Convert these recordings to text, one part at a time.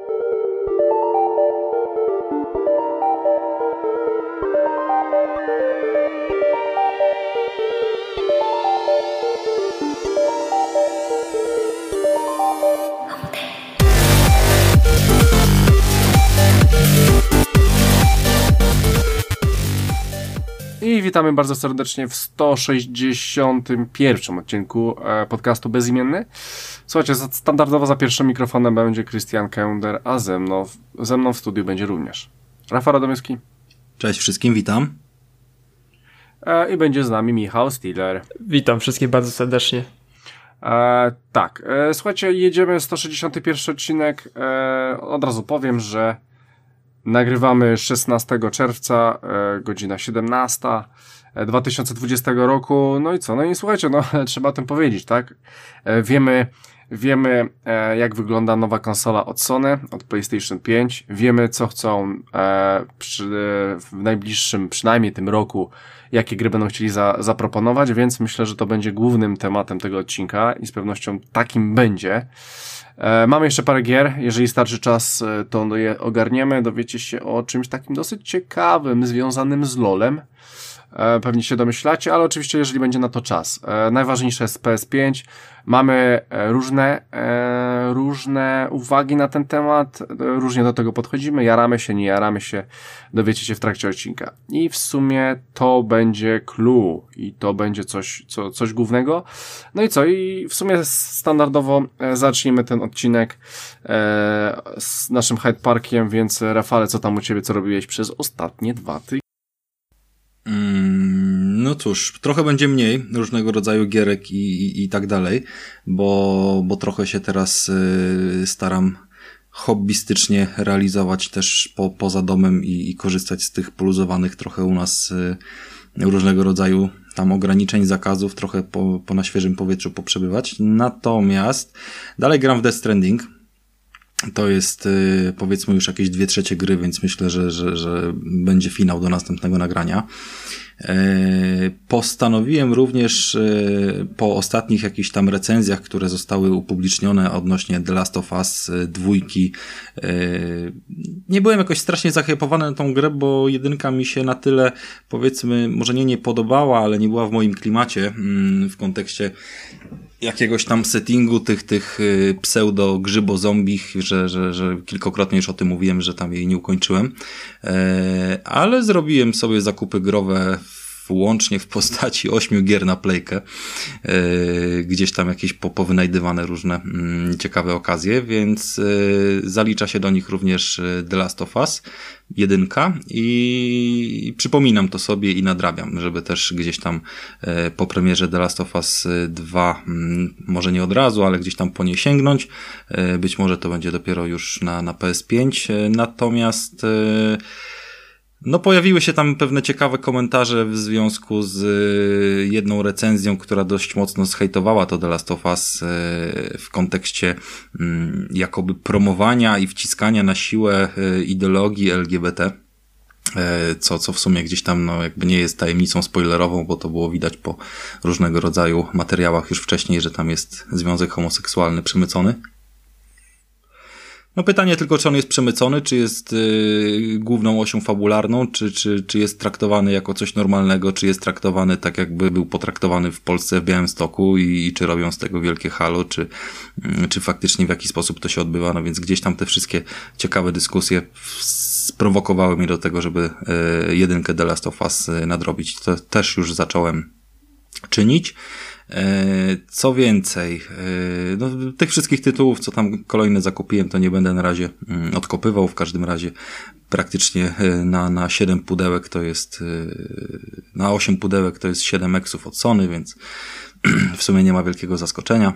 I witamy bardzo serdecznie w 161 odcinku podcastu Bezimienny. Słuchajcie, standardowo za pierwszym mikrofonem będzie Krystian Kender, a ze mną w studiu będzie również Rafał Radomyski. Cześć wszystkim, witam. I będzie z nami Michał Stiller. Witam wszystkich bardzo serdecznie. Słuchajcie, jedziemy 161 odcinek. Od razu powiem, że nagrywamy 16 czerwca, godzina 17 2020 roku. No i co? No i słuchajcie, trzeba o tym powiedzieć, tak? Wiemy jak wygląda nowa konsola od Sony, od PlayStation 5. Wiemy, co chcą w najbliższym, przynajmniej tym roku, jakie gry będą chcieli zaproponować, więc myślę, że to będzie głównym tematem tego odcinka i z pewnością takim będzie. Mamy jeszcze parę gier, jeżeli starczy czas, to je ogarniemy, dowiecie się o czymś takim dosyć ciekawym, związanym z LoL-em. Pewnie się domyślacie, ale oczywiście jeżeli będzie na to czas. Najważniejsze jest PS5. Mamy różne uwagi na ten temat, różnie do tego podchodzimy, jaramy się, nie jaramy się, dowiecie się w trakcie odcinka. I w sumie to będzie clue i to będzie coś głównego. No i co? I w sumie standardowo zacznijmy ten odcinek z naszym Hyde Parkiem, więc Rafale, co tam u Ciebie, co robiłeś przez ostatnie 2 tygodnie? No cóż, trochę będzie mniej różnego rodzaju gierek i tak dalej, bo trochę się teraz staram hobbystycznie realizować też poza domem i korzystać z tych poluzowanych trochę u nas różnego rodzaju tam ograniczeń, zakazów, trochę po na świeżym powietrzu poprzebywać. Natomiast dalej gram w Death Stranding. To jest powiedzmy już jakieś 2/3 gry, więc myślę, że będzie finał do następnego nagrania. Postanowiłem również po ostatnich jakichś tam recenzjach, które zostały upublicznione odnośnie The Last of Us 2, nie byłem jakoś strasznie zahypowany na tą grę, bo 1 mi się na tyle, powiedzmy, może nie podobała, ale nie była w moim klimacie w kontekście jakiegoś tam settingu tych pseudo-grzybo-zombich, że kilkakrotnie już o tym mówiłem, że tam jej nie ukończyłem. Ale zrobiłem sobie zakupy growe łącznie w postaci 8 gier na Playkę. Gdzieś tam jakieś powynajdywane różne ciekawe okazje, więc zalicza się do nich również The Last of Us 1 i przypominam to sobie i nadrabiam, żeby też gdzieś tam po premierze The Last of Us 2 może nie od razu, ale gdzieś tam po nie sięgnąć. Być może to będzie dopiero już na PS5, natomiast pojawiły się tam pewne ciekawe komentarze w związku z jedną recenzją, która dość mocno zhejtowała to The Last of Us w kontekście jakoby promowania i wciskania na siłę ideologii LGBT, co w sumie gdzieś tam jakby nie jest tajemnicą spoilerową, bo to było widać po różnego rodzaju materiałach już wcześniej, że tam jest związek homoseksualny przemycony. Pytanie tylko, czy on jest przemycony, czy jest główną osią fabularną, czy jest traktowany jako coś normalnego, czy jest traktowany tak, jakby był potraktowany w Polsce w Białymstoku i czy robią z tego wielkie halo, czy faktycznie w jaki sposób to się odbywa. No więc gdzieś tam te wszystkie ciekawe dyskusje sprowokowały mnie do tego, żeby 1 The Last of Us nadrobić. To też już zacząłem czynić. Co więcej, tych wszystkich tytułów, co tam kolejne zakupiłem, to nie będę na razie odkopywał. W każdym razie praktycznie na 7 pudełek to jest, na 8 pudełek to jest 7 eksów od Sony, więc w sumie nie ma wielkiego zaskoczenia.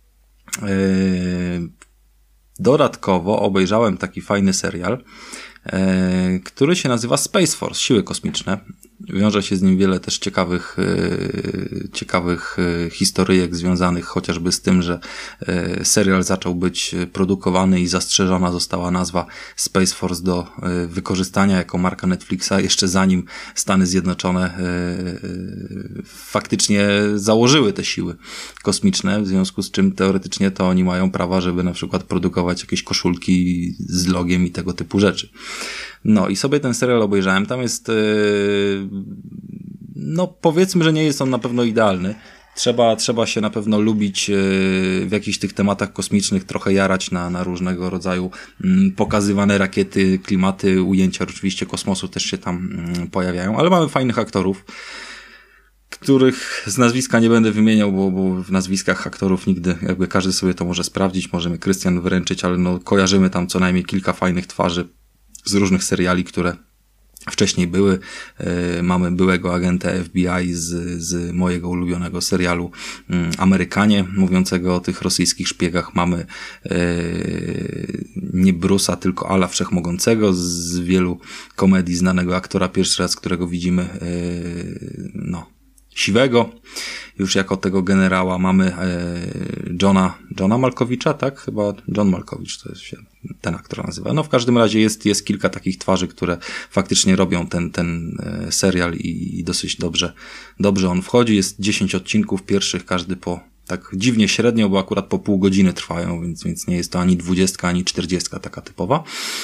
Dodatkowo obejrzałem taki fajny serial, który się nazywa Space Force, Siły Kosmiczne. Wiąże się z nim wiele też ciekawych historyjek związanych chociażby z tym, że serial zaczął być produkowany i zastrzeżona została nazwa Space Force do wykorzystania jako marka Netflixa jeszcze zanim Stany Zjednoczone faktycznie założyły te siły kosmiczne, w związku z czym teoretycznie to oni mają prawa, żeby na przykład produkować jakieś koszulki z logiem i tego typu rzeczy. No i sobie ten serial obejrzałem. Tam jest, no powiedzmy, że nie jest on na pewno idealny. Trzeba się na pewno lubić w jakichś tych tematach kosmicznych, trochę jarać na różnego rodzaju pokazywane rakiety, klimaty, ujęcia oczywiście kosmosu też się tam pojawiają, ale mamy fajnych aktorów, których z nazwiska nie będę wymieniał, bo w nazwiskach aktorów nigdy, jakby każdy sobie to może sprawdzić, możemy Krystian wyręczyć, ale no kojarzymy tam co najmniej kilka fajnych twarzy z różnych seriali, które wcześniej były. Mamy byłego agenta FBI z mojego ulubionego serialu Amerykanie, mówiącego o tych rosyjskich szpiegach. Mamy nie Bruce'a, tylko Ala Wszechmogącego z wielu komedii znanego aktora, pierwszy raz, którego widzimy, siwego, już jako tego generała. Mamy Johna Malkowicza, tak? Chyba John Malkowicz to jest się ten aktor nazywa. No w każdym razie jest kilka takich twarzy, które faktycznie robią ten serial i dosyć dobrze on wchodzi. Jest 10 odcinków pierwszych, każdy po tak dziwnie średnio, bo akurat po pół godziny trwają, więc nie jest to ani 20, ani 40 taka typowa.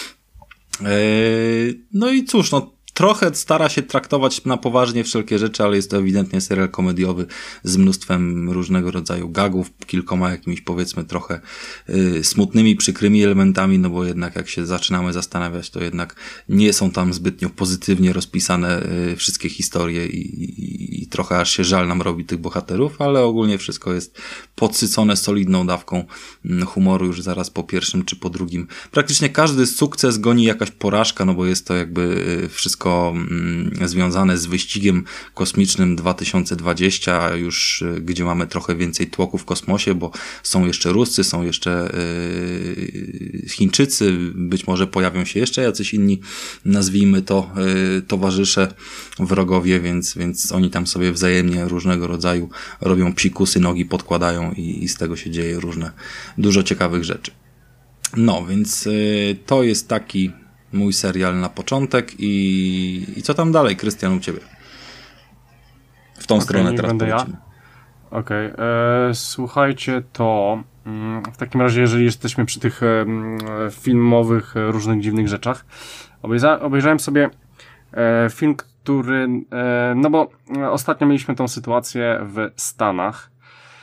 No i cóż, trochę stara się traktować na poważnie wszelkie rzeczy, ale jest to ewidentnie serial komediowy z mnóstwem różnego rodzaju gagów, kilkoma jakimiś powiedzmy trochę smutnymi, przykrymi elementami, no bo jednak jak się zaczynamy zastanawiać, to jednak nie są tam zbytnio pozytywnie rozpisane wszystkie historie i trochę aż się żal nam robi tych bohaterów, ale ogólnie wszystko jest podsycone solidną dawką humoru już zaraz po pierwszym czy po drugim. Praktycznie każdy sukces goni jakaś porażka, no bo jest to jakby wszystko związane z wyścigiem kosmicznym 2020, już gdzie mamy trochę więcej tłoku w kosmosie, bo są jeszcze Ruscy, są jeszcze Chińczycy, być może pojawią się jeszcze jacyś inni, nazwijmy to, towarzysze, wrogowie, więc oni tam sobie wzajemnie różnego rodzaju robią psikusy, nogi podkładają i z tego się dzieje dużo ciekawych rzeczy. No, więc to jest taki mój serial na początek i co tam dalej, Krystian, u ciebie? W tą stronę teraz polecimy. Okej. Słuchajcie, to w takim razie, jeżeli jesteśmy przy tych filmowych, różnych dziwnych rzeczach, obejrzałem sobie film, który, no bo ostatnio mieliśmy tą sytuację w Stanach,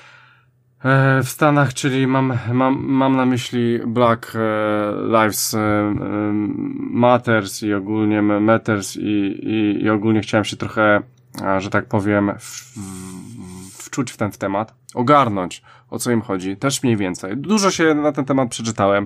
czyli mam na myśli Black Lives Matters i ogólnie Matters i ogólnie chciałem się trochę, że tak powiem, wczuć w ten temat, ogarnąć, o co im chodzi, też mniej więcej. Dużo się na ten temat przeczytałem,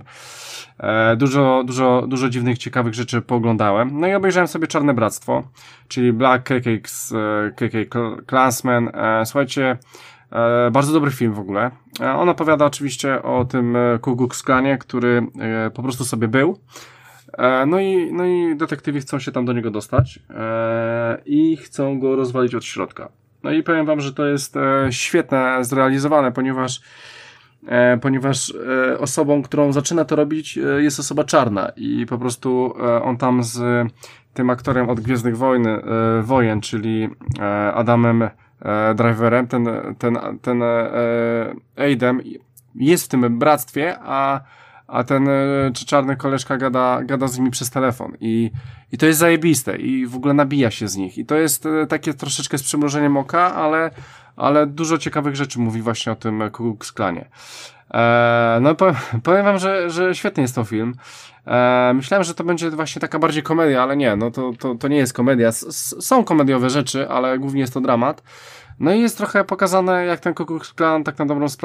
dużo dziwnych, ciekawych rzeczy pooglądałem. No i obejrzałem sobie Czarne Bractwo, czyli Black KK Klansman. Słuchajcie, bardzo dobry film w ogóle. On opowiada oczywiście o tym Ku Klux Klanie, który po prostu sobie był. No i detektywi chcą się tam do niego dostać i chcą go rozwalić od środka. No i powiem wam, że to jest świetne zrealizowane, ponieważ osobą, którą zaczyna to robić, jest osoba czarna i po prostu on tam z tym aktorem od Gwiezdnych Wojen, czyli Adamem Driverem, ten Aidem jest w tym bractwie, a ten czarny koleżka gada z nimi przez telefon i to jest zajebiste i w ogóle nabija się z nich i to jest takie troszeczkę z przymrużeniem oka, ale dużo ciekawych rzeczy mówi właśnie o tym Ku Klux Klanie. No powiem wam, że świetny jest to film. Myślałem, że to będzie właśnie taka bardziej komedia, ale nie, no to nie jest komedia. Są komediowe rzeczy, ale głównie jest to dramat. No i jest trochę pokazane, jak ten Ku Klux Klan tak na dobrą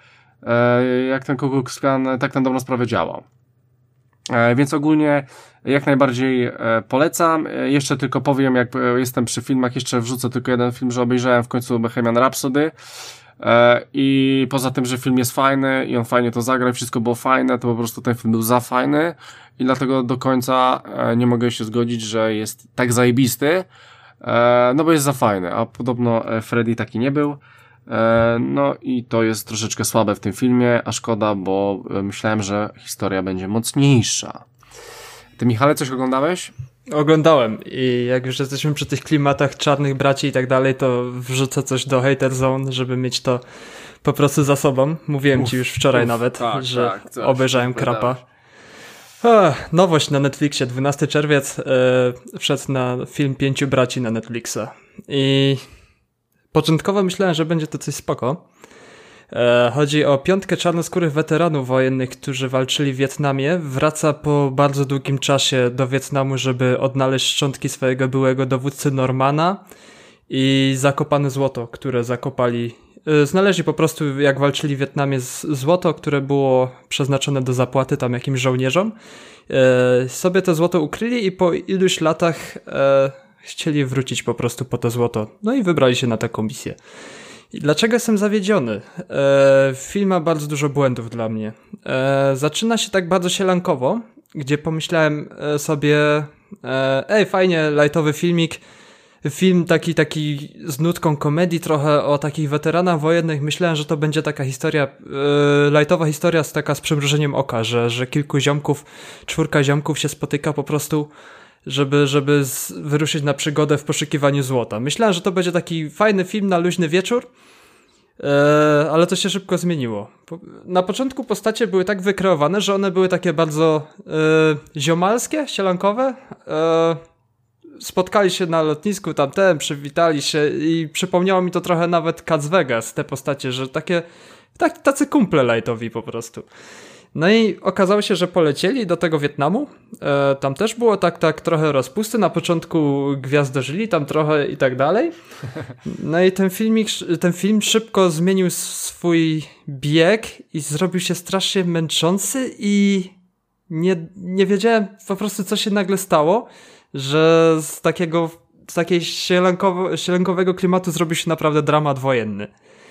sprawę działał. Więc ogólnie jak najbardziej polecam. Jeszcze tylko powiem, jak jestem przy filmach, jeszcze wrzucę tylko jeden film, że obejrzałem w końcu Bohemian Rhapsody. I poza tym, że film jest fajny i on fajnie to zagrał, wszystko było fajne, to po prostu ten film był za fajny i dlatego do końca nie mogę się zgodzić, że jest tak zajebisty. No bo jest za fajny, a podobno Freddy taki nie był. No i to jest troszeczkę słabe w tym filmie, a szkoda, bo myślałem, że historia będzie mocniejsza. Ty, Michale, coś oglądałeś? Oglądałem i jak już jesteśmy przy tych klimatach czarnych braci i tak dalej, to wrzucę coś do Hater Zone, żeby mieć to po prostu za sobą. Mówiłem ci już wczoraj nawet, że obejrzałem Krapa. Nowość na Netflixie, 12 czerwiec wszedł na film 5 braci na Netflixa i początkowo myślałem, że będzie to coś spoko. Chodzi o 5 czarnoskórych weteranów wojennych, którzy walczyli w Wietnamie. Wraca po bardzo długim czasie do Wietnamu, żeby odnaleźć szczątki swojego byłego dowódcy Normana i zakopane złoto, które zakopali. Znaleźli po prostu, jak walczyli w Wietnamie, złoto, które było przeznaczone do zapłaty tam jakimś żołnierzom. Sobie to złoto ukryli i po iluś latach chcieli wrócić po prostu po to złoto. No i wybrali się na taką misję. I dlaczego jestem zawiedziony? Film ma bardzo dużo błędów dla mnie. Zaczyna się tak bardzo sielankowo, gdzie pomyślałem sobie, fajnie, lightowy filmik, film taki z nutką komedii, trochę o takich weteranach wojennych. Myślałem, że to będzie taka historia, lightowa historia taka z przymrużeniem oka, że kilku ziomków, 4 ziomków się spotyka po prostu, żeby wyruszyć na przygodę w poszukiwaniu złota. Myślałem, że to będzie taki fajny film na luźny wieczór, ale to się szybko zmieniło. Na początku postacie były tak wykreowane, że one były takie bardzo ziomalskie, sielankowe. Spotkali się na lotnisku tamten, przywitali się i przypomniało mi to trochę nawet Cats Vegas, te postacie, że tacy kumple lightowi po prostu. No i okazało się, że polecieli do tego Wietnamu. Tam też było tak trochę rozpusty. Na początku gwiazdożyli tam trochę i tak dalej. No i ten film szybko zmienił swój bieg i zrobił się strasznie męczący i nie wiedziałem po prostu, co się nagle stało, że z takiej sielankowego klimatu zrobił się naprawdę dramat wojenny.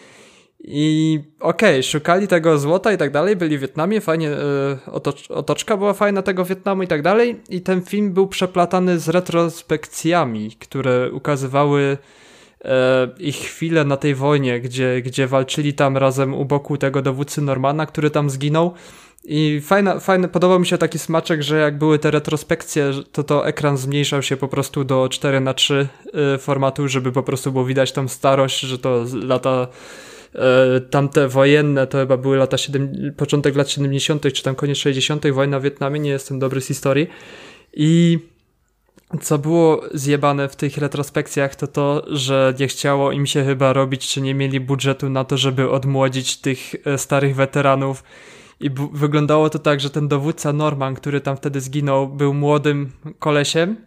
I szukali tego złota i tak dalej, byli w Wietnamie, fajnie, otoczka była fajna tego Wietnamu i tak dalej, i ten film był przeplatany z retrospekcjami, które ukazywały ich chwilę na tej wojnie, gdzie walczyli tam razem u boku tego dowódcy Normana, który tam zginął. I fajny, podobał mi się taki smaczek, że jak były te retrospekcje, to ekran zmniejszał się po prostu do 4:3 formatu, żeby po prostu było widać tam starość, że to lata tamte wojenne, to chyba były początek lat 70. czy tam koniec 60. wojna w Wietnamie, nie jestem dobry z historii. I co było zjebane w tych retrospekcjach, to, że nie chciało im się chyba robić, czy nie mieli budżetu na to, żeby odmłodzić tych starych weteranów. I wyglądało to tak, że ten dowódca Norman, który tam wtedy zginął, był młodym kolesiem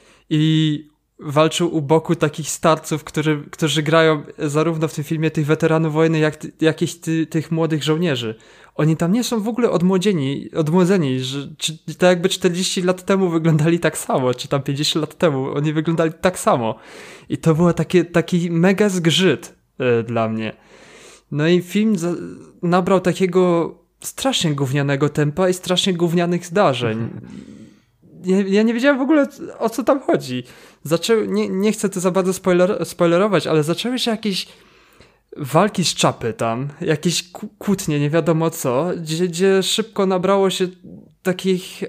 i walczył u boku takich starców, którzy grają zarówno w tym filmie tych weteranów wojny, jak jakichś tych młodych żołnierzy. Oni tam nie są w ogóle odmłodzeni, że tak jakby 40 lat temu wyglądali tak samo, czy tam 50 lat temu, oni wyglądali tak samo. I to było taki mega zgrzyt dla mnie. No i film nabrał takiego strasznie gównianego tempa i strasznie gównianych zdarzeń. Ja nie wiedziałem w ogóle, o co tam chodzi. Nie chcę to za bardzo spoilerować, ale zaczęły się jakieś walki z czapy tam, jakieś kłótnie, nie wiadomo co, gdzie szybko nabrało się takich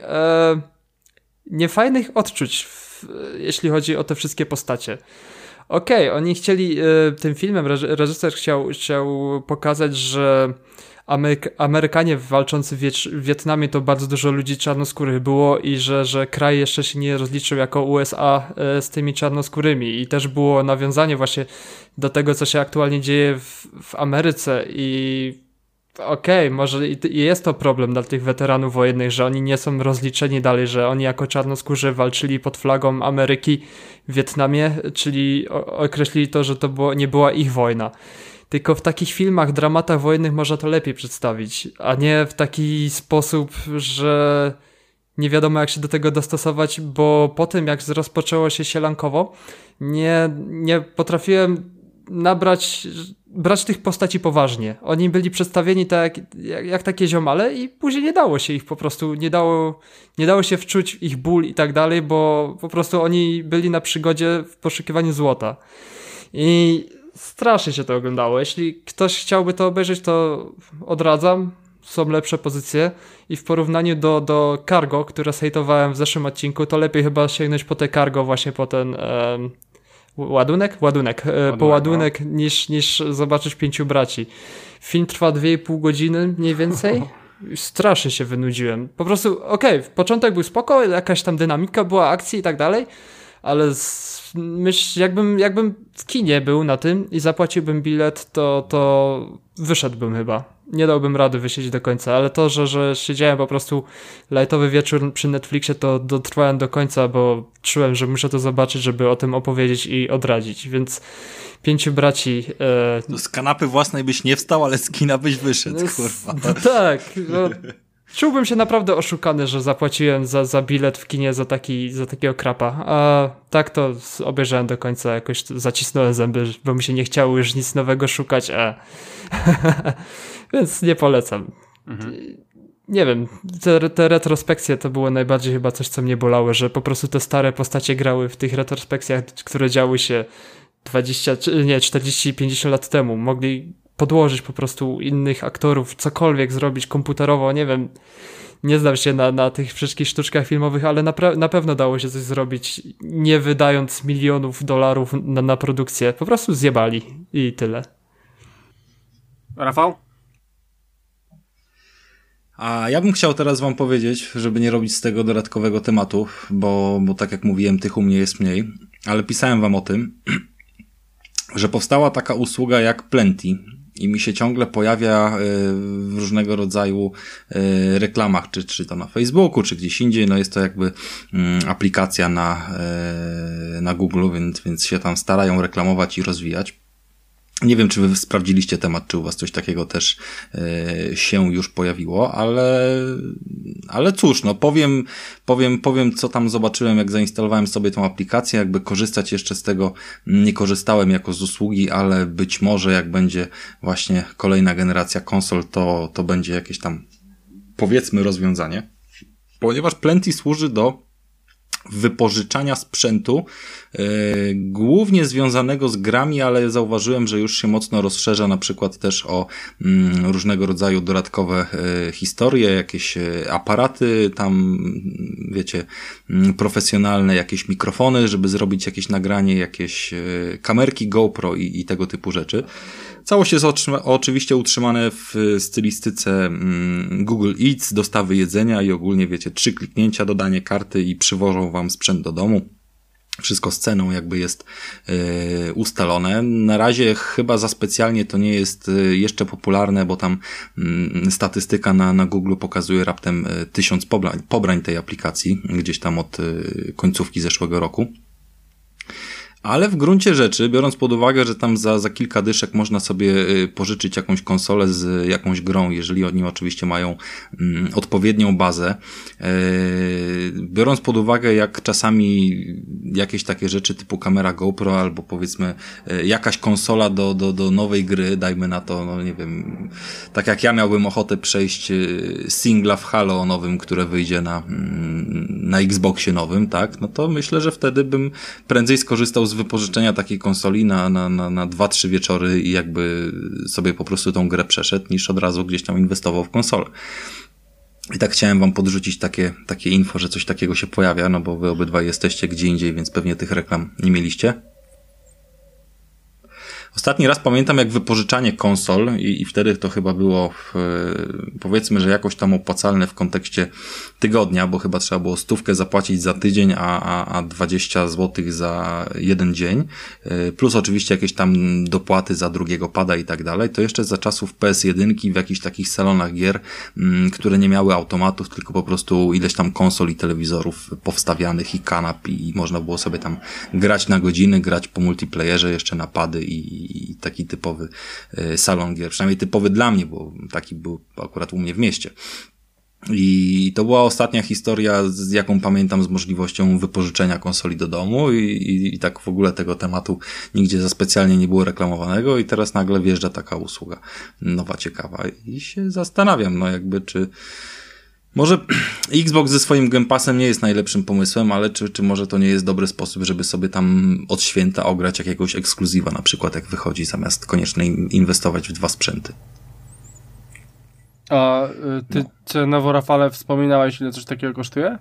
niefajnych odczuć, jeśli chodzi o te wszystkie postacie. Oni chcieli, tym filmem reżyser chciał pokazać, że Amerykanie walczący w Wietnamie to bardzo dużo ludzi czarnoskórych było i że kraj jeszcze się nie rozliczył jako USA z tymi czarnoskórymi, i też było nawiązanie właśnie do tego, co się aktualnie dzieje w Ameryce i może jest to problem dla tych weteranów wojennych, że oni nie są rozliczeni dalej, że oni jako czarnoskórzy walczyli pod flagą Ameryki w Wietnamie, czyli określili to, że to nie była ich wojna. Tylko w takich filmach, dramatach wojennych można to lepiej przedstawić, a nie w taki sposób, że nie wiadomo, jak się do tego dostosować, bo po tym, jak rozpoczęło się sielankowo, nie potrafiłem brać tych postaci poważnie. Oni byli przedstawieni tak jak takie ziomale i później nie dało się ich po prostu, nie dało się wczuć ich ból i tak dalej, bo po prostu oni byli na przygodzie w poszukiwaniu złota. I strasznie się to oglądało. Jeśli ktoś chciałby to obejrzeć, to odradzam. Są lepsze pozycje i w porównaniu do Cargo, które zhejtowałem w zeszłym odcinku, to lepiej chyba sięgnąć po te Cargo, właśnie po ten ładunek, po ładunek niż zobaczyć 5 braci. Film trwa 2,5 godziny mniej więcej. Strasznie się wynudziłem. Po prostu okej, początek był spoko, jakaś tam dynamika była, akcji i tak dalej, ale myślę, jakbym w kinie był na tym i zapłaciłbym bilet, to wyszedłbym chyba. Nie dałbym rady wysiedzieć do końca, ale to, że siedziałem po prostu lightowy wieczór przy Netflixie, to dotrwałem do końca, bo czułem, że muszę to zobaczyć, żeby o tym opowiedzieć i odradzić, więc 5 braci... Z kanapy własnej byś nie wstał, ale z kina byś wyszedł, kurwa. Tak, czułbym się naprawdę oszukany, że zapłaciłem za bilet w kinie za takiego krapa, a tak to obejrzałem do końca, jakoś zacisnąłem zęby, bo mi się nie chciało już nic nowego szukać, więc nie polecam. Nie wiem, te retrospekcje to było najbardziej chyba coś, co mnie bolało, że po prostu te stare postacie grały w tych retrospekcjach, które działy się 40-50 lat temu. Mogli podłożyć po prostu innych aktorów, cokolwiek zrobić komputerowo, nie wiem, nie znam się na tych wszystkich sztuczkach filmowych, ale na pewno dało się coś zrobić, nie wydając milionów dolarów na produkcję. Po prostu zjebali i tyle. Rafał? A ja bym chciał teraz wam powiedzieć, żeby nie robić z tego dodatkowego tematu, bo tak jak mówiłem, tych u mnie jest mniej, ale pisałem wam o tym, że powstała taka usługa jak Plenty i mi się ciągle pojawia w różnego rodzaju reklamach, czy to na Facebooku, czy gdzieś indziej, no jest to jakby aplikacja na Google, więc się tam starają reklamować i rozwijać. Nie wiem, czy wy sprawdziliście temat, czy u was coś takiego też się już pojawiło, ale cóż, no powiem, co tam zobaczyłem, jak zainstalowałem sobie tą aplikację, jakby korzystać jeszcze z tego nie korzystałem jako z usługi, ale być może jak będzie właśnie kolejna generacja konsol, to będzie jakieś tam, powiedzmy, rozwiązanie. Ponieważ Plenty służy do wypożyczania sprzętu, głównie związanego z grami, ale zauważyłem, że już się mocno rozszerza na przykład też o różnego rodzaju dodatkowe historie, jakieś aparaty tam, wiecie, profesjonalne, jakieś mikrofony, żeby zrobić jakieś nagranie, jakieś kamerki GoPro i tego typu rzeczy. Całość jest oczywiście utrzymane w stylistyce Google Eats, dostawy jedzenia i ogólnie, wiecie, 3 kliknięcia, dodanie karty i przywożą wam sprzęt do domu. Wszystko z ceną jakby jest ustalone. Na razie chyba za specjalnie to nie jest jeszcze popularne, bo tam statystyka na Google pokazuje raptem 1000 pobrań tej aplikacji, gdzieś tam od końcówki zeszłego roku. Ale w gruncie rzeczy, biorąc pod uwagę, że tam za kilka dyszek można sobie pożyczyć jakąś konsolę z jakąś grą, jeżeli oni oczywiście mają odpowiednią bazę, biorąc pod uwagę, jak czasami jakieś takie rzeczy typu kamera GoPro albo powiedzmy jakaś konsola do nowej gry, dajmy na to, no nie wiem, tak jak ja miałbym ochotę przejść singla w Halo nowym, które wyjdzie na Xboxie nowym, tak, no to myślę, że wtedy bym prędzej skorzystał z wypożyczenia takiej konsoli na 2-3 wieczory i jakby sobie po prostu tą grę przeszedł, niż od razu gdzieś tam inwestował w konsolę. I tak chciałem wam podrzucić takie info, że coś takiego się pojawia, no bo wy obydwaj jesteście gdzie indziej, więc pewnie tych reklam nie mieliście. Ostatni raz pamiętam, jak wypożyczanie konsol i wtedy to chyba było powiedzmy, że jakoś tam opłacalne w kontekście tygodnia, bo chyba trzeba było 100 zapłacić za tydzień, a 20 zł za jeden dzień, plus oczywiście jakieś tam dopłaty za drugiego pada i tak dalej. To jeszcze za czasów PS1 w jakichś takich salonach gier, które nie miały automatów, tylko po prostu ileś tam konsol i telewizorów powstawianych i kanap i można było sobie tam grać na godziny, grać po multiplayerze jeszcze na pady i taki typowy salon gier, przynajmniej typowy dla mnie, bo taki był akurat u mnie w mieście. I to była ostatnia historia, z jaką pamiętam, z możliwością wypożyczenia konsoli do domu i tak w ogóle tego tematu nigdzie za specjalnie nie było reklamowanego i teraz nagle wjeżdża taka usługa nowa, ciekawa i się zastanawiam, no jakby czy może Xbox ze swoim Game Passem nie jest najlepszym pomysłem, ale czy może to nie jest dobry sposób, żeby sobie tam od święta ograć jakiegoś ekskluzywa, na przykład jak wychodzi, zamiast koniecznie inwestować w 2 sprzęty. A ty cenowo, Rafale, wspominałeś, ile coś takiego kosztuje?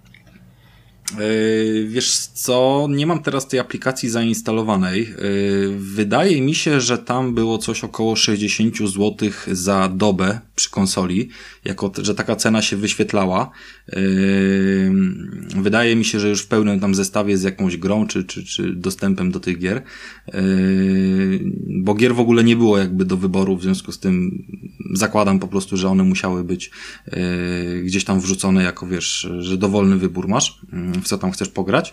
Wiesz co, nie mam teraz tej aplikacji zainstalowanej. Wydaje mi się, że tam było coś około 60 zł za dobę przy konsoli, jako że taka cena się wyświetlała. Wydaje mi się, że już w pełnym tam zestawie z jakąś grą, czy dostępem do tych gier. Bo gier w ogóle nie było jakby do wyboru, w związku z tym zakładam po prostu, że one musiały być gdzieś tam wrzucone jako, wiesz, że dowolny wybór masz, w co tam chcesz pograć.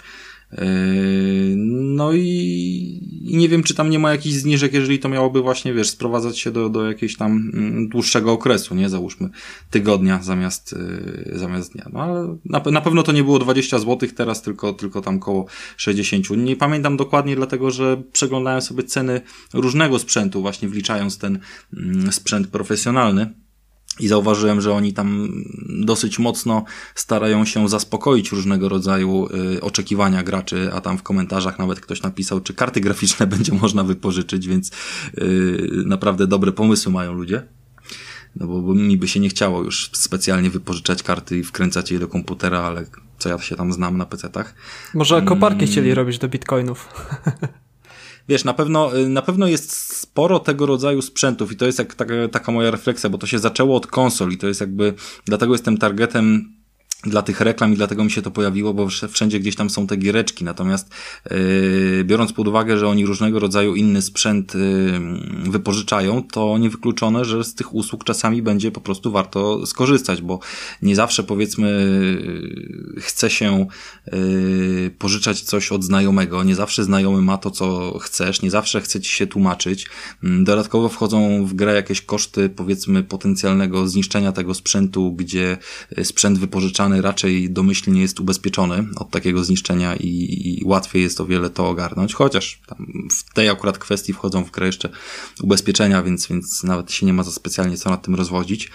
No i nie wiem, czy tam nie ma jakichś zniżek, jeżeli to miałoby właśnie, wiesz, sprowadzać się do jakiegoś tam dłuższego okresu, nie? Załóżmy tygodnia zamiast dnia. No ale na pewno to nie było 20 zł teraz, tylko tam koło 60. Nie pamiętam dokładnie, dlatego że przeglądałem sobie ceny różnego sprzętu, właśnie wliczając ten sprzęt profesjonalny. I zauważyłem, że oni tam dosyć mocno starają się zaspokoić różnego rodzaju oczekiwania graczy, a tam w komentarzach nawet ktoś napisał, czy karty graficzne będzie można wypożyczyć, więc naprawdę dobre pomysły mają ludzie. No bo mi by się nie chciało już specjalnie wypożyczać karty i wkręcać je do komputera, ale co ja się tam znam na PC-tach. Może koparki chcieli robić do bitcoinów. Wiesz, na pewno jest sporo tego rodzaju sprzętów i to jest jak taka moja refleksja, bo to się zaczęło od konsol i to jest jakby, dlatego jestem targetem dla tych reklam i dlatego mi się to pojawiło, bo wszędzie gdzieś tam są te giereczki, natomiast biorąc pod uwagę, że oni różnego rodzaju inny sprzęt wypożyczają, to niewykluczone, że z tych usług czasami będzie po prostu warto skorzystać, bo nie zawsze, powiedzmy, chce się pożyczać coś od znajomego, nie zawsze znajomy ma to, co chcesz, nie zawsze chce ci się tłumaczyć. Dodatkowo wchodzą w grę jakieś koszty, powiedzmy, potencjalnego zniszczenia tego sprzętu, gdzie sprzęt wypożyczany raczej domyślnie jest ubezpieczony od takiego zniszczenia i łatwiej jest o wiele to ogarnąć, chociaż tam w tej akurat kwestii wchodzą w grę jeszcze ubezpieczenia, więc nawet się nie ma za specjalnie co nad tym rozwodzić.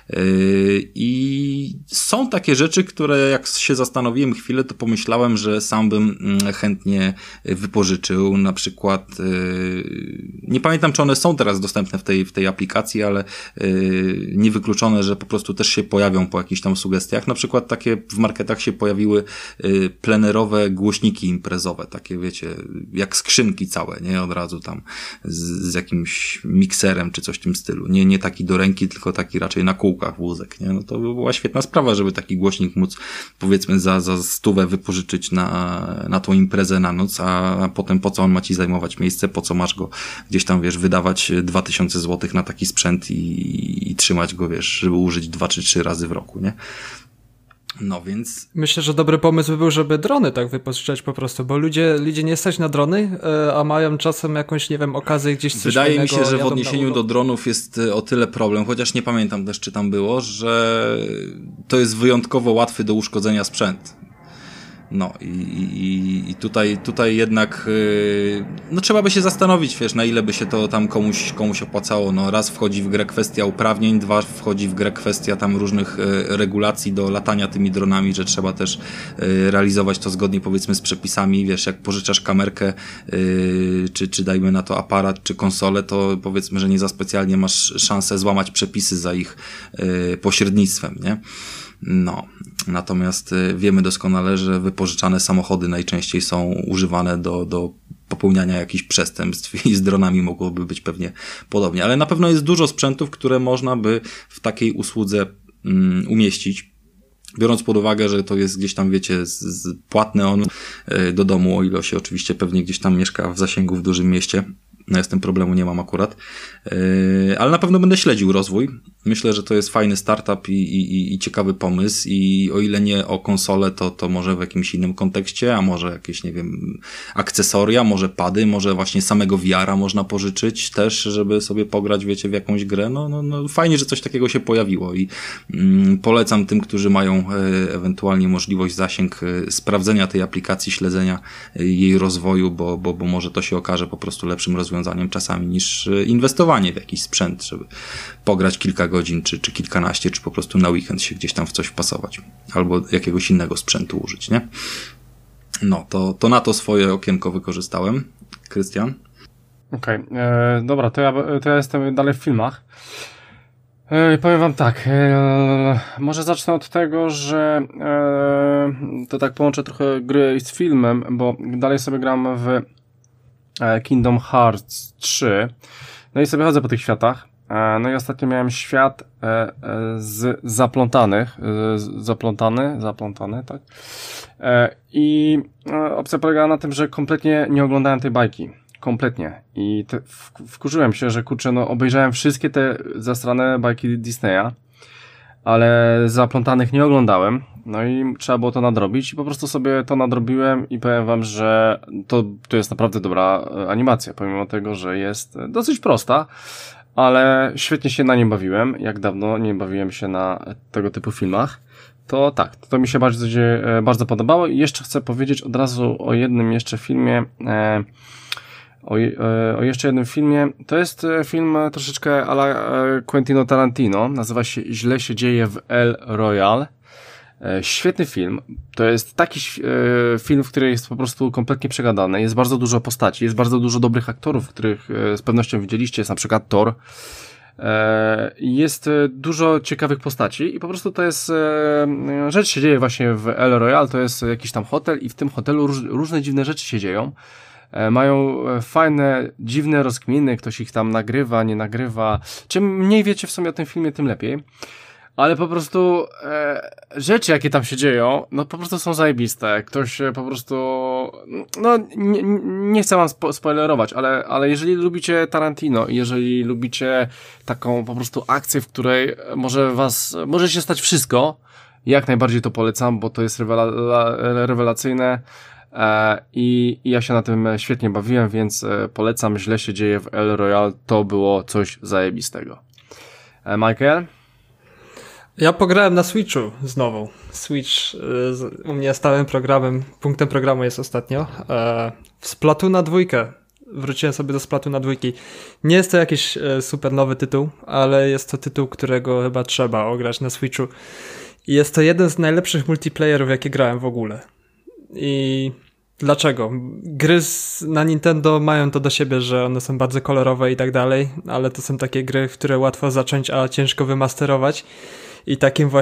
I są takie rzeczy, które jak się zastanowiłem chwilę, to pomyślałem, że sam bym chętnie wypożyczył, na przykład nie pamiętam, czy one są teraz dostępne w tej aplikacji, ale niewykluczone, że po prostu też się pojawią po jakichś tam sugestiach. Na przykład takie w marketach się pojawiły plenerowe głośniki imprezowe, takie wiecie, jak skrzynki całe, nie? Od razu tam z jakimś mikserem czy coś w tym stylu. Nie taki do ręki, tylko taki raczej na kółkach wózek, nie? No to by była świetna sprawa, żeby taki głośnik móc, powiedzmy, za 100 wypożyczyć na tą imprezę na noc, a potem po co on ma ci zajmować miejsce, po co masz go gdzieś tam, wiesz, wydawać 2000 zł na taki sprzęt i trzymać go, wiesz, żeby użyć 2 czy 3 razy w roku, nie? No więc... Myślę, że dobry pomysł by był, żeby drony tak wypożyczać po prostu, bo ludzie nie stać na drony, a mają czasem jakąś, nie wiem, okazję gdzieś coś Wydaje mi się, że w jadą odniesieniu do dronów jest o tyle problem, chociaż nie pamiętam też, czy tam było, że to jest wyjątkowo łatwy do uszkodzenia sprzęt. No i tutaj jednak no trzeba by się zastanowić, wiesz, na ile by się to tam komuś opłacało. No raz wchodzi w grę kwestia uprawnień, 2 wchodzi w grę kwestia tam różnych regulacji do latania tymi dronami, że trzeba też realizować to zgodnie, powiedzmy, z przepisami, wiesz, jak pożyczasz kamerkę czy dajmy na to aparat czy konsolę, to powiedzmy, że nie za specjalnie masz szansę złamać przepisy za ich pośrednictwem, nie? No, natomiast wiemy doskonale, że wypożyczane samochody najczęściej są używane do popełniania jakichś przestępstw i z dronami mogłoby być pewnie podobnie, ale na pewno jest dużo sprzętów, które można by w takiej usłudze umieścić. Biorąc pod uwagę, że to jest gdzieś tam, wiecie, płatny on do domu, o ile się oczywiście pewnie gdzieś tam mieszka w zasięgu w dużym mieście. Ja z tym problemu nie mam akurat. Ale na pewno będę śledził rozwój. Myślę, że to jest fajny startup i ciekawy pomysł i o ile nie o konsolę, to może w jakimś innym kontekście, a może jakieś, nie wiem, akcesoria, może pady, może właśnie samego VR-a można pożyczyć też, żeby sobie pograć, wiecie, w jakąś grę. No fajnie, że coś takiego się pojawiło i polecam tym, którzy mają ewentualnie możliwość, zasięg sprawdzenia tej aplikacji, śledzenia jej rozwoju, bo może to się okaże po prostu lepszym rozwiązaniem czasami niż inwestowanie w jakiś sprzęt, żeby pograć kilka godzin, czy kilkanaście, czy po prostu na weekend się gdzieś tam w coś wpasować. Albo jakiegoś innego sprzętu użyć, nie? No, to na to swoje okienko wykorzystałem. Krystian? Okej, dobra, to ja jestem dalej w filmach. Powiem wam tak, może zacznę od tego, że to tak połączę trochę gry z filmem, bo dalej sobie gram w Kingdom Hearts 3, no i sobie chodzę po tych światach. No i ostatnio miałem świat z zaplątany, tak? I opcja polegała na tym, że kompletnie nie oglądałem tej bajki. Kompletnie. I wkurzyłem się, że kurczę, no obejrzałem wszystkie te zasrane bajki Disneya, ale zaplątanych nie oglądałem. No i trzeba było to nadrobić i po prostu sobie to nadrobiłem i powiem wam, że to jest naprawdę dobra animacja, pomimo tego, że jest dosyć prosta, ale świetnie się na nim bawiłem. Jak dawno nie bawiłem się na tego typu filmach. To tak, to mi się bardzo podobało i jeszcze chcę powiedzieć od razu o jednym jeszcze filmie, o jeszcze jednym filmie. To jest film troszeczkę a la Quentino Tarantino. Nazywa się Źle się dzieje w El Royale. Świetny film. To jest taki film, w którym jest po prostu kompletnie przegadany. Jest bardzo dużo postaci, jest bardzo dużo dobrych aktorów, których z pewnością widzieliście. Jest na przykład Thor. Jest dużo ciekawych postaci i po prostu to jest rzecz się dzieje właśnie w El Royale. To jest jakiś tam hotel i w tym hotelu różne dziwne rzeczy się dzieją. Mają fajne, dziwne rozkminy, ktoś ich tam nagrywa, nie nagrywa. Czym mniej wiecie w sumie o tym filmie, tym lepiej. Ale po prostu rzeczy, jakie tam się dzieją, no po prostu są zajebiste. Ktoś po prostu, no nie chcę wam spoilerować, ale jeżeli lubicie Tarantino, jeżeli lubicie taką po prostu akcję, w której może się stać wszystko, jak najbardziej to polecam, bo to jest rewelacyjne. I ja się na tym świetnie bawiłem, więc polecam. Źle się dzieje w El Royale. To było coś zajebistego. Michael? Ja pograłem na Switchu znowu. Switch u mnie stałym punktem programu jest ostatnio. W Splatoona 2. Wróciłem sobie do Splatoona 2. Nie jest to jakiś super nowy tytuł, ale jest to tytuł, którego chyba trzeba ograć na Switchu. I jest to jeden z najlepszych multiplayerów, jakie grałem w ogóle. I dlaczego? Gry na Nintendo mają to do siebie, że one są bardzo kolorowe i tak dalej, ale to są takie gry, które łatwo zacząć, a ciężko wymasterować. I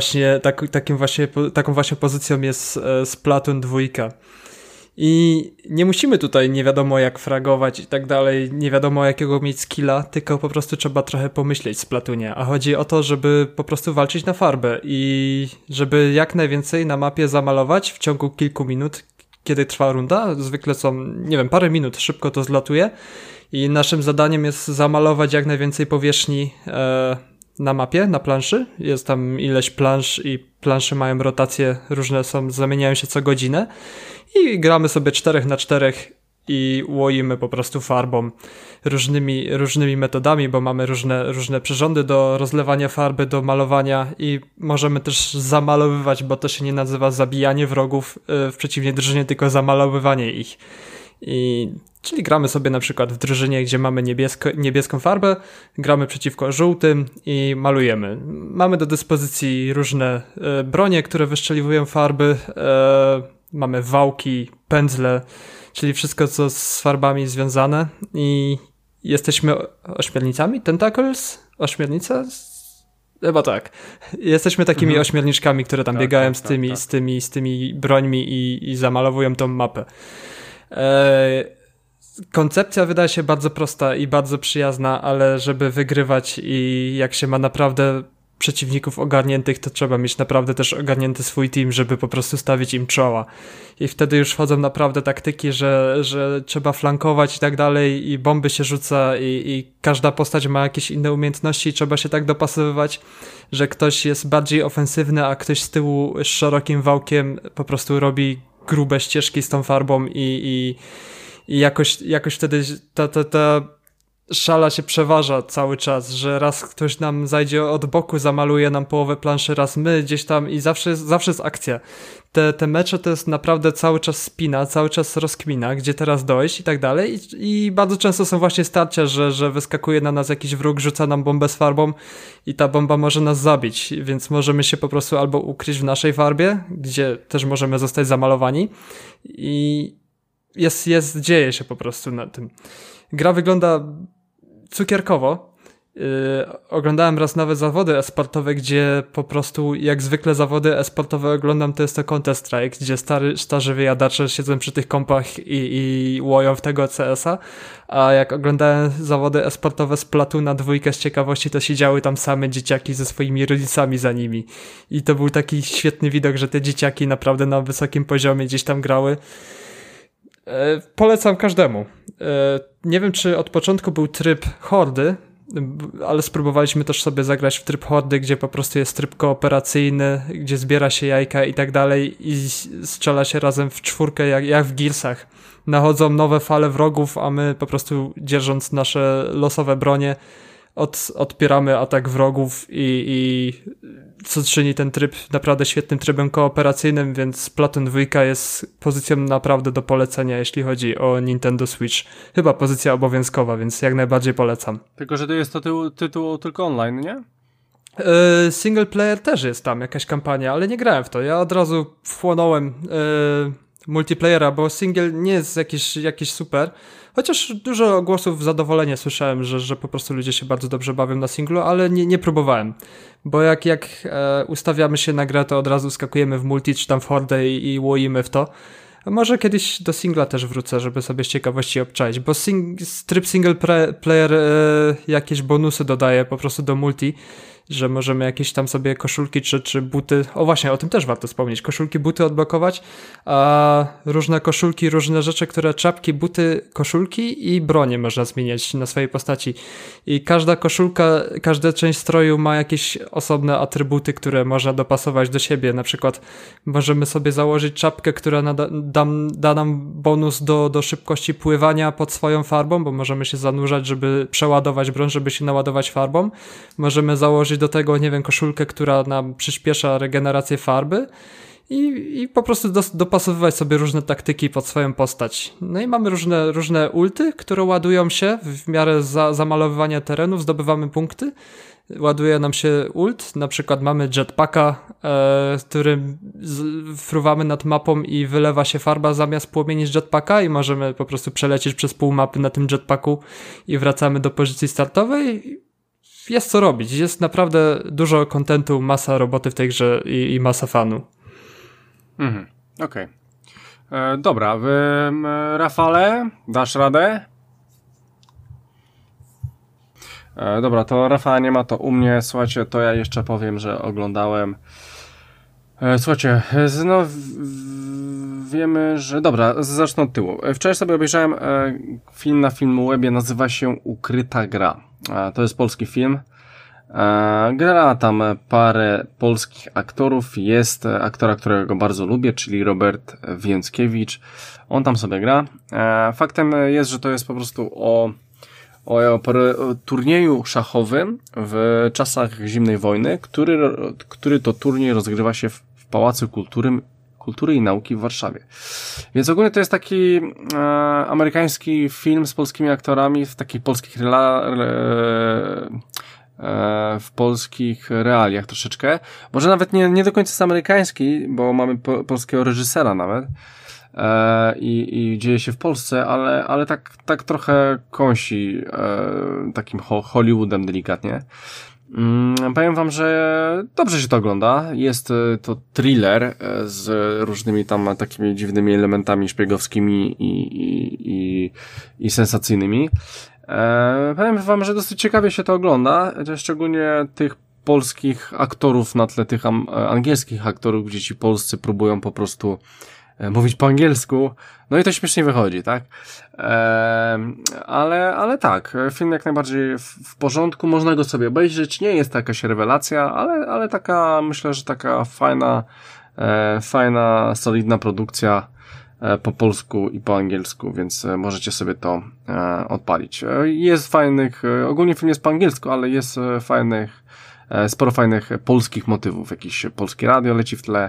taką właśnie pozycją jest Splatoon 2. I nie musimy tutaj nie wiadomo jak fragować i tak dalej, nie wiadomo jakiego mieć skilla, tylko po prostu trzeba trochę pomyśleć w Splatoonie. A chodzi o to, żeby po prostu walczyć na farbę i żeby jak najwięcej na mapie zamalować w ciągu kilku minut, kiedy trwa runda. Zwykle są, nie wiem, parę minut, szybko to zlatuje. I naszym zadaniem jest zamalować jak najwięcej powierzchni na mapie, na planszy. Jest tam ileś plansz i plansze mają rotacje, różne są, zamieniają się co godzinę i gramy sobie 4x4 i łoimy po prostu farbą różnymi metodami, bo mamy różne przyrządy do rozlewania farby, do malowania i możemy też zamalowywać, bo to się nie nazywa zabijanie wrogów w przeciwnej drużynie, tylko zamalowywanie ich. Czyli gramy sobie na przykład w drużynie, gdzie mamy niebieską farbę, gramy przeciwko żółtym i malujemy. Mamy do dyspozycji różne bronie, które wyszczeliwują farby, mamy wałki, pędzle, czyli wszystko, co z farbami związane i jesteśmy ośmiornicami? Tentacles? Ośmiornice? Chyba tak. Jesteśmy takimi ośmiorniczkami, które tam biegają z tymi brońmi i zamalowują tą mapę. Koncepcja wydaje się bardzo prosta i bardzo przyjazna, ale żeby wygrywać i jak się ma naprawdę przeciwników ogarniętych, to trzeba mieć naprawdę też ogarnięty swój team, żeby po prostu stawić im czoła. I wtedy już wchodzą naprawdę taktyki, że trzeba flankować i tak dalej i bomby się rzuca i każda postać ma jakieś inne umiejętności i trzeba się tak dopasowywać, że ktoś jest bardziej ofensywny, a ktoś z tyłu z szerokim wałkiem po prostu robi grube ścieżki z tą farbą i jakoś wtedy ta szala się przeważa cały czas, że raz ktoś nam zajdzie od boku, zamaluje nam połowę planszy, raz my gdzieś tam i zawsze jest akcja. Te mecze to jest naprawdę cały czas spina, cały czas rozkmina, gdzie teraz dojść i tak dalej i bardzo często są właśnie starcia, że wyskakuje na nas jakiś wróg, rzuca nam bombę z farbą i ta bomba może nas zabić, więc możemy się po prostu albo ukryć w naszej farbie, gdzie też możemy zostać zamalowani i dzieje się po prostu na tym. Gra wygląda cukierkowo. Oglądałem raz nawet zawody e-sportowe, gdzie po prostu jak zwykle zawody e-sportowe oglądam, to jest to Counter-Strike, gdzie starzy wyjadacze siedzą przy tych kompach i łoją w tego CS-a, a jak oglądałem zawody e-sportowe z Platoona 2 z ciekawości, to siedziały tam same dzieciaki ze swoimi rodzicami za nimi i to był taki świetny widok, że te dzieciaki naprawdę na wysokim poziomie gdzieś tam grały. Polecam każdemu. Nie wiem, czy od początku był tryb hordy, ale spróbowaliśmy też sobie zagrać w tryb hordy, gdzie po prostu jest tryb kooperacyjny, gdzie zbiera się jajka i tak dalej i strzela się razem w czwórkę, jak w Gearsach. Nachodzą nowe fale wrogów, a my po prostu dzierżąc nasze losowe bronie odpieramy atak wrogów i co czyni ten tryb naprawdę świetnym trybem kooperacyjnym, więc Platoon 2 jest pozycją naprawdę do polecenia, jeśli chodzi o Nintendo Switch. Chyba pozycja obowiązkowa, więc jak najbardziej polecam. Tylko, że to jest to tytuł tylko online, nie? Single player też jest tam jakaś kampania, ale nie grałem w to. Ja od razu wchłonąłem multiplayera, bo single nie jest jakiś super. Chociaż dużo głosów zadowolenia słyszałem, że po prostu ludzie się bardzo dobrze bawią na singlu, ale nie próbowałem. Bo jak ustawiamy się na grę, to od razu skakujemy w multi czy tam w hordę i łoimy w to. Może kiedyś do singla też wrócę, żeby sobie z ciekawości obczaić, bo tryb single player jakieś bonusy dodaje po prostu do multi, że możemy jakieś tam sobie koszulki czy buty, o właśnie, o tym też warto wspomnieć, koszulki, buty odblokować, a różne koszulki, różne rzeczy, które czapki, buty, koszulki i bronie można zmieniać na swojej postaci i każda koszulka, każda część stroju ma jakieś osobne atrybuty, które można dopasować do siebie, na przykład możemy sobie założyć czapkę, która da nam bonus do szybkości pływania pod swoją farbą, bo możemy się zanurzać, żeby przeładować broń, żeby się naładować farbą, możemy założyć do tego, nie wiem, koszulkę, która nam przyspiesza regenerację farby i po prostu dopasowywać sobie różne taktyki pod swoją postać. No i mamy różne ulty, które ładują się w miarę zamalowywania terenów, zdobywamy punkty, ładuje nam się ult, na przykład mamy jetpacka, którym fruwamy nad mapą i wylewa się farba zamiast płomieni z jetpacka i możemy po prostu przelecieć przez pół mapy na tym jetpacku i wracamy do pozycji startowej. Jest co robić, jest naprawdę dużo kontentu, masa roboty w tej grze i masa fanu. Okej. Dobra, Rafale, dasz radę? Dobra, to Rafała nie ma, to u mnie, słuchajcie, to ja jeszcze powiem, że oglądałem. Słuchajcie, no wiemy, że... Dobra, zacznę od tyłu. Wczoraj sobie obejrzałem film na Filmwebie, nazywa się Ukryta gra. To jest polski film. Gra tam parę polskich aktorów. Jest aktora, którego bardzo lubię, czyli Robert Więckiewicz. On tam sobie gra. Faktem jest, że to jest po prostu o turnieju szachowym w czasach zimnej wojny, który to turniej rozgrywa się w Pałacu Kultury i Nauki w Warszawie. Więc ogólnie to jest taki amerykański film z polskimi aktorami w takich polskich w polskich realiach troszeczkę. Może nawet nie do końca jest amerykański, bo mamy polskiego reżysera nawet. I dzieje się w Polsce, ale tak trochę kąsi takim Hollywoodem delikatnie. Powiem wam, że dobrze się to ogląda. Jest to thriller z różnymi tam takimi dziwnymi elementami szpiegowskimi i sensacyjnymi. Powiem wam, że dosyć ciekawie się to ogląda, szczególnie tych polskich aktorów na tle tych angielskich aktorów, gdzie ci polscy próbują po prostu mówić po angielsku, no i to śmiesznie wychodzi, tak? Ale tak, film jak najbardziej w porządku, można go sobie obejrzeć, nie jest to jakaś rewelacja, ale taka, myślę, że taka fajna, solidna produkcja po polsku i po angielsku, więc możecie sobie to odpalić. Jest fajnych, ogólnie film jest po angielsku, ale jest sporo fajnych polskich motywów, jakieś polskie radio leci w tle,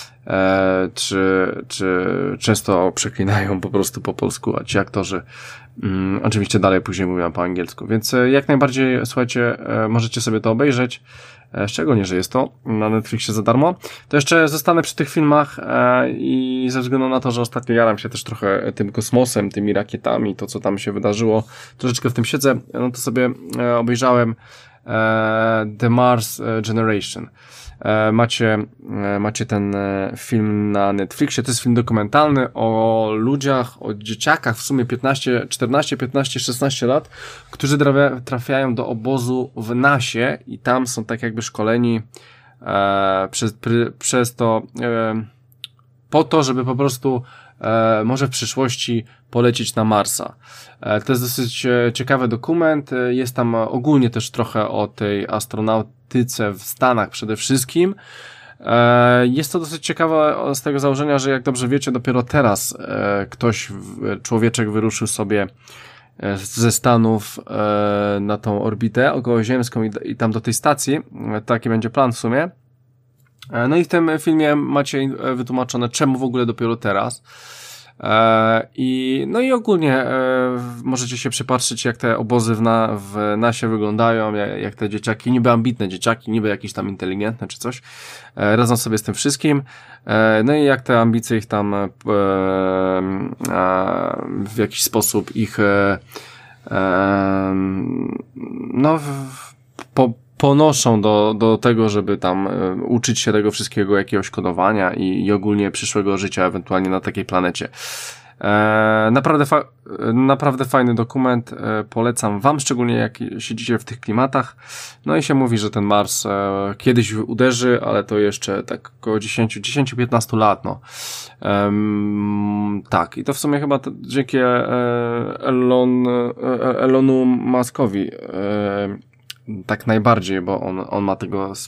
czy często przeklinają po prostu po polsku, a ci aktorzy oczywiście dalej później mówią po angielsku, więc jak najbardziej, słuchajcie, możecie sobie to obejrzeć, szczególnie, że jest to na Netflixie za darmo. To jeszcze zostanę przy tych filmach i ze względu na to, że ostatnio jaram się też trochę tym kosmosem, tymi rakietami, to co tam się wydarzyło, troszeczkę w tym siedzę, no to sobie obejrzałem The Mars Generation. Macie ten film na Netflixie, to jest film dokumentalny o ludziach, o dzieciakach w sumie 14, 15, 16 lat, którzy trafiają do obozu w NASA i tam są tak jakby szkoleni przez to po to, żeby po prostu może w przyszłości polecieć na Marsa. To jest dosyć ciekawy dokument, jest tam ogólnie też trochę o tej astronautyce w Stanach przede wszystkim. Jest to dosyć ciekawe z tego założenia, że jak dobrze wiecie, dopiero teraz człowieczek wyruszył sobie ze Stanów na tą orbitę okołoziemską i tam do tej stacji. Taki będzie plan w sumie. No i w tym filmie macie wytłumaczone, czemu w ogóle dopiero teraz. No i ogólnie możecie się przypatrzyć, jak te obozy w NASA wyglądają, jak te dzieciaki, niby ambitne dzieciaki, niby jakieś tam inteligentne czy coś, radzą sobie z tym wszystkim. No i jak te ambicje ich tam w jakiś sposób ich ponoszą do tego, żeby tam uczyć się tego wszystkiego, jakiegoś kodowania i ogólnie przyszłego życia ewentualnie na takiej planecie. Naprawdę fajny dokument, polecam wam, szczególnie jak siedzicie w tych klimatach. No i się mówi, że ten Mars kiedyś uderzy, ale to jeszcze tak około 10-15 lat, no. Tak, i to w sumie chyba dzięki Elonu Muskowi tak najbardziej, bo on ma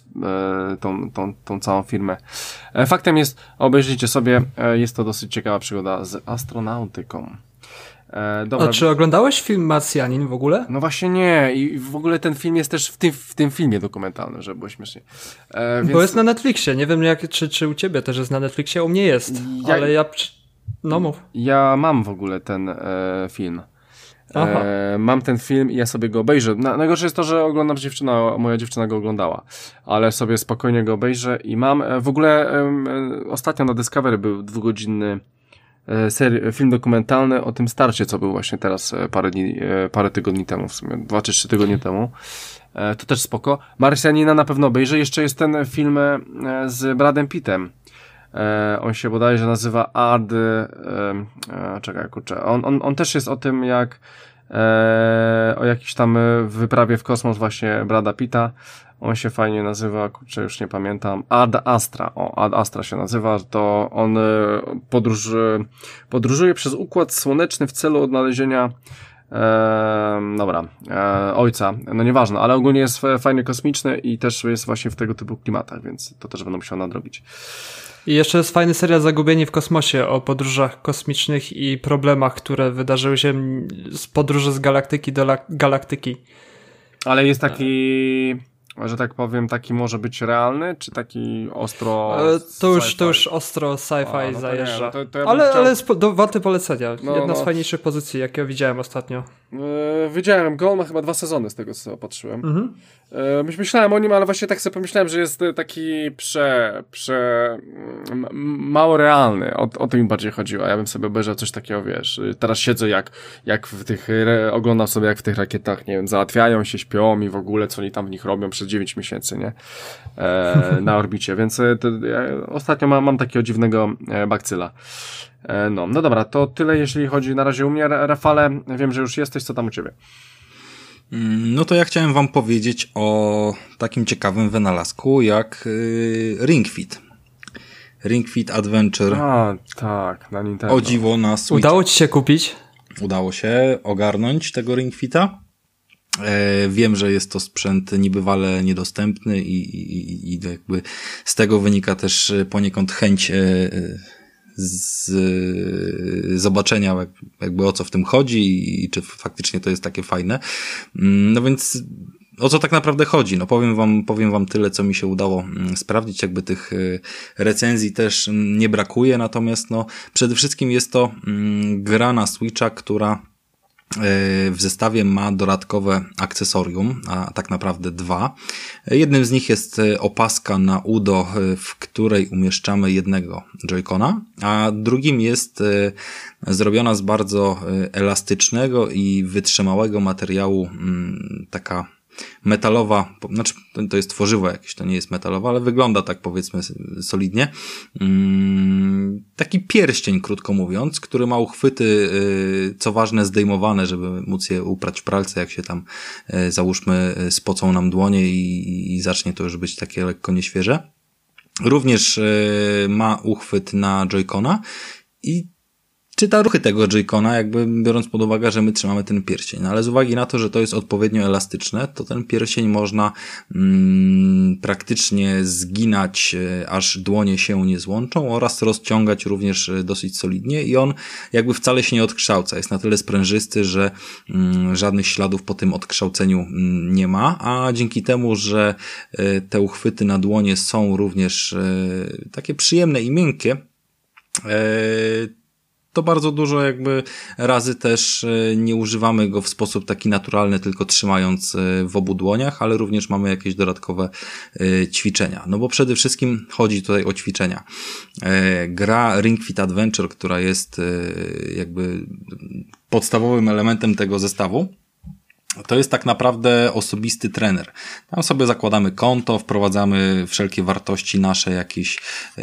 tą całą firmę. Faktem jest, obejrzyjcie sobie, jest to dosyć ciekawa przygoda z astronautyką. Dobra. A czy oglądałeś film Marsjanin w ogóle? No właśnie nie, i w ogóle ten film jest też w tym filmie dokumentalnym, żeby było śmiesznie. Więc... Bo jest na Netflixie, nie wiem czy u ciebie też jest na Netflixie, u mnie jest, ale no mów. Ja mam w ogóle ten film. Mam ten film i ja sobie go obejrzę. Najgorsze jest to, że oglądam moja dziewczyna go oglądała, ale sobie spokojnie go obejrzę i mam w ogóle ostatnio na Discovery był 2-godzinny film dokumentalny o tym starcie, co był właśnie teraz parę tygodni temu, w sumie 2 czy 3 tygodnie temu. To też spoko. Marsjanina na pewno obejrzę. Jeszcze jest ten film z Bradem Pittem. On się bodajże nazywa czekaj, kurczę. On też jest o tym, jak o jakiejś tam wyprawie w kosmos właśnie Brada Pitta. On się fajnie nazywa, kurczę, już nie pamiętam. Ad Astra. Ad Astra się nazywa. To on podróżuje przez Układ Słoneczny w celu odnalezienia ojca. No nieważne, ale ogólnie jest fajnie kosmiczny i też jest właśnie w tego typu klimatach, więc to też będę musiał nadrobić. I jeszcze jest fajny serial Zagubieni w kosmosie o podróżach kosmicznych i problemach, które wydarzyły się z podróży z galaktyki do galaktyki. Ale jest taki, że tak powiem, taki może być realny, czy taki ostro to już ostro sci-fi no zajeżdża. Ja ale jest warte polecenia. Jedna z fajniejszych pozycji, jakie widziałem ostatnio. Widziałem go, on ma chyba 2 sezony z tego, co patrzyłem. Myślałem o nim, ale właśnie tak sobie pomyślałem, że jest taki mało realny. O to mi bardziej chodziło. Ja bym sobie obejrzał coś takiego, wiesz, teraz siedzę jak w tych, oglądam sobie jak w tych rakietach, nie wiem, załatwiają się, śpią i w ogóle co oni tam w nich robią przez 9 miesięcy, nie? Na orbicie, więc ja ostatnio mam takiego dziwnego bakcyla. No dobra, to tyle jeśli chodzi na razie u mnie. Rafale, wiem, że już jesteś, co tam u ciebie? No to ja chciałem wam powiedzieć o takim ciekawym wynalazku jak Ring Fit. Ring Fit Adventure. A, tak, na Nintendo. O dziwo na Switcha. Udało ci się kupić? Udało się ogarnąć tego Ring Fita. Wiem, że jest to sprzęt niebywale niedostępny i jakby z tego wynika też poniekąd chęć z zobaczenia jakby o co w tym chodzi i czy faktycznie to jest takie fajne. No więc o co tak naprawdę chodzi? No powiem wam tyle, co mi się udało sprawdzić, jakby tych recenzji też nie brakuje, natomiast no przede wszystkim jest to gra na Switcha, która w zestawie ma dodatkowe akcesorium, a tak naprawdę 2. Jednym z nich jest opaska na udo, w której umieszczamy jednego Joy-Cona, a drugim jest zrobiona z bardzo elastycznego i wytrzymałego materiału taka metalowa, znaczy to jest tworzywo jakieś, to nie jest metalowe, ale wygląda tak powiedzmy solidnie. Taki pierścień, krótko mówiąc, który ma uchwyty, co ważne, zdejmowane, żeby móc je uprać w pralce, jak się tam załóżmy spocą nam dłonie i zacznie to już być takie lekko nieświeże. Również ma uchwyt na Joy-Cona i czyta ruchy tego Joy-Cona, jakby biorąc pod uwagę, że my trzymamy ten pierścień. No ale z uwagi na to, że to jest odpowiednio elastyczne, to ten pierścień można praktycznie zginać, aż dłonie się nie złączą oraz rozciągać również dosyć solidnie i on jakby wcale się nie odkształca. Jest na tyle sprężysty, że żadnych śladów po tym odkształceniu nie ma, a dzięki temu, że te uchwyty na dłonie są również takie przyjemne i miękkie, to bardzo dużo jakby razy też nie używamy go w sposób taki naturalny, tylko trzymając w obu dłoniach, ale również mamy jakieś dodatkowe ćwiczenia. No bo przede wszystkim chodzi tutaj o ćwiczenia. Gra Ring Fit Adventure, która jest jakby podstawowym elementem tego zestawu, to jest tak naprawdę osobisty trener. Tam sobie zakładamy konto, wprowadzamy wszelkie wartości nasze, jakieś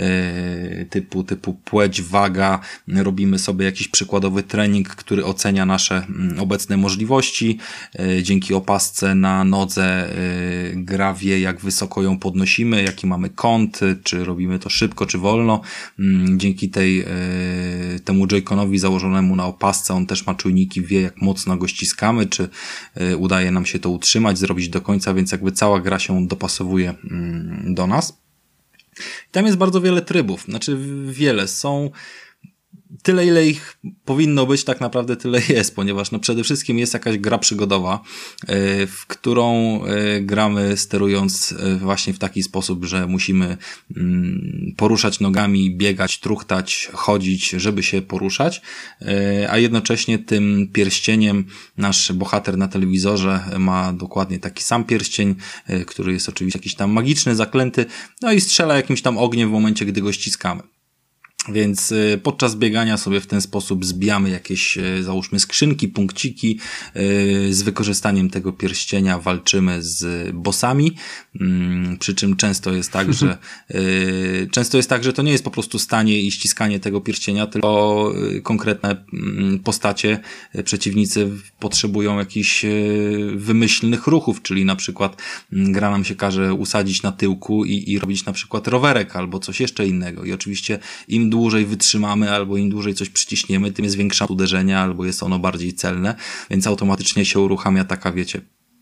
typu płeć, waga, robimy sobie jakiś przykładowy trening, który ocenia nasze obecne możliwości. Dzięki opasce na nodze gra wie, jak wysoko ją podnosimy, jaki mamy kąt, czy robimy to szybko, czy wolno. Dzięki temu Joy-Conowi założonemu na opasce, on też ma czujniki, wie, jak mocno go ściskamy, czy udaje nam się to utrzymać, zrobić do końca, więc jakby cała gra się dopasowuje do nas. I tam jest bardzo wiele trybów, znaczy wiele. Są tyle, ile ich powinno być, tak naprawdę tyle jest, ponieważ no przede wszystkim jest jakaś gra przygodowa, w którą gramy sterując właśnie w taki sposób, że musimy poruszać nogami, biegać, truchtać, chodzić, żeby się poruszać, a jednocześnie tym pierścieniem nasz bohater na telewizorze ma dokładnie taki sam pierścień, który jest oczywiście jakiś tam magiczny, zaklęty, no i strzela jakimś tam ogniem w momencie, gdy go ściskamy. Więc podczas biegania sobie w ten sposób zbijamy jakieś, załóżmy, skrzynki, punkciki. Z wykorzystaniem tego pierścienia walczymy z bossami. Przy czym często jest tak, że to nie jest po prostu stanie i ściskanie tego pierścienia, tylko konkretne postacie, przeciwnicy potrzebują jakichś wymyślnych ruchów, czyli na przykład gra nam się każe usadzić na tyłku i robić na przykład rowerek albo coś jeszcze innego. I oczywiście im dłużej wytrzymamy albo im dłużej coś przyciśniemy, tym jest większa uderzenia albo jest ono bardziej celne, więc automatycznie się uruchamia taka, wiecie,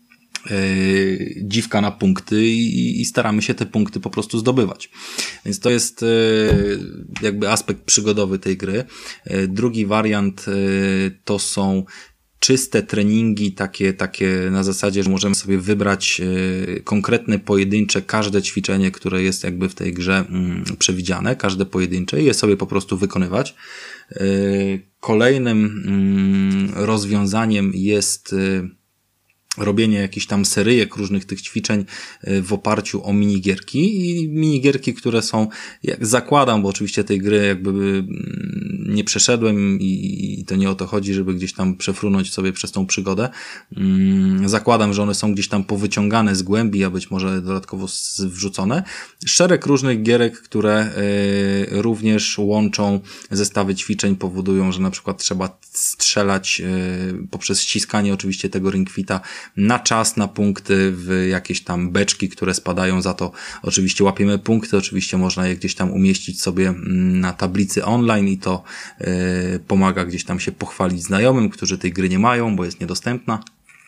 dziwka na punkty i staramy się te punkty po prostu zdobywać. Więc to jest jakby aspekt przygodowy tej gry. Drugi wariant to są czyste treningi, takie na zasadzie, że możemy sobie wybrać konkretne, pojedyncze, każde ćwiczenie, które jest jakby w tej grze przewidziane, każde pojedyncze i je sobie po prostu wykonywać. Kolejnym rozwiązaniem jest robienie jakichś tam seryjek różnych tych ćwiczeń w oparciu o minigierki i minigierki, które są, jak zakładam, bo oczywiście tej gry jakby nie przeszedłem i to nie o to chodzi, żeby gdzieś tam przefrunąć sobie przez tą przygodę. Zakładam, że one są gdzieś tam powyciągane z głębi, a być może dodatkowo wrzucone. Szereg różnych gierek, które również łączą zestawy ćwiczeń, powodują, że na przykład trzeba strzelać poprzez ściskanie oczywiście tego Ring Fita na czas, na punkty w jakieś tam beczki, które spadają, za to oczywiście łapiemy punkty, oczywiście można je gdzieś tam umieścić sobie na tablicy online i to pomaga gdzieś tam się pochwalić znajomym, którzy tej gry nie mają, bo jest niedostępna.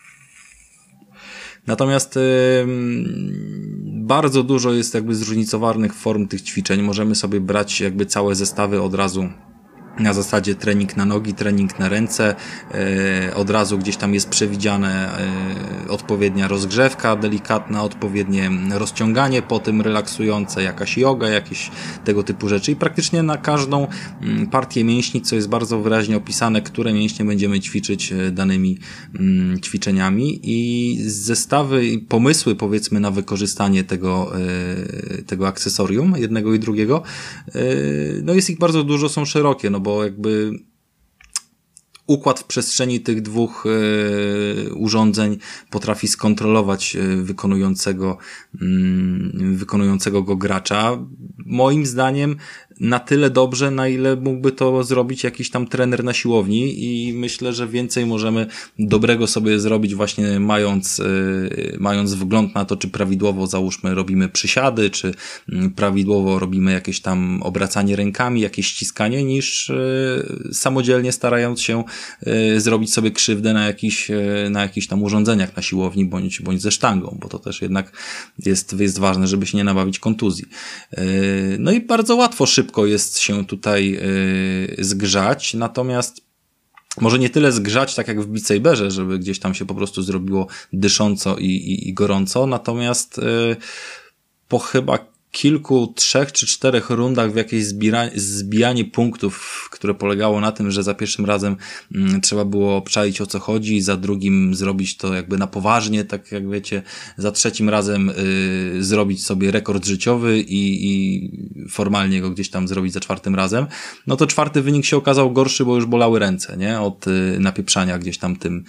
Natomiast bardzo dużo jest jakby zróżnicowanych form tych ćwiczeń. Możemy sobie brać jakby całe zestawy od razu na zasadzie trening na nogi, trening na ręce, od razu gdzieś tam jest przewidziane odpowiednia rozgrzewka delikatna, odpowiednie rozciąganie po tym relaksujące, jakaś joga, jakieś tego typu rzeczy i praktycznie na każdą partię mięśni, co jest bardzo wyraźnie opisane, które mięśnie będziemy ćwiczyć danymi ćwiczeniami i zestawy i pomysły powiedzmy na wykorzystanie tego akcesorium, jednego i drugiego, no jest ich bardzo dużo, są szerokie, no bo jakby układ w przestrzeni tych dwóch urządzeń potrafi skontrolować wykonującego go gracza. Moim zdaniem na tyle dobrze, na ile mógłby to zrobić jakiś tam trener na siłowni i myślę, że więcej możemy dobrego sobie zrobić właśnie mając wgląd na to, czy prawidłowo załóżmy robimy przysiady, czy prawidłowo robimy jakieś tam obracanie rękami, jakieś ściskanie, niż samodzielnie starając się zrobić sobie krzywdę na jakichś tam urządzeniach na siłowni, bądź ze sztangą, bo to też jednak jest ważne, żeby się nie nabawić kontuzji. No i bardzo łatwo, szybko jest się tutaj zgrzać, natomiast może nie tyle zgrzać, tak jak w Beat Saberze, żeby gdzieś tam się po prostu zrobiło dysząco i gorąco, natomiast po chyba kilku, 3 czy 4 rundach w jakieś zbijanie punktów, które polegało na tym, że za pierwszym razem trzeba było obczaić, o co chodzi, za drugim zrobić to jakby na poważnie, tak jak wiecie, za trzecim razem zrobić sobie rekord życiowy i formalnie go gdzieś tam zrobić za 4 razem, no to 4 wynik się okazał gorszy, bo już bolały ręce, nie? Od napieprzania gdzieś tam tym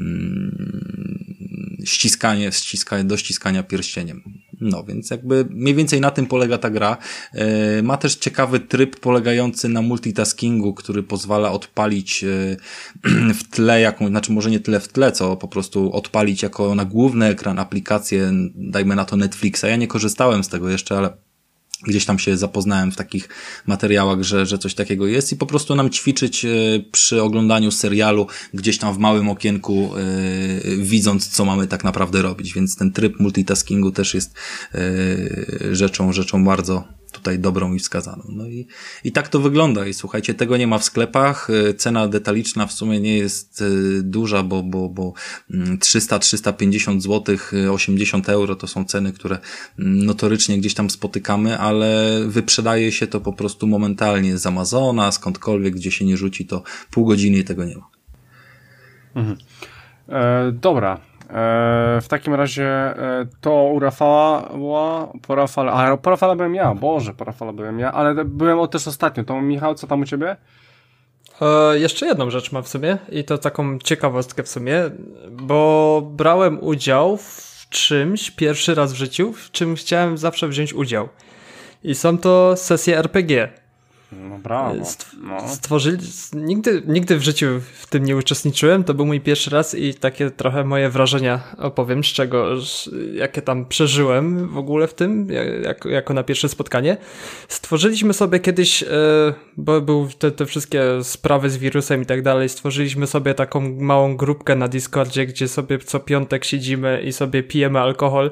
do ściskania pierścieniem. No, więc jakby mniej więcej na tym polega ta gra. Ma też ciekawy tryb polegający na multitaskingu, który pozwala odpalić w tle znaczy może nie tyle w tle, co po prostu odpalić jako na główny ekran aplikację, dajmy na to Netflixa. Ja nie korzystałem z tego jeszcze, ale gdzieś tam się zapoznałem w takich materiałach, że coś takiego jest i po prostu nam ćwiczyć przy oglądaniu serialu gdzieś tam w małym okienku, widząc, co mamy tak naprawdę robić. Więc ten tryb multitaskingu też jest rzeczą bardzo tutaj dobrą i wskazaną. No i tak to wygląda i słuchajcie, tego nie ma w sklepach, cena detaliczna w sumie nie jest duża, bo 300-350 zł, 80 euro to są ceny, które notorycznie gdzieś tam spotykamy, ale wyprzedaje się to po prostu momentalnie z Amazona, skądkolwiek, gdzie się nie rzuci, to pół godziny i tego nie ma. Mhm. Dobra. W takim razie to u Rafała, po Rafała byłem ja, po Rafała byłem ja, ale byłem też ostatnio. To Michał, co tam u ciebie? Jeszcze jedną rzecz mam w sumie i to taką ciekawostkę w sumie, bo brałem udział w czymś pierwszy raz w życiu, w czym chciałem zawsze wziąć udział. I są to sesje RPG. No brawo. Nigdy w życiu w tym nie uczestniczyłem, to był mój pierwszy raz i takie trochę moje wrażenia opowiem, jakie tam przeżyłem w ogóle w tym, jako na pierwsze spotkanie. Stworzyliśmy sobie kiedyś, bo były te wszystkie sprawy z wirusem i tak dalej, stworzyliśmy sobie taką małą grupkę na Discordzie, gdzie sobie co piątek siedzimy i sobie pijemy alkohol.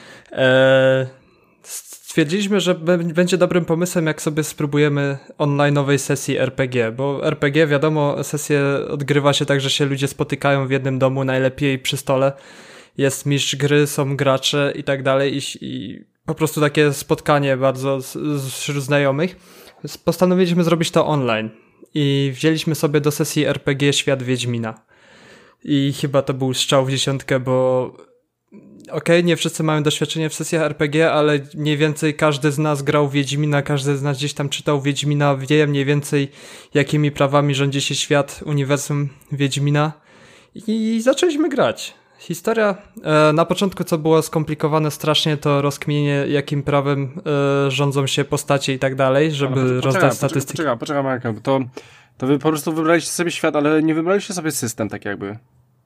Stwierdziliśmy, że będzie dobrym pomysłem, jak sobie spróbujemy online'owej sesji RPG, bo RPG, wiadomo, sesję odgrywa się tak, że się ludzie spotykają w jednym domu, najlepiej przy stole, jest mistrz gry, są gracze i tak dalej i po prostu takie spotkanie bardzo wśród znajomych. Postanowiliśmy zrobić to online i wzięliśmy sobie do sesji RPG Świat Wiedźmina i chyba to był strzał w dziesiątkę, bo okej, nie wszyscy mają doświadczenie w sesjach RPG, ale mniej więcej każdy z nas grał w Wiedźmina, każdy z nas gdzieś tam czytał Wiedźmina, wie mniej więcej jakimi prawami rządzi się świat, uniwersum Wiedźmina i zaczęliśmy grać. Historia na początku, co było skomplikowane strasznie, to rozkminienie, jakim prawem rządzą się postacie i tak dalej, żeby rozdać statystyki. Poczekaj, Marek, bo to wy po prostu wybraliście sobie świat, ale nie wybraliście sobie system, tak jakby.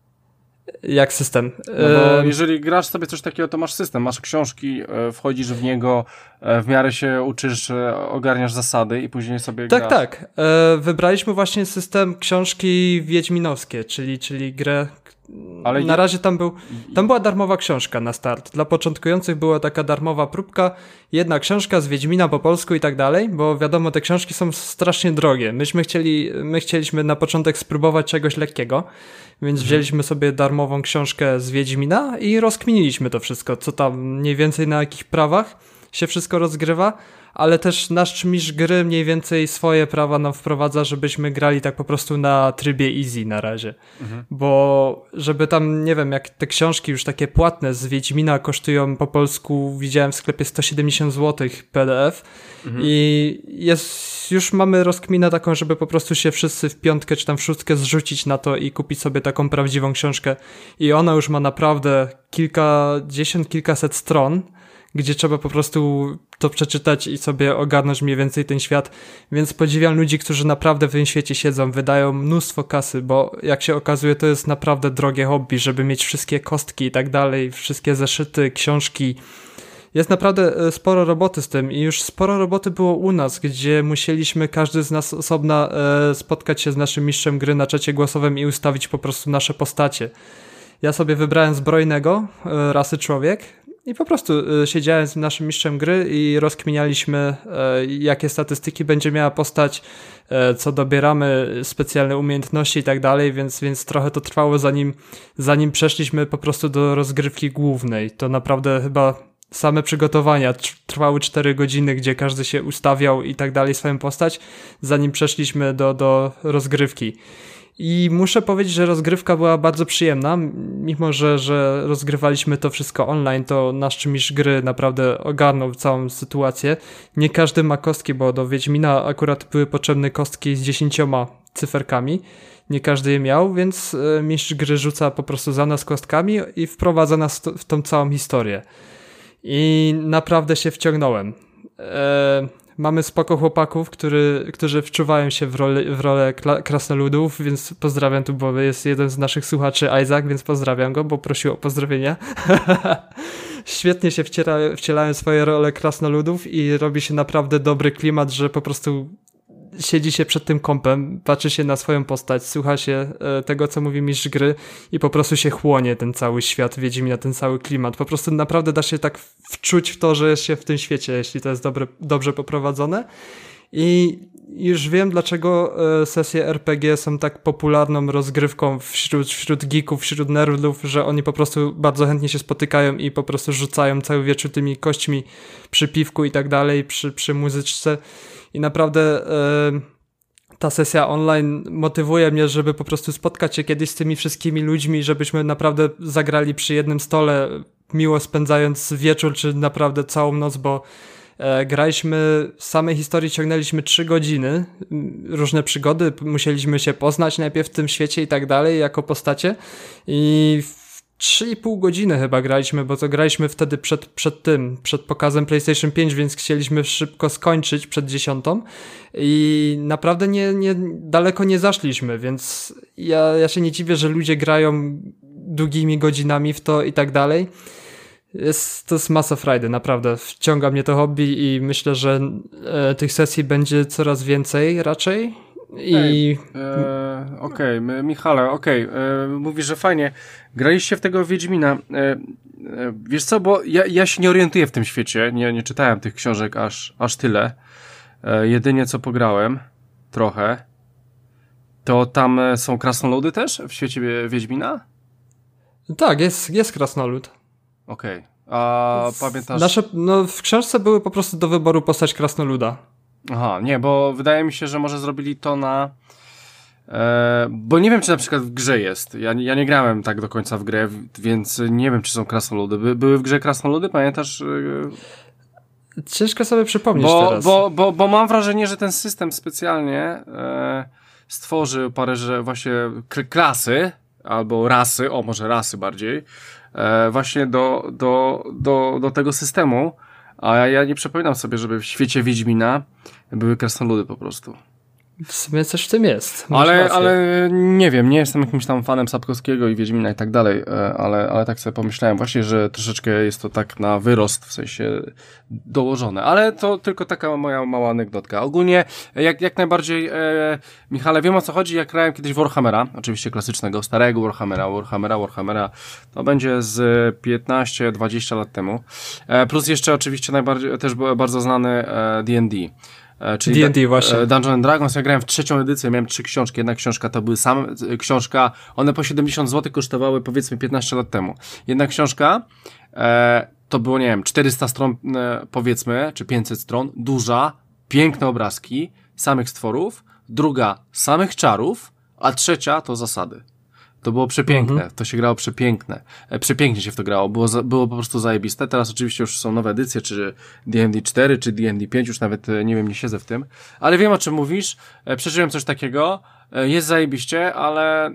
Jak system? No bo jeżeli grasz sobie coś takiego, to masz system, masz książki, wchodzisz w niego, w miarę się uczysz, ogarniasz zasady i później sobie grasz. Tak. Wybraliśmy właśnie system książki wiedźminowskie, czyli grę. Ale na razie tam była darmowa książka na start. Dla początkujących była taka darmowa próbka, jedna książka z Wiedźmina po polsku i tak dalej, bo wiadomo, te książki są strasznie drogie. My chcieliśmy na początek spróbować czegoś lekkiego, więc wzięliśmy sobie darmową książkę z Wiedźmina i rozkminiliśmy to wszystko, co tam mniej więcej na jakich prawach się wszystko rozgrywa, ale też nasz mistrz gry mniej więcej swoje prawa nam wprowadza, żebyśmy grali tak po prostu na trybie easy na razie. Bo żeby tam, nie wiem, jak te książki już takie płatne z Wiedźmina kosztują po polsku, widziałem w sklepie 170 zł PDF i już mamy rozkminę taką, żeby po prostu się wszyscy w piątkę czy tam w szóstkę zrzucić na to i kupić sobie taką prawdziwą książkę i ona już ma naprawdę kilkaset stron, gdzie trzeba po prostu to przeczytać i sobie ogarnąć mniej więcej ten świat, więc podziwiam ludzi, którzy naprawdę w tym świecie siedzą, wydają mnóstwo kasy, bo jak się okazuje, to jest naprawdę drogie hobby, żeby mieć wszystkie kostki i tak dalej, wszystkie zeszyty, książki. Jest naprawdę sporo roboty z tym i już sporo roboty było u nas, gdzie musieliśmy każdy z nas osobna spotkać się z naszym mistrzem gry na czacie głosowym i ustawić po prostu nasze postacie. Ja sobie wybrałem zbrojnego, rasy człowiek, i po prostu siedziałem z naszym mistrzem gry i rozkminialiśmy, jakie statystyki będzie miała postać, co dobieramy, specjalne umiejętności i tak dalej, więc trochę to trwało zanim przeszliśmy po prostu do rozgrywki głównej. To naprawdę chyba same przygotowania trwały 4 godziny, gdzie każdy się ustawiał i tak dalej swoją postać, zanim przeszliśmy do rozgrywki. I muszę powiedzieć, że rozgrywka była bardzo przyjemna, mimo że rozgrywaliśmy to wszystko online, to nasz mistrz gry naprawdę ogarnął całą sytuację. Nie każdy ma kostki, bo do Wiedźmina akurat były potrzebne kostki z 10 cyferkami. Nie każdy je miał, więc mistrz gry rzuca po prostu za nas kostkami i wprowadza nas w tą całą historię. I naprawdę się wciągnąłem. Mamy spoko chłopaków, którzy wczuwają się w rolę krasnoludów, więc pozdrawiam tu, bo jest jeden z naszych słuchaczy, Isaac, więc pozdrawiam go, bo prosił o pozdrowienia. Świetnie się wcielają swoje role krasnoludów i robi się naprawdę dobry klimat, że po prostu siedzi się przed tym kompem, patrzy się na swoją postać, słucha się tego, co mówi mistrz gry i po prostu się chłonie ten cały świat Wiedźmina, ten cały klimat. Po prostu naprawdę da się tak wczuć w to, że jest się w tym świecie, jeśli to jest dobrze poprowadzone. I już wiem, dlaczego sesje RPG są tak popularną rozgrywką wśród geeków, wśród nerdów, że oni po prostu bardzo chętnie się spotykają i po prostu rzucają cały wieczór tymi kośćmi przy piwku i tak dalej, przy muzyczce. I naprawdę ta sesja online motywuje mnie, żeby po prostu spotkać się kiedyś z tymi wszystkimi ludźmi, żebyśmy naprawdę zagrali przy jednym stole, miło spędzając wieczór, czy naprawdę całą noc, bo graliśmy, z samej historii ciągnęliśmy 3 godziny, różne przygody, musieliśmy się poznać najpierw w tym świecie i tak dalej, jako postacie i 3,5 godziny chyba graliśmy, bo to graliśmy wtedy przed pokazem PlayStation 5, więc chcieliśmy szybko skończyć przed 10 i naprawdę daleko nie zaszliśmy, więc ja się nie dziwię, że ludzie grają długimi godzinami w to i tak dalej. To jest masa frajdy, naprawdę. Wciąga mnie to hobby i myślę, że tych sesji będzie coraz więcej raczej. Okej, Michale, mówisz, że fajnie. Graliście w tego Wiedźmina. Wiesz co, bo ja się nie orientuję w tym świecie, nie czytałem tych książek aż tyle. Jedynie co pograłem, trochę, to tam są krasnoludy też w świecie Wiedźmina? Tak, jest krasnolud. Okej. A pamiętasz... w książce były po prostu do wyboru postać krasnoluda. Aha, nie, bo wydaje mi się, że może zrobili to na Bo nie wiem, czy na przykład w grze jest. Ja nie grałem tak do końca w grę, więc nie wiem, czy są krasnoludy. Były w grze krasnoludy, pamiętasz? Ciężko sobie przypomnieć teraz. Bo mam wrażenie, że ten system specjalnie stworzył parę, że właśnie klasy, albo rasy, może rasy bardziej, właśnie do tego systemu, a ja nie przypominam sobie, żeby w świecie Wiedźmina były krasnoludy po prostu. W sumie coś w tym jest. Ale nie wiem, nie jestem jakimś tam fanem Sapkowskiego i Wiedźmina i tak dalej, ale tak sobie pomyślałem właśnie, że troszeczkę jest to tak na wyrost, w sensie dołożone, ale to tylko taka moja mała anegdotka. Ogólnie, jak najbardziej, Michale, wiem o co chodzi, jak grałem kiedyś Warhammera, oczywiście klasycznego, starego Warhammera, to będzie z 15-20 lat temu, plus jeszcze oczywiście najbardziej, też bardzo znany D&D. Czyli D&D właśnie. Dungeons & Dragons, ja grałem w 3. edycję, miałem 3 książki, jedna książka to były książka, one po 70 zł kosztowały powiedzmy 15 lat temu. Jedna książka to było, nie wiem, 400 stron powiedzmy, czy 500 stron, duża, piękne obrazki, samych stworów, druga samych czarów, a trzecia to zasady. To było przepiękne, to się grało przepięknie się w to grało, było po prostu zajebiste. Teraz oczywiście już są nowe edycje, czy D&D 4, czy D&D 5, już nawet nie wiem, nie siedzę w tym, ale wiem o czym mówisz, przeżyłem coś takiego, jest zajebiście, ale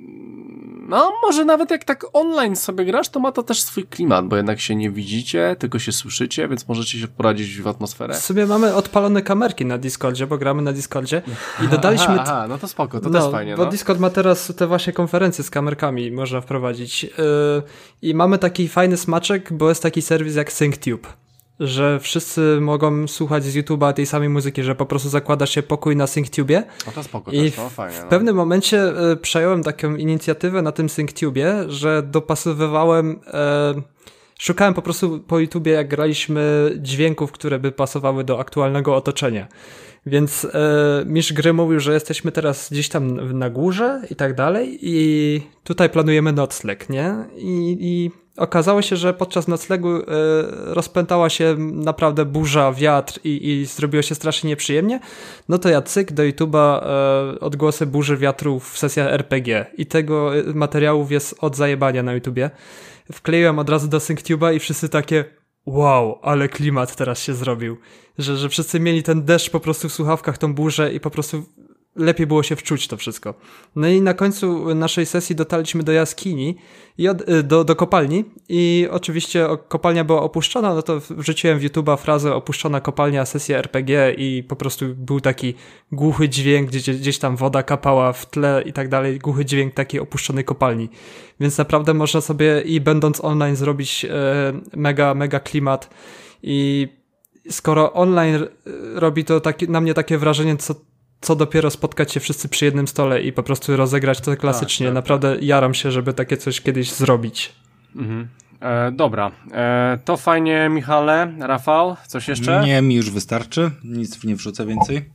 no może nawet jak tak online sobie grasz, to ma to też swój klimat, bo jednak się nie widzicie, tylko się słyszycie, więc możecie się poradzić w atmosferę. W sumie mamy odpalone kamerki na Discordzie, bo gramy na Discordzie i dodaliśmy... Aha, no to spoko, to też fajnie. Bo Discord ma teraz te właśnie konferencje z kamerkami, można wprowadzić. I mamy taki fajny smaczek, bo jest taki serwis jak SyncTube, że wszyscy mogą słuchać z YouTube'a tej samej muzyki, że po prostu zakłada się pokój na SyncTubie. No to spoko i też, no fajnie. W pewnym momencie przejąłem taką inicjatywę na tym SyncTubie, że dopasowywałem... Szukałem po prostu po YouTubie, jak graliśmy, dźwięków, które by pasowały do aktualnego otoczenia. Więc mistrz gry mówił, że jesteśmy teraz gdzieś tam na górze i tak dalej i tutaj planujemy nocleg, nie? I okazało się, że podczas noclegu rozpętała się naprawdę burza, wiatr i zrobiło się strasznie nieprzyjemnie. No to ja cyk do YouTube'a odgłosy burzy wiatrów w sesjach RPG i tego materiałów jest od zajebania na YouTubie. Wkleiłem od razu do SyncTube'a i wszyscy takie wow, ale klimat teraz się zrobił. Że wszyscy mieli ten deszcz po prostu w słuchawkach, tą burzę i po prostu lepiej było się wczuć to wszystko. No i na końcu naszej sesji dotarliśmy do jaskini i do kopalni i oczywiście kopalnia była opuszczona, no to wrzuciłem w YouTube'a frazę opuszczona kopalnia, sesja RPG i po prostu był taki głuchy dźwięk, gdzieś tam woda kapała w tle i tak dalej, głuchy dźwięk takiej opuszczonej kopalni. Więc naprawdę można sobie i będąc online zrobić mega klimat i skoro online robi to na mnie takie wrażenie, co dopiero spotkać się wszyscy przy jednym stole i po prostu rozegrać to klasycznie. Tak. Naprawdę jaram się, żeby takie coś kiedyś zrobić. Mhm. Dobra. To fajnie, Michale. Rafał, coś jeszcze? Nie, mi już wystarczy. Nic nie wrzucę więcej.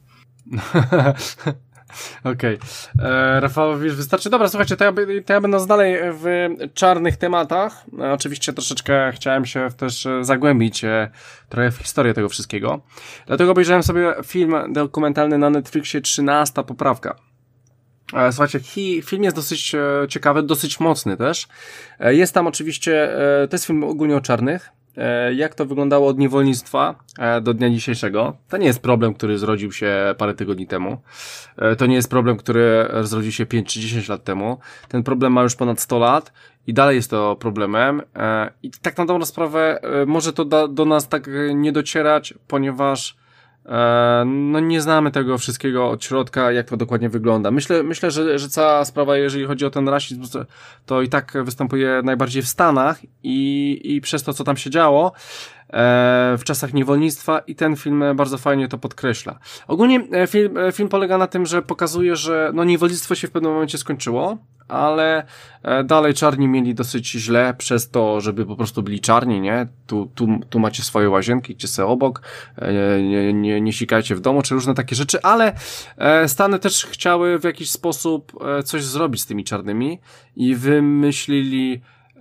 Okej. Rafał, już wystarczy. Dobra, słuchajcie, to ja będę dalej w czarnych tematach. Oczywiście troszeczkę chciałem się też zagłębić trochę w historię tego wszystkiego. Dlatego obejrzałem sobie film dokumentalny na Netflixie 13 poprawka. Słuchajcie, film jest dosyć ciekawy, dosyć mocny też. Jest tam oczywiście, to jest film ogólnie o czarnych. Jak to wyglądało od niewolnictwa do dnia dzisiejszego. To nie jest problem, który zrodził się parę tygodni temu. To nie jest problem, który zrodził się 5 czy 10 lat temu. Ten problem ma już ponad 100 lat i dalej jest to problemem. I tak na dobrą sprawę może to do nas tak nie docierać, ponieważ no nie znamy tego wszystkiego od środka, jak to dokładnie wygląda. Myślę, że cała sprawa, jeżeli chodzi o ten rasizm, to i tak występuje najbardziej w Stanach i przez to, co tam się działo w czasach niewolnictwa i ten film bardzo fajnie to podkreśla. Ogólnie film polega na tym, że pokazuje, że no niewolnictwo się w pewnym momencie skończyło, ale dalej czarni mieli dosyć źle przez to, żeby po prostu byli czarni, nie? Tu macie swoje łazienki, idźcie sobie obok, nie sikajcie w domu, czy różne takie rzeczy, ale Stany też chciały w jakiś sposób coś zrobić z tymi czarnymi i wymyślili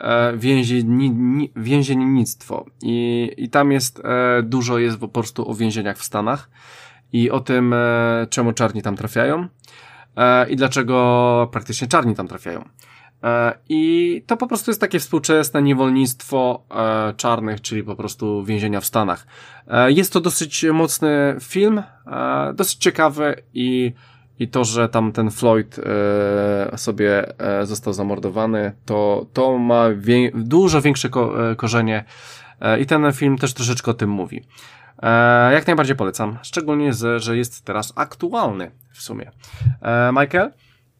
więziennictwo i tam jest dużo jest po prostu o więzieniach w Stanach i o tym, czemu czarni tam trafiają. i dlaczego praktycznie czarni tam trafiają. I to po prostu jest takie współczesne niewolnictwo czarnych, czyli po prostu więzienia w Stanach. Jest to dosyć mocny film, dosyć ciekawy i to, że tam ten Floyd sobie został zamordowany, to ma dużo większe korzenie i ten film też troszeczkę o tym mówi. Jak najbardziej polecam, szczególnie, że jest teraz aktualny w sumie. Michael?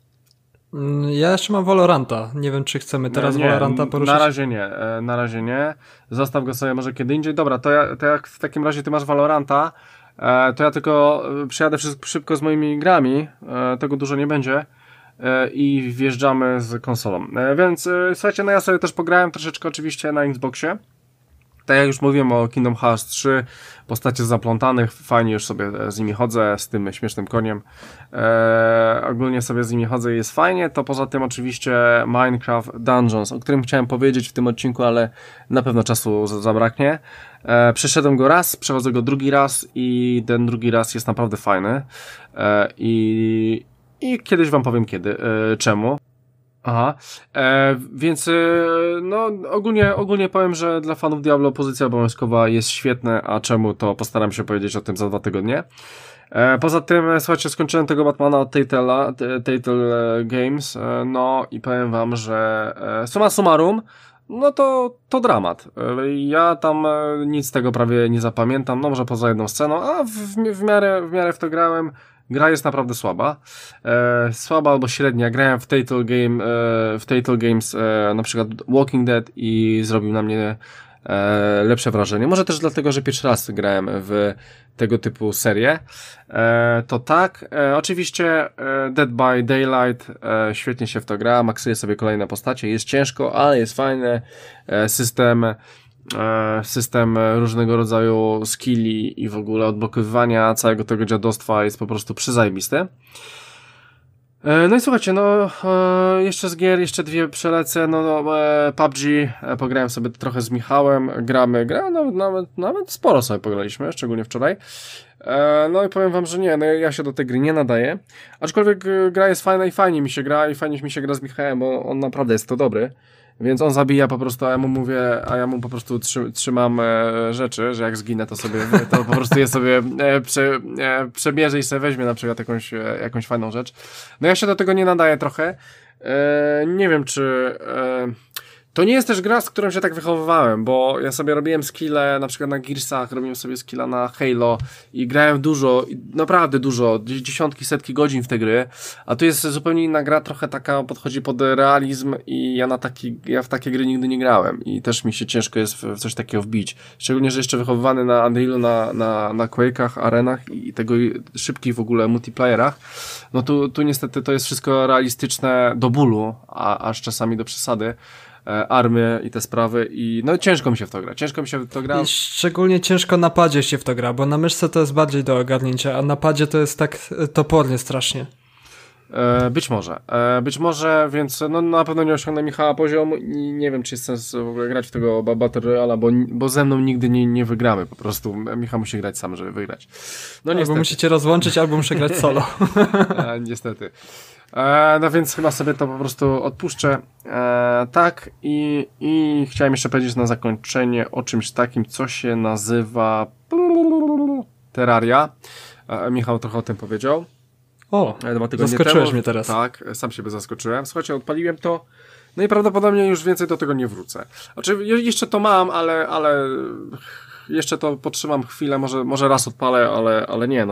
Ja jeszcze mam Valoranta. Nie wiem, czy chcemy teraz Valoranta poruszyć. Na razie nie. Zostaw go sobie może kiedy indziej. Dobra, to jak w takim razie ty masz Valoranta, to ja tylko przyjadę szybko z moimi grami, tego dużo nie będzie i wjeżdżamy z konsolą. Więc słuchajcie, no ja sobie też pograłem troszeczkę oczywiście na Xboxie. Tak jak już mówiłem o Kingdom Hearts 3, postacie zaplątanych, fajnie już sobie z nimi chodzę, z tym śmiesznym koniem. Ogólnie sobie z nimi chodzę i jest fajnie. To poza tym oczywiście Minecraft Dungeons, o którym chciałem powiedzieć w tym odcinku, ale na pewno czasu zabraknie. Przeszedłem go raz, przechodzę go drugi raz i ten drugi raz jest naprawdę fajny. I kiedyś wam powiem czemu. Aha, więc no ogólnie powiem, że dla fanów Diablo pozycja obowiązkowa jest świetna, a czemu to postaram się powiedzieć o tym za 2 tygodnie. Poza tym, słuchajcie, skończyłem tego Batmana od Telltale Games, no i powiem wam, że summa summarum, no to dramat. Ja tam nic z tego prawie nie zapamiętam, no może poza jedną sceną, a w miarę w to grałem. Gra jest naprawdę słaba. Słaba albo średnia. Grałem w Telltale Games na przykład Walking Dead i zrobił na mnie lepsze wrażenie. Może też dlatego, że pierwszy raz grałem w tego typu serię. To tak. Oczywiście Dead by Daylight świetnie się w to gra. Maksuję sobie kolejne postacie. Jest ciężko, ale jest fajne. System różnego rodzaju skilli i w ogóle odblokowywania całego tego dziadostwa jest po prostu przyzajebisty. No i słuchajcie, jeszcze z gier, jeszcze 2 przelecę, PUBG, pograłem sobie trochę z Michałem, gramy, nawet sporo sobie pograliśmy, szczególnie wczoraj. No i powiem wam, że ja się do tej gry nie nadaję, aczkolwiek gra jest fajna i fajnie mi się gra z Michałem, bo on naprawdę jest to dobry. Więc on zabija po prostu, a ja mu po prostu trzymam rzeczy, że jak zginę, to po prostu je sobie przebierze i sobie weźmie na przykład jakąś fajną rzecz. No ja się do tego nie nadaję trochę. Nie wiem, czy... To nie jest też gra, z którą się tak wychowywałem, bo ja sobie robiłem skille na przykład na Gearsach, robiłem sobie skilla na Halo i grałem dużo, naprawdę dużo, dziesiątki, setki godzin w te gry, a tu jest zupełnie inna gra, trochę taka podchodzi pod realizm i ja w takie gry nigdy nie grałem i też mi się ciężko jest w coś takiego wbić. Szczególnie, że jeszcze wychowywany na Unrealu, na Quake'ach, arenach i tego szybkich w ogóle multiplayerach, no tu niestety to jest wszystko realistyczne do bólu, aż czasami do przesady. Armię i te sprawy i ciężko mi się w to gra. I szczególnie ciężko na padzie się w to gra, bo na myszce to jest bardziej do ogarnięcia, a na padzie to jest tak topornie strasznie. Być może, więc na pewno nie osiągnę Michała poziomu i nie wiem, czy jest sens w ogóle grać w tego Battle Royale, bo ze mną nigdy nie wygramy po prostu. Michał musi grać sam, żeby wygrać. Albo musicie rozłączyć, albo muszę grać solo. Niestety. No więc chyba sobie to po prostu odpuszczę. Tak i chciałem jeszcze powiedzieć na zakończenie o czymś takim, co się nazywa Terraria. Michał trochę o tym powiedział. O, zaskoczyłeś mnie teraz. Tak, sam siebie zaskoczyłem. Słuchajcie, odpaliłem to, no i prawdopodobnie już więcej do tego nie wrócę. Znaczy, jeszcze to mam, ale jeszcze to potrzymam chwilę, może raz odpalę, ale nie,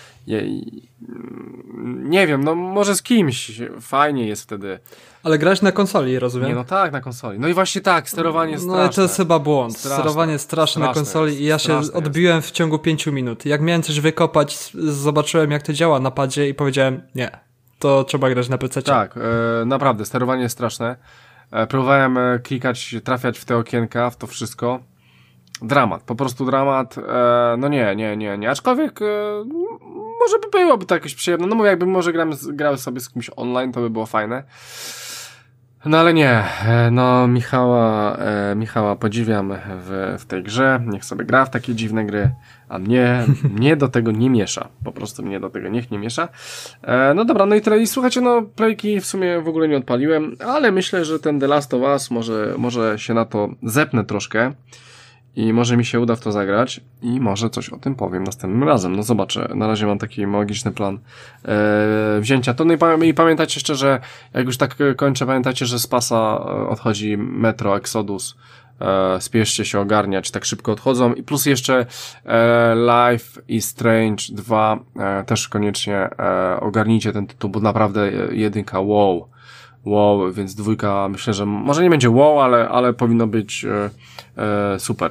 nie wiem, może z kimś fajnie jest wtedy. Ale grać na konsoli, rozumiem? Nie, tak, na konsoli. No i właśnie tak, sterowanie jest straszne. No to jest chyba błąd. Sterowanie jest straszne na konsoli i ja się odbiłem w ciągu 5 minut. Jak miałem coś wykopać, zobaczyłem jak to działa na padzie i powiedziałem, nie, to trzeba grać na PC. Tak, naprawdę, sterowanie jest straszne. Próbowałem klikać, trafiać w te okienka, w to wszystko. Dramat, po prostu dramat. Nie. Aczkolwiek może byłoby to jakieś przyjemne. No mówię, jakbym może grał sobie z kimś online, to by było fajne. No ale nie, no Michała podziwiam w tej grze, niech sobie gra w takie dziwne gry, a mnie do tego nie miesza, po prostu mnie do tego niech nie miesza. No dobra, no i tyle. I słuchajcie, no Playki w sumie w ogóle nie odpaliłem, ale myślę, że ten The Last of Us może się na to zepnę troszkę i może mi się uda w to zagrać i może coś o tym powiem następnym razem. No zobaczę, na razie mam taki magiczny plan wzięcia to. No i pamiętajcie jeszcze, że jak już tak kończę, pamiętajcie, że z pasa odchodzi Metro Exodus. Spieszcie się ogarniać, tak szybko odchodzą i plus jeszcze Life is Strange 2 też koniecznie ogarnijcie ten tytuł, bo naprawdę jedynka wow, więc dwójka myślę, że może nie będzie wow, ale powinno być super,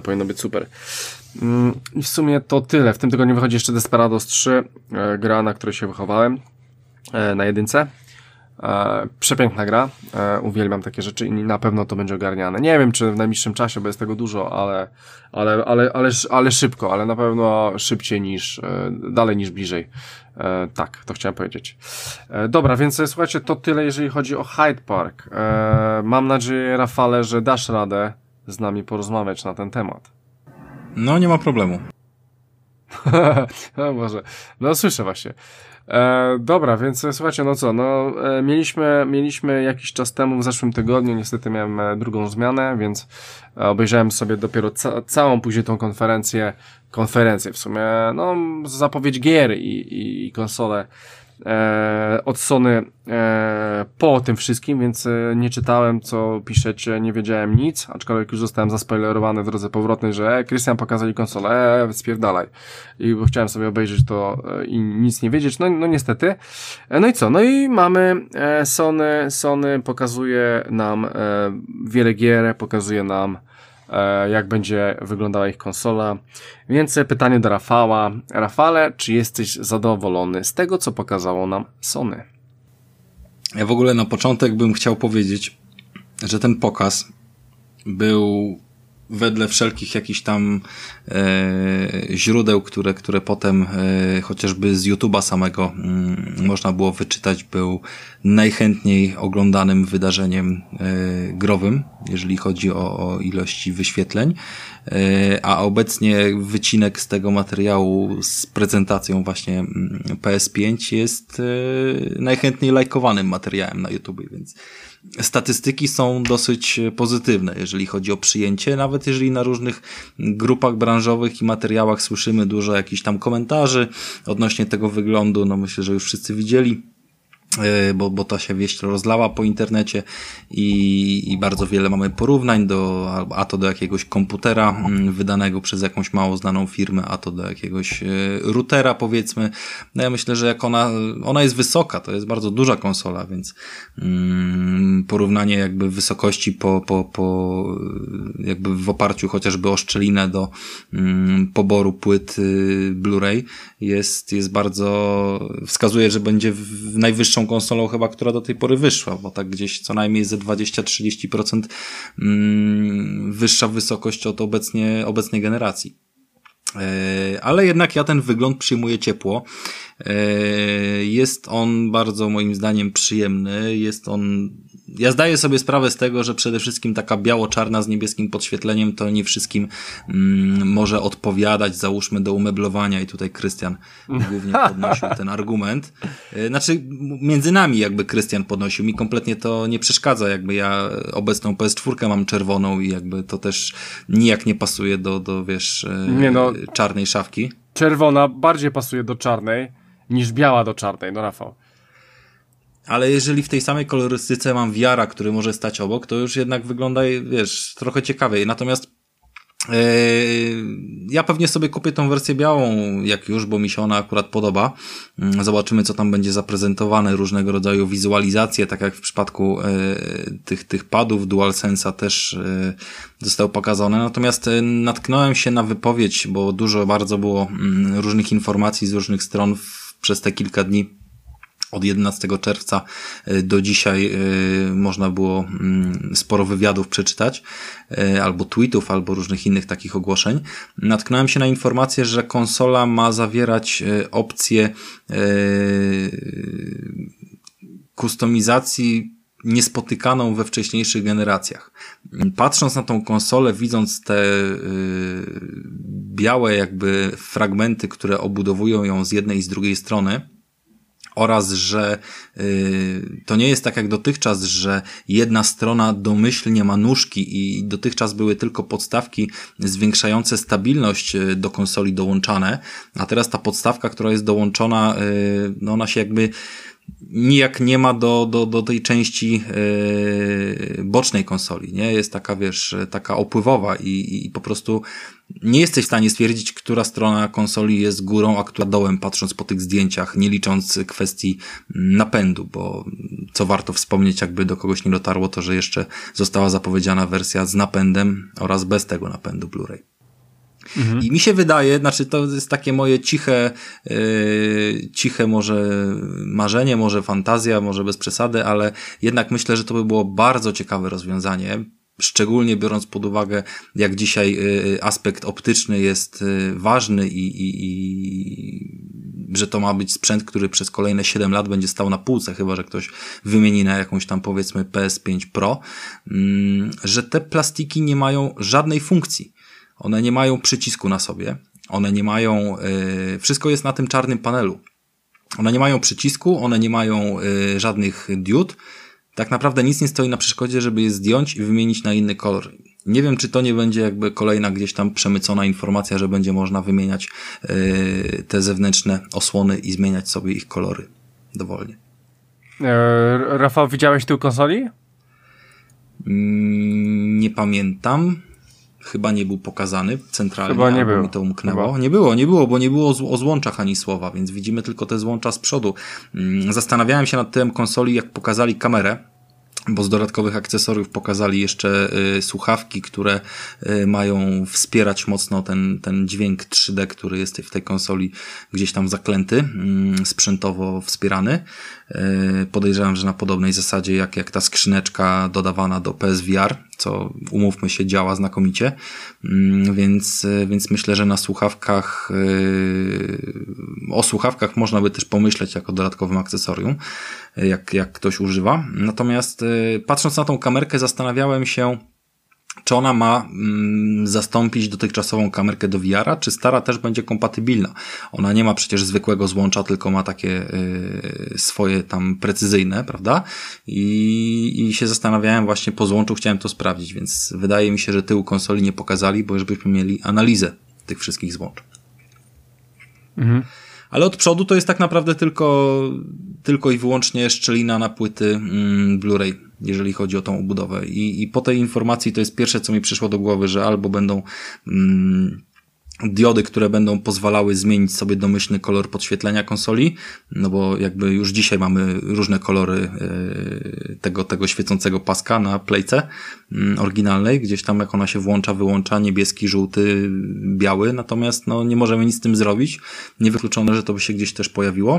I w sumie to tyle. W tym tygodniu wychodzi jeszcze Desperados 3, gra, na której się wychowałem na jedynce. Przepiękna gra, uwielbiam takie rzeczy i na pewno to będzie ogarniane. Nie wiem, czy w najbliższym czasie, bo jest tego dużo, ale szybko, ale na pewno szybciej dalej niż bliżej. Tak, to chciałem powiedzieć. Dobra, więc słuchajcie, to tyle, jeżeli chodzi o Hyde Park. Mam nadzieję, Rafale, że dasz radę z nami porozmawiać na ten temat. No, nie ma problemu. No może, no słyszę właśnie. Dobra, więc słuchajcie, no co, mieliśmy jakiś czas temu, w zeszłym tygodniu, niestety miałem drugą zmianę, więc obejrzałem sobie dopiero całą później tą konferencję w sumie, no zapowiedź gier i konsole od Sony po tym wszystkim, więc nie czytałem, co piszecie, nie wiedziałem nic, aczkolwiek już zostałem zaspoilerowany w drodze powrotnej, że Krystian pokazali konsolę, spierdalaj. I bo chciałem sobie obejrzeć to i nic nie wiedzieć, no niestety. No i co? No i mamy Sony pokazuje nam wiele gier, pokazuje nam jak będzie wyglądała ich konsola. Więc pytanie do Rafała. Rafale, czy jesteś zadowolony z tego, co pokazało nam Sony? Ja w ogóle na początek bym chciał powiedzieć, że ten pokaz był wedle wszelkich jakichś tam źródeł, które potem chociażby z YouTube'a samego można było wyczytać, był najchętniej oglądanym wydarzeniem growym, jeżeli chodzi o ilości wyświetleń, a obecnie wycinek z tego materiału z prezentacją właśnie PS5 jest najchętniej lajkowanym materiałem na YouTube, więc statystyki są dosyć pozytywne, jeżeli chodzi o przyjęcie, nawet jeżeli na różnych grupach branżowych i materiałach słyszymy dużo jakichś tam komentarzy odnośnie tego wyglądu, no myślę, że już wszyscy widzieli, bo ta się wieść rozlała po internecie i bardzo wiele mamy porównań a to do jakiegoś komputera wydanego przez jakąś mało znaną firmę, a to do jakiegoś routera, powiedzmy. No ja myślę, że jak ona jest wysoka, to jest bardzo duża konsola, więc porównanie jakby wysokości jakby w oparciu chociażby o szczelinę do poboru płyt Blu-ray jest bardzo, wskazuje, że będzie najwyższą konsolą chyba, która do tej pory wyszła, bo tak gdzieś co najmniej ze 20-30% wyższa wysokość od obecnej generacji. Ale jednak ja ten wygląd przyjmuję ciepło. Jest on bardzo moim zdaniem przyjemny. Ja zdaję sobie sprawę z tego, że przede wszystkim taka biało-czarna z niebieskim podświetleniem to nie wszystkim może odpowiadać, załóżmy, do umeblowania i tutaj Krystian głównie podnosił ten argument. Znaczy, między nami jakby Krystian podnosił, mi kompletnie to nie przeszkadza, jakby ja obecną PS4 mam czerwoną i jakby to też nijak nie pasuje do wiesz, czarnej szafki. Czerwona bardziej pasuje do czarnej niż biała do czarnej, no Rafał. Ale jeżeli w tej samej kolorystyce mam VR-a, który może stać obok, to już jednak wygląda, wiesz, trochę ciekawiej. Natomiast ja pewnie sobie kupię tą wersję białą, jak już, bo mi się ona akurat podoba. Zobaczymy, co tam będzie zaprezentowane, różnego rodzaju wizualizacje, tak jak w przypadku tych padów DualSense'a też zostały pokazane. Natomiast natknąłem się na wypowiedź, bo bardzo było różnych informacji z różnych stron przez te kilka dni. Od 11 czerwca do dzisiaj można było sporo wywiadów przeczytać, albo tweetów, albo różnych innych takich ogłoszeń. Natknąłem się na informację, że konsola ma zawierać opcję kustomizacji niespotykaną we wcześniejszych generacjach. Patrząc na tą konsolę, widząc te białe jakby fragmenty, które obudowują ją z jednej i z drugiej strony, oraz, że to nie jest tak jak dotychczas, że jedna strona domyślnie ma nóżki i dotychczas były tylko podstawki zwiększające stabilność do konsoli dołączane, a teraz ta podstawka, która jest dołączona, no ona się jakby nijak nie ma do tej części bocznej konsoli, nie? Jest taka, wiesz, taka opływowa i po prostu nie jesteś w stanie stwierdzić, która strona konsoli jest górą, a która dołem, patrząc po tych zdjęciach, nie licząc kwestii napędu, bo co warto wspomnieć, jakby do kogoś nie dotarło, to że jeszcze została zapowiedziana wersja z napędem oraz bez tego napędu Blu-ray. I mi się wydaje, znaczy to jest takie moje ciche może marzenie, może fantazja, może bez przesady, ale jednak myślę, że to by było bardzo ciekawe rozwiązanie, szczególnie biorąc pod uwagę, jak dzisiaj aspekt optyczny jest ważny i że to ma być sprzęt, który przez kolejne 7 lat będzie stał na półce, chyba że ktoś wymieni na jakąś tam powiedzmy PS5 Pro, że te plastiki nie mają żadnej funkcji. One nie mają przycisku na sobie, one nie mają, wszystko jest na tym czarnym panelu. One nie mają przycisku, one nie mają żadnych diod. Tak naprawdę nic nie stoi na przeszkodzie, żeby je zdjąć i wymienić na inny kolor. Nie wiem, czy to nie będzie jakby kolejna gdzieś tam przemycona informacja, że będzie można wymieniać te zewnętrzne osłony i zmieniać sobie ich kolory dowolnie. Rafał, widziałeś tył konsoli? Nie pamiętam. Chyba nie był pokazany centralnie, chyba nie albo był. Mi to umknęło. Chyba. Nie było, bo nie było o złączach ani słowa, więc widzimy tylko te złącza z przodu. Zastanawiałem się nad tym konsoli, jak pokazali kamerę, bo z dodatkowych akcesoriów pokazali jeszcze słuchawki, które mają wspierać mocno ten dźwięk 3D, który jest w tej konsoli gdzieś tam zaklęty, sprzętowo wspierany. Podejrzewam, że na podobnej zasadzie jak ta skrzyneczka dodawana do PSVR, co umówmy się działa znakomicie, więc myślę, że na słuchawkach, o słuchawkach można by też pomyśleć jako dodatkowym akcesorium, jak ktoś używa. Natomiast patrząc na tą kamerkę zastanawiałem się, czy ona ma zastąpić dotychczasową kamerkę do VR-a, czy stara też będzie kompatybilna. Ona nie ma przecież zwykłego złącza, tylko ma takie swoje tam precyzyjne, prawda? I się zastanawiałem właśnie po złączu, chciałem to sprawdzić, więc wydaje mi się, że tyłu konsoli nie pokazali, bo już byśmy mieli analizę tych wszystkich złącz. Mhm. Ale od przodu to jest tak naprawdę tylko i wyłącznie szczelina na płyty Blu-ray, jeżeli chodzi o tą obudowę. I po tej informacji to jest pierwsze, co mi przyszło do głowy, że albo będą diody, które będą pozwalały zmienić sobie domyślny kolor podświetlenia konsoli, no bo jakby już dzisiaj mamy różne kolory tego świecącego paska na playce oryginalnej, gdzieś tam jak ona się włącza, wyłącza, niebieski, żółty, biały, natomiast no nie możemy nic z tym zrobić, niewykluczone, że to by się gdzieś też pojawiło,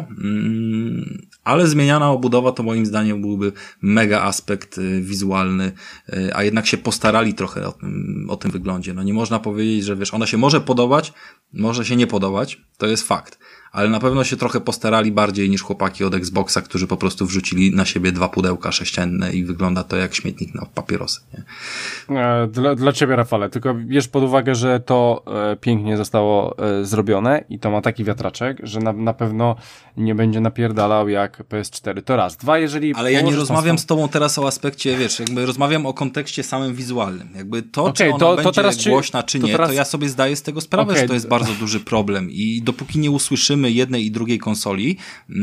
ale zmieniana obudowa to moim zdaniem byłby mega aspekt wizualny, a jednak się postarali trochę o tym wyglądzie. No nie można powiedzieć, że wiesz, ona się może podobać, może się nie podobać, to jest fakt, ale na pewno się trochę postarali bardziej niż chłopaki od Xboxa, którzy po prostu wrzucili na siebie 2 pudełka sześcienne i wygląda to jak śmietnik na papierosy. Nie? Dla ciebie, Rafale, tylko bierz pod uwagę, że to pięknie zostało zrobione i to ma taki wiatraczek, że na pewno nie będzie napierdalał jak PS4. To raz. 2, jeżeli... Ale ja nie rozmawiam z tobą teraz o aspekcie, wiesz, jakby rozmawiam o kontekście samym wizualnym. Jakby to, czy ona będzie teraz głośna, czy nie, to ja sobie zdaję z tego sprawę, że to jest bardzo duży problem i dopóki nie usłyszymy jednej i drugiej konsoli,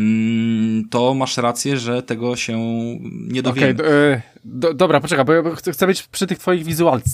to masz rację, że tego się nie dowiemy. Dobra, poczekaj, bo ja chcę być przy tych twoich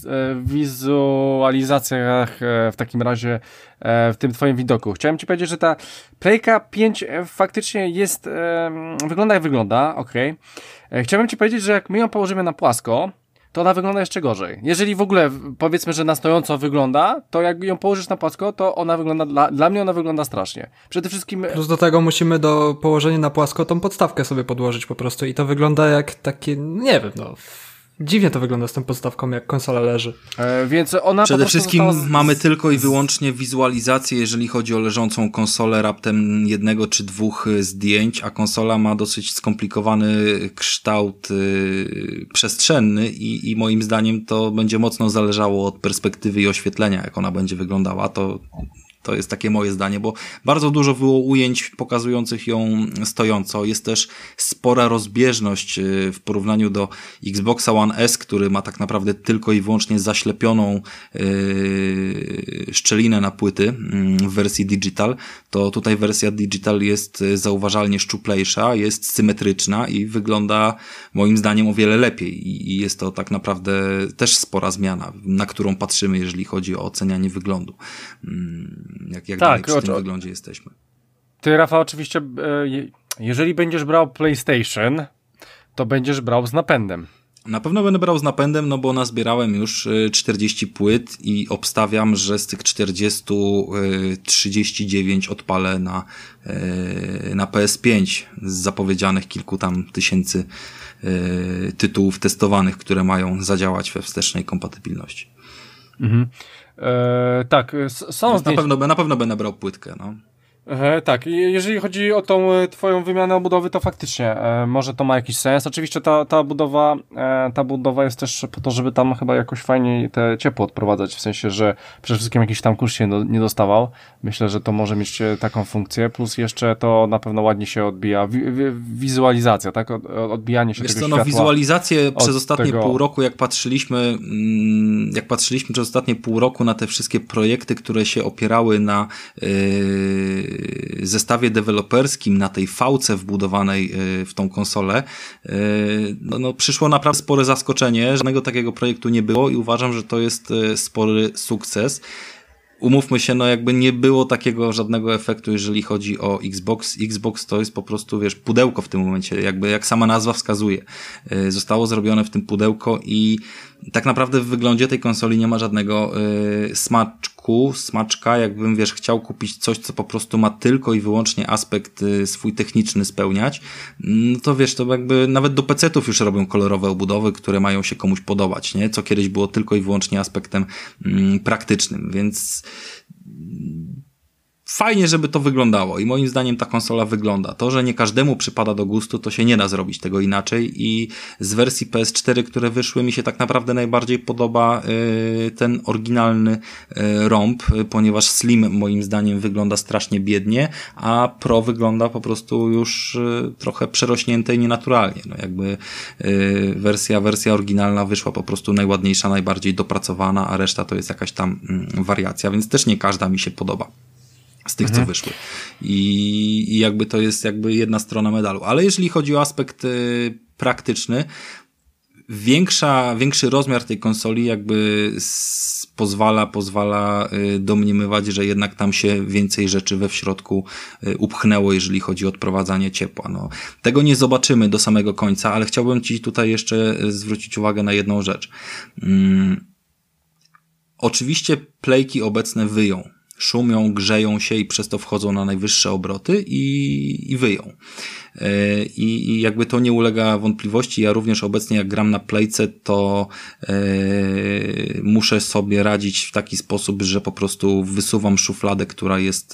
wizualizacjach w takim razie w tym twoim widoku. Chciałem ci powiedzieć, że ta Playka 5 faktycznie jest, wygląda jak wygląda, okej. Chciałbym ci powiedzieć, że jak my ją położymy na płasko, to ona wygląda jeszcze gorzej. Jeżeli w ogóle powiedzmy, że na stojąco wygląda, to jak ją położysz na płasko, to ona wygląda, dla mnie ona wygląda strasznie. Przede wszystkim... Plus do tego musimy do położenia na płasko tą podstawkę sobie podłożyć po prostu i to wygląda jak takie, nie wiem, no... Dziwnie to wygląda z tą podstawką, jak konsola leży. Więc ona przede wszystkim została mamy tylko i wyłącznie wizualizację, jeżeli chodzi o leżącą konsolę, raptem jednego czy dwóch zdjęć, a konsola ma dosyć skomplikowany kształt przestrzenny i moim zdaniem to będzie mocno zależało od perspektywy i oświetlenia, jak ona będzie wyglądała. To jest takie moje zdanie, bo bardzo dużo było ujęć pokazujących ją stojąco. Jest też spora rozbieżność w porównaniu do Xboxa One S, który ma tak naprawdę tylko i wyłącznie zaślepioną szczelinę na płyty w wersji digital. To tutaj wersja digital jest zauważalnie szczuplejsza, jest symetryczna i wygląda moim zdaniem o wiele lepiej. I jest to tak naprawdę też spora zmiana, na którą patrzymy, jeżeli chodzi o ocenianie wyglądu. Jak dalej przy tym wyglądzie jesteśmy. Ty, Rafał, oczywiście, jeżeli będziesz brał PlayStation, to będziesz brał z napędem. Na pewno będę brał z napędem, no bo nazbierałem już 40 płyt i obstawiam, że z tych 40 39 odpalę na PS5 z zapowiedzianych kilku tam tysięcy tytułów testowanych, które mają zadziałać we wstecznej kompatybilności. Mhm. Tak, są zdjęcia. Na pewno będę brał płytkę, no. Tak, jeżeli chodzi o tą twoją wymianę obudowy, to faktycznie może to ma jakiś sens. Oczywiście ta budowa jest też po to, żeby tam chyba jakoś fajniej te ciepło odprowadzać, w sensie, że przede wszystkim jakiś tam kurz się nie dostawał. Myślę, że to może mieć taką funkcję, plus jeszcze to na pewno ładnie się odbija. Wizualizacja, tak? Odbijanie się tego światła. No wizualizację przez ostatnie pół roku, jak patrzyliśmy przez ostatnie pół roku na te wszystkie projekty, które się opierały na zestawie deweloperskim, na tej fałce wbudowanej w tą konsolę, no przyszło naprawdę spore zaskoczenie. Żadnego takiego projektu nie było i uważam, że to jest spory sukces. Umówmy się, no jakby nie było takiego żadnego efektu, jeżeli chodzi o Xbox. Xbox to jest po prostu, wiesz, pudełko w tym momencie, jakby jak sama nazwa wskazuje. Zostało zrobione w tym pudełko i tak naprawdę w wyglądzie tej konsoli nie ma żadnego smaczka, jakbym, wiesz, chciał kupić coś, co po prostu ma tylko i wyłącznie aspekt swój techniczny spełniać, no to wiesz, to jakby nawet do PC-ów już robią kolorowe obudowy, które mają się komuś podobać, nie? Co kiedyś było tylko i wyłącznie aspektem praktycznym, więc fajnie, żeby to wyglądało i moim zdaniem ta konsola wygląda. To, że nie każdemu przypada do gustu, to się nie da zrobić tego inaczej i z wersji PS4, które wyszły, mi się tak naprawdę najbardziej podoba ten oryginalny ROMP, ponieważ Slim moim zdaniem wygląda strasznie biednie, a Pro wygląda po prostu już trochę przerośnięte i nienaturalnie. No jakby wersja oryginalna wyszła po prostu najładniejsza, najbardziej dopracowana, a reszta to jest jakaś tam wariacja, więc też nie każda mi się podoba z tych, co wyszły. I jakby to jest jakby jedna strona medalu. Ale jeżeli chodzi o aspekt praktyczny, większy rozmiar tej konsoli jakby pozwala domniemywać, że jednak tam się więcej rzeczy we w środku upchnęło, jeżeli chodzi o odprowadzanie ciepła. No, tego nie zobaczymy do samego końca, ale chciałbym ci tutaj jeszcze zwrócić uwagę na jedną rzecz. Oczywiście playki obecne wyją. Szumią, grzeją się i przez to wchodzą na najwyższe obroty i wyją. I jakby to nie ulega wątpliwości. Ja również obecnie jak gram na playce, to muszę sobie radzić w taki sposób, że po prostu wysuwam szufladę, która jest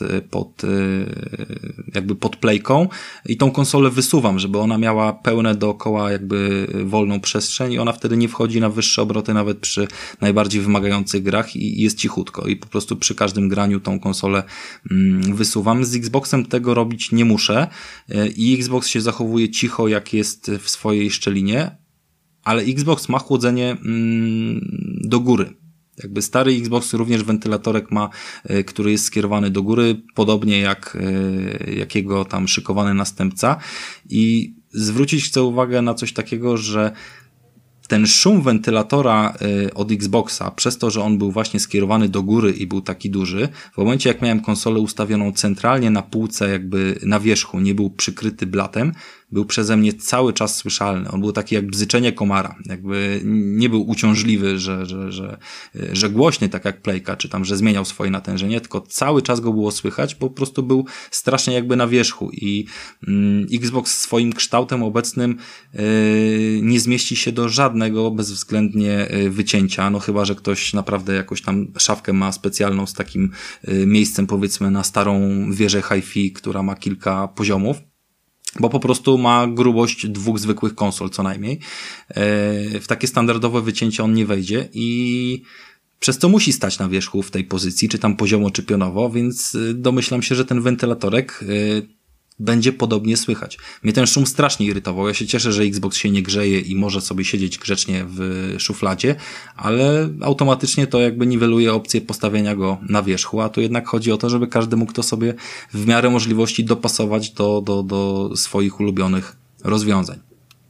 pod playką i tą konsolę wysuwam, żeby ona miała pełne dookoła jakby wolną przestrzeń i ona wtedy nie wchodzi na wyższe obroty nawet przy najbardziej wymagających grach i jest cichutko i po prostu przy każdym graniu tą konsolę wysuwam. Z Xboxem tego robić nie muszę i Xbox się zachowuje cicho, jak jest w swojej szczelinie, ale Xbox ma chłodzenie do góry. Jakby stary Xbox również wentylatorek ma, który jest skierowany do góry, podobnie jak jego tam szykowany następca. I zwrócić chcę uwagę na coś takiego, że ten szum wentylatora od Xboxa, przez to, że on był właśnie skierowany do góry i był taki duży, w momencie jak miałem konsolę ustawioną centralnie na półce, jakby na wierzchu, nie był przykryty blatem, był przeze mnie cały czas słyszalny. On był taki jak bzyczenie komara. Jakby nie był uciążliwy, że głośny, tak jak playka, czy tam, że zmieniał swoje natężenie, tylko cały czas go było słychać, bo po prostu był strasznie jakby na wierzchu i Xbox swoim kształtem obecnym nie zmieści się do żadnej żadnego bezwzględnie wycięcia, no chyba, że ktoś naprawdę jakoś tam szafkę ma specjalną z takim miejscem, powiedzmy, na starą wieżę hi-fi, która ma kilka poziomów, bo po prostu ma grubość 2 zwykłych konsol co najmniej. W takie standardowe wycięcie on nie wejdzie i przez to musi stać na wierzchu w tej pozycji, czy tam poziomo, czy pionowo, więc domyślam się, że ten wentylatorek będzie podobnie słychać. Mnie ten szum strasznie irytował. Ja się cieszę, że Xbox się nie grzeje i może sobie siedzieć grzecznie w szufladzie, ale automatycznie to jakby niweluje opcję postawienia go na wierzchu, a tu jednak chodzi o to, żeby każdy mógł to sobie w miarę możliwości dopasować do swoich ulubionych rozwiązań.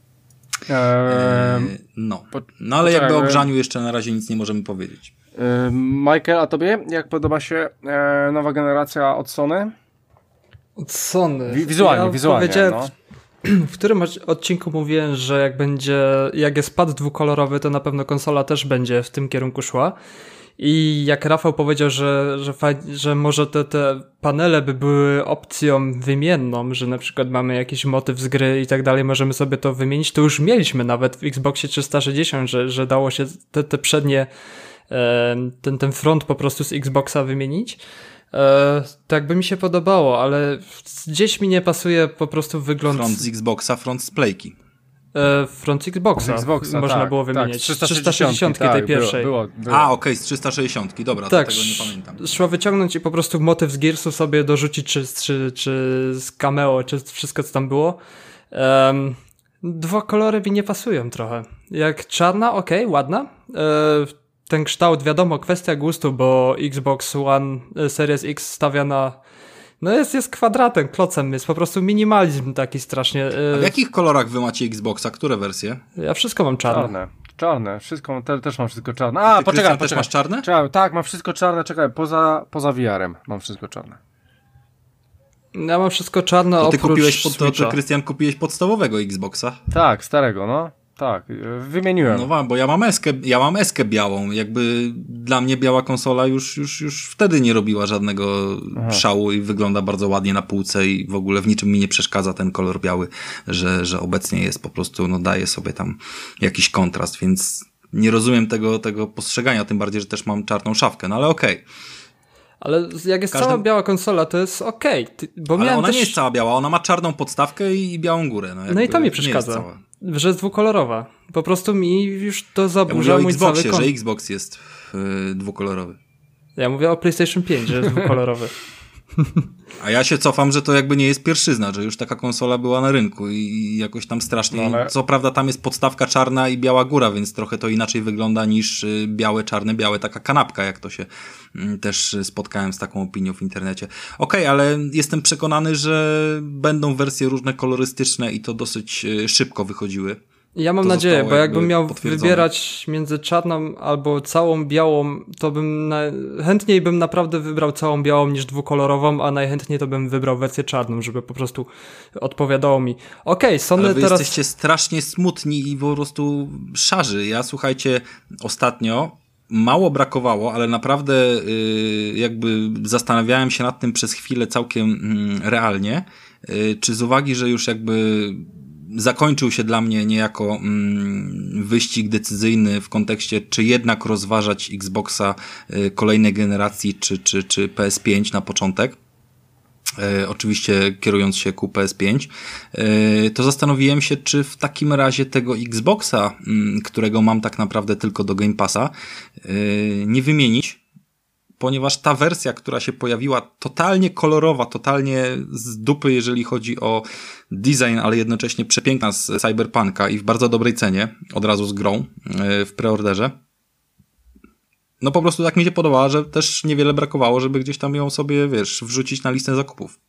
No ale jakby o grzaniu jeszcze na razie nic nie możemy powiedzieć. Michael, a tobie jak podoba się nowa generacja od Sony? Od Sony. Wizualnie. No. W którym odcinku mówiłem, że jak jest pad dwukolorowy, to na pewno konsola też będzie w tym kierunku szła. I jak Rafał powiedział, że może te panele by były opcją wymienną, że na przykład mamy jakiś motyw z gry i tak dalej, możemy sobie to wymienić, to już mieliśmy nawet w Xboxie 360, że dało się te przednie, ten front po prostu z Xboxa wymienić. Tak by mi się podobało, ale gdzieś mi nie pasuje po prostu wygląd... Front z Xboxa, front z Playki. Front Xboxa można było wymienić. 360 tej pierwszej. Było. Okej, z 360, dobra, tak, to tego nie pamiętam. Szło wyciągnąć i po prostu motyw z Gearsu sobie dorzucić, czy z Cameo, czy wszystko co tam było. 2 kolory mi nie pasują trochę. Jak czarna, ładna. Ten kształt, wiadomo, kwestia gustu, bo Xbox One Series X stawia na... No jest kwadratem, klocem, jest po prostu minimalizm taki strasznie. A w jakich kolorach wy macie Xboxa? Które wersje? Ja wszystko mam czarne. Czarne, wszystko, też mam wszystko czarne. Poczekaj. Też masz czarne? Tak, mam wszystko czarne, czekaj, poza VR-em mam wszystko czarne. Ja mam wszystko czarne, to ty oprócz to Krystian, kupiłeś podstawowego Xboxa? Tak, starego, no. Tak, wymieniłem. No bo ja mam eskę białą. Jakby dla mnie biała konsola już wtedy nie robiła żadnego szału i wygląda bardzo ładnie na półce i w ogóle w niczym mi nie przeszkadza ten kolor biały, że obecnie jest po prostu, daje sobie tam jakiś kontrast, więc nie rozumiem tego postrzegania, tym bardziej, że też mam czarną szafkę, no ale okej. Ale jak jest cała biała konsola, to jest okej. Ale ona nie jest cała biała, ona ma czarną podstawkę i białą górę. No i to mi przeszkadza, że jest dwukolorowa. Po prostu mi już to zaburza mój Xboxie, cały że Xbox jest dwukolorowy. Ja mówię o PlayStation 5, że jest dwukolorowy. A ja się cofam, że to jakby nie jest pierwszyzna, że już taka konsola była na rynku i jakoś tam strasznie... No ale... Co prawda tam jest podstawka czarna i biała góra, więc trochę to inaczej wygląda niż białe, taka kanapka, jak to się też spotkałem z taką opinią w internecie. Okej, ale jestem przekonany, że będą wersje różne kolorystyczne i to dosyć szybko wychodziły. Ja mam nadzieję, bo jakbym miał wybierać między czarną albo całą białą, to chętniej bym naprawdę wybrał całą białą niż dwukolorową, a najchętniej to bym wybrał wersję czarną, żeby po prostu odpowiadało mi. Sony ale wy teraz... jesteście strasznie smutni i po prostu szarzy. Ja, słuchajcie, ostatnio mało brakowało, ale naprawdę jakby zastanawiałem się nad tym przez chwilę całkiem realnie, czy z uwagi, że już jakby zakończył się dla mnie niejako wyścig decyzyjny w kontekście, czy jednak rozważać Xboxa kolejnej generacji, czy PS5 na początek. Oczywiście kierując się ku PS5, to zastanowiłem się, czy w takim razie tego Xboxa, którego mam tak naprawdę tylko do Game Passa, nie wymienić, ponieważ ta wersja, która się pojawiła, totalnie kolorowa, totalnie z dupy, jeżeli chodzi o design, ale jednocześnie przepiękna z Cyberpunka i w bardzo dobrej cenie, od razu z grą w preorderze. No po prostu tak mi się podobała, że też niewiele brakowało, żeby gdzieś tam ją sobie, wrzucić na listę zakupów.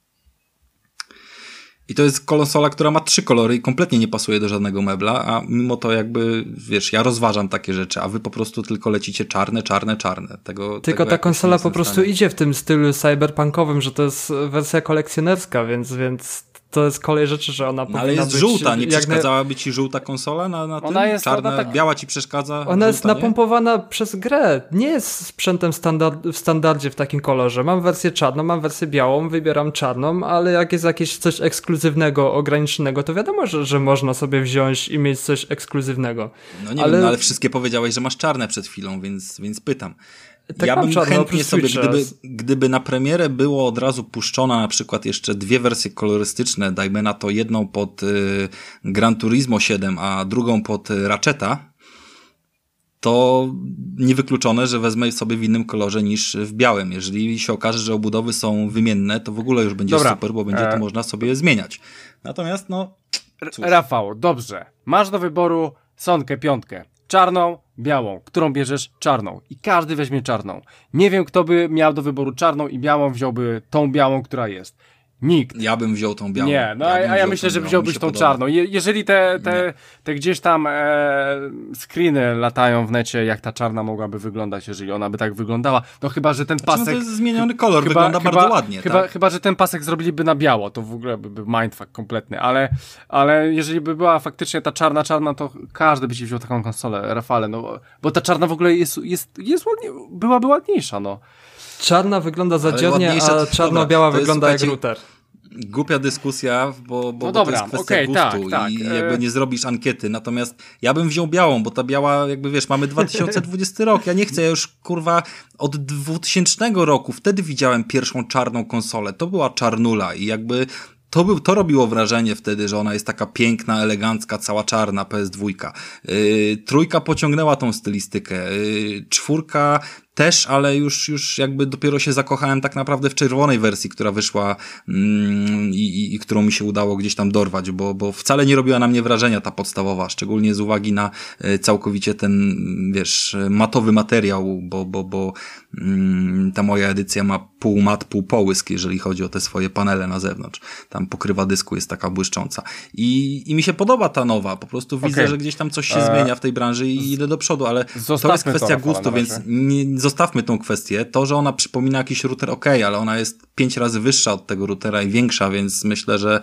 I to jest konsola, która ma 3 kolory i kompletnie nie pasuje do żadnego mebla, a mimo to jakby, ja rozważam takie rzeczy, a wy po prostu tylko lecicie czarne. Tylko ta konsola po prostu idzie w tym stylu cyberpunkowym, że to jest wersja kolekcjonerska, więc to jest kolej rzeczy, że ona powinna ale jest być... żółta, nie przeszkadzałaby ci żółta konsola na tym? Jest czarna, tak... biała ci przeszkadza? Ona jest żółta, napompowana przez grę. Nie jest sprzętem w standardzie w takim kolorze. Mam wersję czarną, mam wersję białą, wybieram czarną, ale jak jest jakieś coś ekskluzywnego, ograniczonego, to wiadomo, że można sobie wziąć i mieć coś ekskluzywnego. No nie wiem, ale wszystkie powiedziałeś, że masz czarne przed chwilą, więc pytam. Tak, ja bym czarne, chętnie sobie, gdyby na premierę było od razu puszczona na przykład jeszcze 2 wersje kolorystyczne, dajmy na to jedną pod Gran Turismo 7, a drugą pod Ratcheta, to niewykluczone, że wezmę sobie w innym kolorze niż w białym. Jeżeli się okaże, że obudowy są wymienne, to w ogóle już będzie super, bo będzie to można sobie zmieniać. Natomiast cóż. Rafał, dobrze. Masz do wyboru Sonkę 5. Czarną, białą. Którą bierzesz? Czarną. I każdy weźmie czarną. Nie wiem, kto by miał do wyboru czarną i białą, wziąłby tą białą, która jest. Nikt. Ja bym wziął tą białą. Nie, ja myślę, że wziąłbyś tą czarną. Jeżeli te gdzieś tam screeny latają w necie, jak ta czarna mogłaby wyglądać, jeżeli ona by tak wyglądała, no chyba, że ten pasek... to jest zmieniony kolor, wygląda bardzo ładnie. Chyba, że ten pasek zrobiliby na biało, to w ogóle by mindfuck kompletny, ale jeżeli by była faktycznie ta czarna, to każdy by ci wziął taką konsolę, Rafale, no bo ta czarna w ogóle jest ładnie, byłaby ładniejsza, no. Czarna wygląda zadziornie, a czarno-biała wygląda jak router. Głupia dyskusja, bo to jest kwestia gustu tak. I jakby nie zrobisz ankiety. Natomiast ja bym wziął białą, bo ta biała, jakby wiesz, mamy 2020 rok. Ja nie chcę, ja już kurwa od 2000 roku, wtedy widziałem pierwszą czarną konsolę. To była czarnula i jakby to robiło wrażenie wtedy, że ona jest taka piękna, elegancka, cała czarna, PS2. 3 pociągnęła tą stylistykę. 4 też, ale już jakby dopiero się zakochałem tak naprawdę w czerwonej wersji, która wyszła i którą mi się udało gdzieś tam dorwać, bo wcale nie robiła na mnie wrażenia ta podstawowa, szczególnie z uwagi na całkowicie ten, wiesz, matowy materiał, bo ta moja edycja ma pół mat, pół połysk, jeżeli chodzi o te swoje panele na zewnątrz. Tam pokrywa dysku jest taka błyszcząca. I mi się podoba ta nowa, po prostu widzę, że gdzieś tam coś się zmienia w tej branży i idę do przodu, ale to jest kwestia gustu, więc zostawmy tą kwestię. To, że ona przypomina jakiś router, ale ona jest 5 razy wyższa od tego routera i większa, więc myślę, że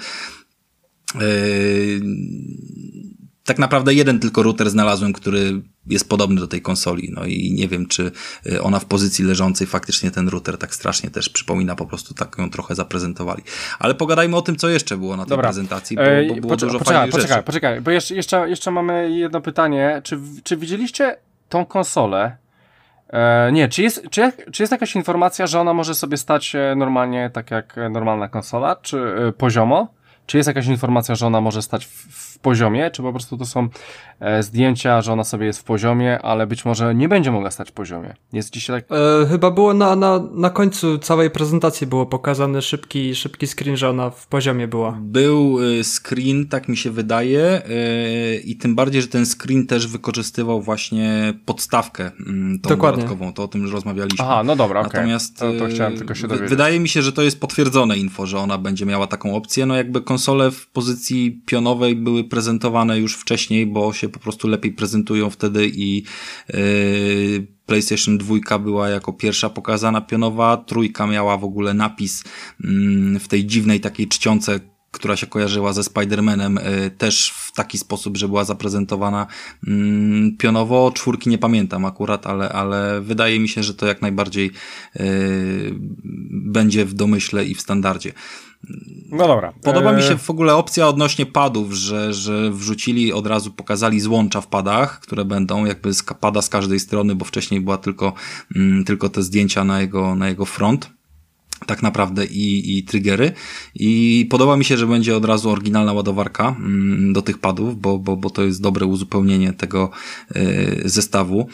tak naprawdę jeden tylko router znalazłem, który jest podobny do tej konsoli. No i nie wiem, czy ona w pozycji leżącej faktycznie ten router tak strasznie też przypomina, po prostu tak ją trochę zaprezentowali. Ale pogadajmy o tym, co jeszcze było na tej prezentacji, bo było dużo fajnych rzeczy. Poczekaj, bo jeszcze mamy jedno pytanie. Czy widzieliście tą konsolę? Nie, czy jest jakaś informacja, że ona może sobie stać normalnie tak jak normalna konsola, czy poziomo? Czy jest jakaś informacja, że ona może stać w poziomie, czy po prostu to są zdjęcia, że ona sobie jest w poziomie, ale być może nie będzie mogła stać w poziomie? Jest dzisiaj tak? Chyba było na końcu całej prezentacji było pokazany szybki screen, że ona w poziomie była. Był screen, tak mi się wydaje, i tym bardziej, że ten screen też wykorzystywał właśnie podstawkę tą dodatkową, to o tym już rozmawialiśmy. Aha, no dobra, okej. Natomiast to chciałem tylko się dowiedzieć. Wydaje mi się, że to jest potwierdzone info, że ona będzie miała taką opcję. No jakby konsole w pozycji pionowej były prezentowane już wcześniej, bo się po prostu lepiej prezentują wtedy i PlayStation 2 była jako pierwsza pokazana pionowa, 3 miała w ogóle napis w tej dziwnej takiej czcionce, która się kojarzyła ze Spider-Manem, też w taki sposób, że była zaprezentowana pionowo. 4 nie pamiętam akurat, ale wydaje mi się, że to jak najbardziej będzie w domyśle i w standardzie. No dobra. Podoba mi się w ogóle opcja odnośnie padów, że wrzucili, od razu pokazali złącza w padach, które będą jakby pada z każdej strony, bo wcześniej była tylko te zdjęcia na jego front. Tak naprawdę i triggery. I podoba mi się, że będzie od razu oryginalna ładowarka do tych padów, bo to jest dobre uzupełnienie tego zestawu.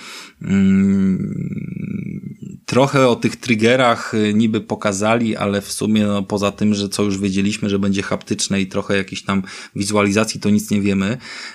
Trochę o tych triggerach niby pokazali, ale w sumie no, poza tym, że co już wiedzieliśmy, że będzie haptyczne i trochę jakiejś tam wizualizacji, to nic nie wiemy.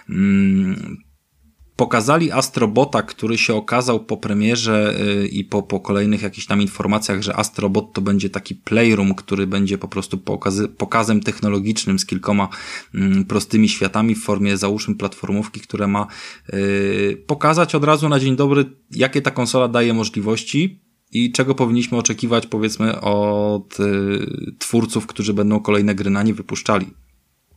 Pokazali Astrobota, który się okazał po premierze i po kolejnych jakichś tam informacjach, że Astrobot to będzie taki playroom, który będzie po prostu pokazem technologicznym z kilkoma prostymi światami w formie, załóżmy, platformówki, które ma pokazać od razu na dzień dobry, jakie ta konsola daje możliwości i czego powinniśmy oczekiwać, powiedzmy, od twórców, którzy będą kolejne gry na nie wypuszczali.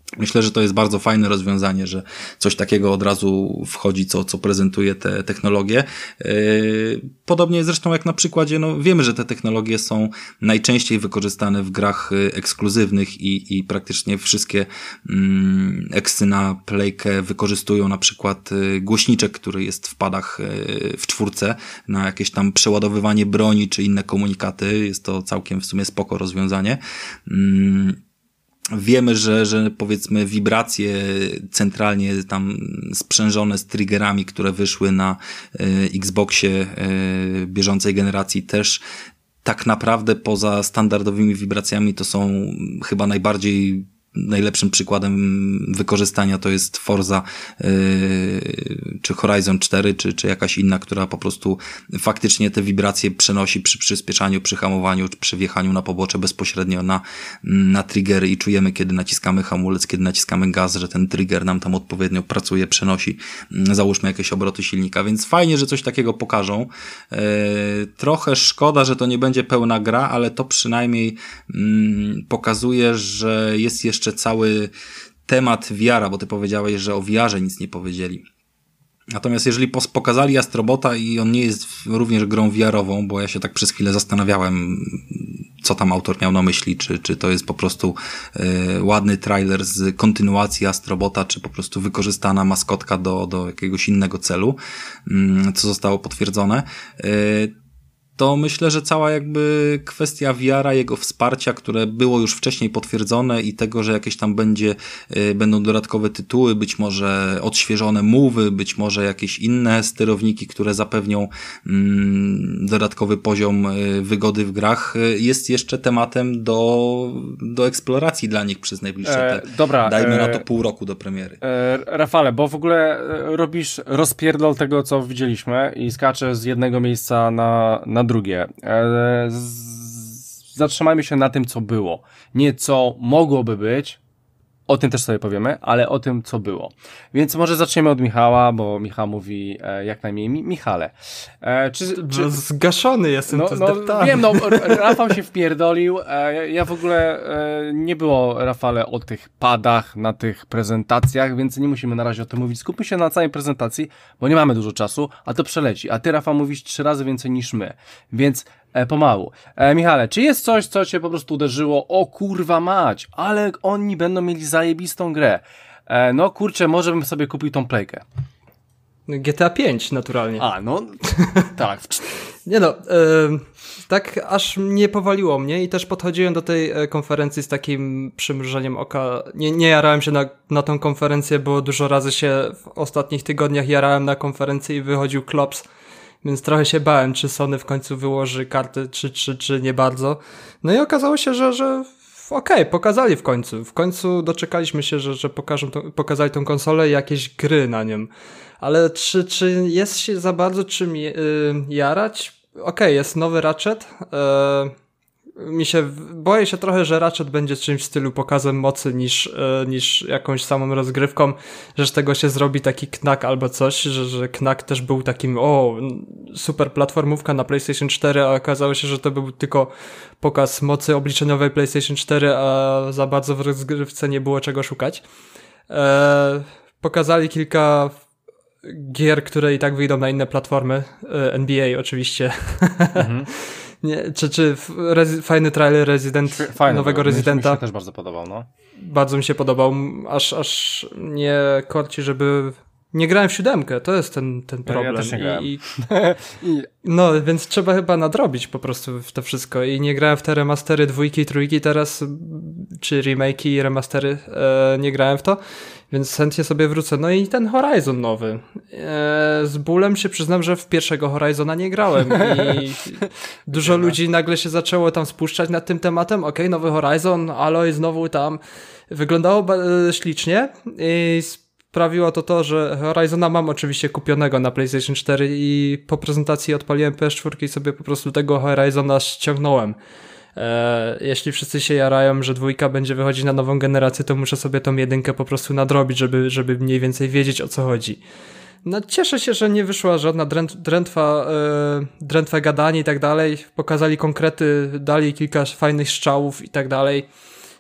Myślę, że to jest bardzo fajne rozwiązanie, że coś takiego od razu wchodzi, co prezentuje te technologie. Podobnie zresztą jak na przykładzie, no wiemy, że te technologie są najczęściej wykorzystane w grach ekskluzywnych i praktycznie wszystkie eksy na playkę wykorzystują na przykład głośniczek, który jest w padach w 4 na jakieś tam przeładowywanie broni czy inne komunikaty. Jest to całkiem w sumie spoko rozwiązanie. Wiemy, że powiedzmy wibracje centralnie tam sprzężone z triggerami, które wyszły na Xboxie bieżącej generacji też tak naprawdę poza standardowymi wibracjami to są chyba najlepszym przykładem wykorzystania to jest Forza czy Horizon 4, czy jakaś inna, która po prostu faktycznie te wibracje przenosi przy przyspieszaniu, przy hamowaniu, przy wjechaniu na pobocze bezpośrednio na triggery i czujemy, kiedy naciskamy hamulec, kiedy naciskamy gaz, że ten trigger nam tam odpowiednio pracuje, przenosi, załóżmy jakieś obroty silnika, więc fajnie, że coś takiego pokażą. Trochę szkoda, że to nie będzie pełna gra, ale to przynajmniej pokazuje, że jest jeszcze cały temat VR-a, bo ty powiedziałeś, że o VR-ze nic nie powiedzieli. Natomiast jeżeli pokazali Astrobota i on nie jest również grą VR-ową, bo ja się tak przez chwilę zastanawiałem, co tam autor miał na myśli, czy to jest po prostu ładny trailer z kontynuacji Astrobota, czy po prostu wykorzystana maskotka do jakiegoś innego celu, co zostało potwierdzone. To myślę, że cała jakby kwestia VR-a, jego wsparcia, które było już wcześniej potwierdzone i tego, że jakieś tam będą dodatkowe tytuły, być może odświeżone move'y, być może jakieś inne sterowniki, które zapewnią dodatkowy poziom wygody w grach, jest jeszcze tematem do eksploracji dla nich przez najbliższe dajmy na to pół roku do premiery. Rafale, bo w ogóle robisz rozpierdol tego, co widzieliśmy i skaczesz z jednego miejsca na drugie. Zatrzymajmy się na tym, co było. Nie co mogłoby być, o tym też sobie powiemy, ale o tym, co było. Więc może zaczniemy od Michała, bo Michał mówi jak najmniej Michale. Zgaszony jestem, to zdeptany. Wiem, Rafał się wpierdolił. Ja w ogóle nie było, Rafale, o tych padach, na tych prezentacjach, więc nie musimy na razie o tym mówić. Skupmy się na całej prezentacji, bo nie mamy dużo czasu, a to przeleci. A ty, Rafał, mówisz 3 razy więcej niż my. Więc pomału. Michale, czy jest coś, co cię po prostu uderzyło? O kurwa mać, ale oni będą mieli zajebistą grę. No kurczę, może bym sobie kupił tą playkę. GTA 5 naturalnie. Tak. Nie no, tak aż nie powaliło mnie i też podchodziłem do tej konferencji z takim przymrużeniem oka. Nie jarałem się na tą konferencję, bo dużo razy się w ostatnich tygodniach jarałem na konferencję i wychodził klops. Więc trochę się bałem, czy Sony w końcu wyłoży karty, czy nie bardzo. No i okazało się, że okej, pokazali w końcu. W końcu doczekaliśmy się, że pokazali tą konsolę i jakieś gry na nią. Ale czy jest się za bardzo czym jarać? Okej, jest nowy Ratchet. Boję się trochę, że Ratchet będzie czymś w stylu pokazem mocy niż jakąś samą rozgrywką, że z tego się zrobi taki Knack albo coś, że Knack też był takim super platformówka na PlayStation 4, a okazało się, że to był tylko pokaz mocy obliczeniowej PlayStation 4, a za bardzo w rozgrywce nie było czego szukać. Pokazali kilka gier, które i tak wyjdą na inne platformy, NBA oczywiście. Mhm. Nie, czy fajny trailer nowego Residenta. Mi się też bardzo podobał, no. Bardzo mi się podobał, aż nie korci, żeby... Nie grałem w 7, to jest ten problem. Ja też nie grałem. No, więc trzeba chyba nadrobić po prostu w to wszystko. I nie grałem w te remastery 2 i 3 teraz, czy remake'i i remastery, nie grałem w to, więc chętnie sobie wrócę. No i ten Horizon nowy. Z bólem się przyznam, że w pierwszego Horizona nie grałem i dużo ludzi nagle się zaczęło tam spuszczać nad tym tematem. Okej, nowy Horizon, Aloy znowu tam. Wyglądało ślicznie i sprawiło to, że Horizona mam oczywiście kupionego na PlayStation 4 i po prezentacji odpaliłem PS4 i sobie po prostu tego Horizona ściągnąłem. Jeśli wszyscy się jarają, że 2 będzie wychodzić na nową generację, to muszę sobie tą 1 po prostu nadrobić, żeby mniej więcej wiedzieć, o co chodzi. No, cieszę się, że nie wyszła żadna drętwe gadanie i tak dalej. Pokazali konkrety, dali kilka fajnych strzałów i tak dalej.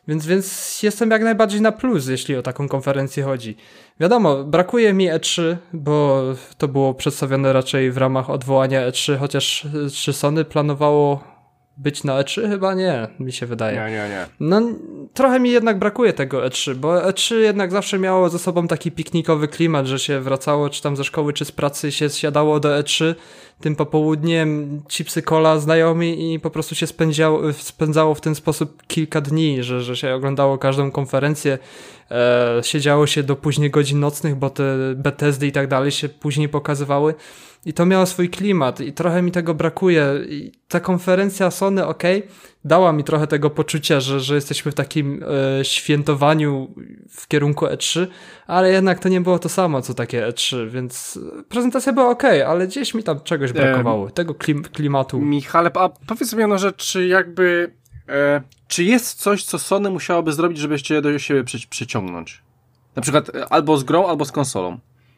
Więc jestem jak najbardziej na plus, jeśli o taką konferencję chodzi. Wiadomo, brakuje mi E3, bo to było przedstawione raczej w ramach odwołania E3, chociaż czy Sony planowało być na E3? Chyba nie, mi się wydaje. Nie. No, trochę mi jednak brakuje tego E3, bo E3 jednak zawsze miało ze sobą taki piknikowy klimat, że się wracało czy tam ze szkoły, czy z pracy się siadało do E3, tym popołudniem chipsy, cola, znajomi i po prostu się spędzało w ten sposób kilka dni, że się oglądało każdą konferencję, siedziało się do późnych godzin nocnych, bo te Bethesdy i tak dalej się później pokazywały. I to miało swój klimat i trochę mi tego brakuje. I ta konferencja Sony, dała mi trochę tego poczucia, że jesteśmy w takim świętowaniu w kierunku E3, ale jednak to nie było to samo, co takie E3, więc prezentacja była ale gdzieś mi tam czegoś brakowało, tego klimatu. Michale, a powiedz mi jedną rzecz, czy jakby, czy jest coś, co Sony musiałoby zrobić, żebyście do siebie przyciągnąć? Na przykład albo z grą, albo z konsolą.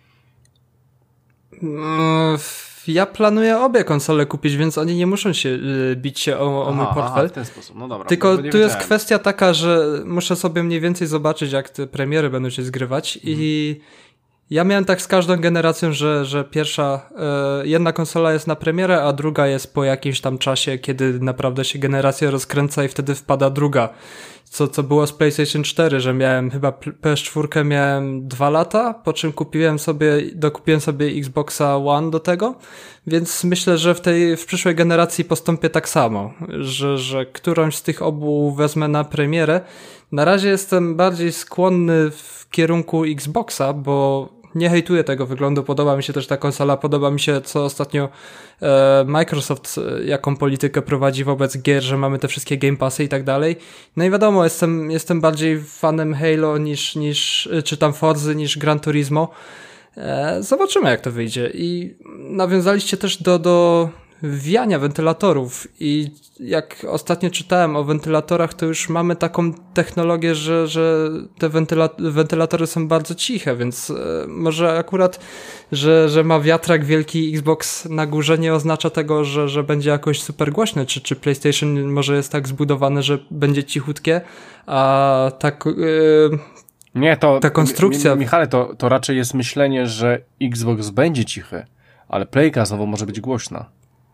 Ja planuję obie konsole kupić, więc oni nie muszą się bić się o mój portfel. W ten sposób, no dobra. Tylko tu jest kwestia taka, że muszę sobie mniej więcej zobaczyć, jak te premiery będą się zgrywać i ja miałem tak z każdą generacją, że pierwsza, jedna konsola jest na premierę, a druga jest po jakimś tam czasie, kiedy naprawdę się generacja rozkręca i wtedy wpada druga. Co było z PlayStation 4, że miałem chyba PS4 miałem 2 lata, po czym dokupiłem sobie Xboxa One do tego, więc myślę, że w przyszłej generacji postąpię tak samo, że którąś z tych obu wezmę na premierę. Na razie jestem bardziej skłonny w kierunku Xboxa, bo nie hejtuję tego wyglądu, podoba mi się też ta konsola, podoba mi się, co ostatnio Microsoft, jaką politykę prowadzi wobec gier, że mamy te wszystkie Game Passy i tak dalej. No i wiadomo, jestem bardziej fanem Halo niż czy tam Forzy niż Gran Turismo. Zobaczymy, jak to wyjdzie. I nawiązaliście też do wiania wentylatorów i jak ostatnio czytałem o wentylatorach, to już mamy taką technologię, że te wentylatory są bardzo ciche, więc może akurat, że ma wiatrak wielki Xbox na górze nie oznacza tego, że będzie jakoś super głośne, czy PlayStation może jest tak zbudowane, że będzie cichutkie, a tak... Nie, to ta konstrukcja... Michale, to raczej jest myślenie, że Xbox będzie cichy, ale Playka znowu może być głośna.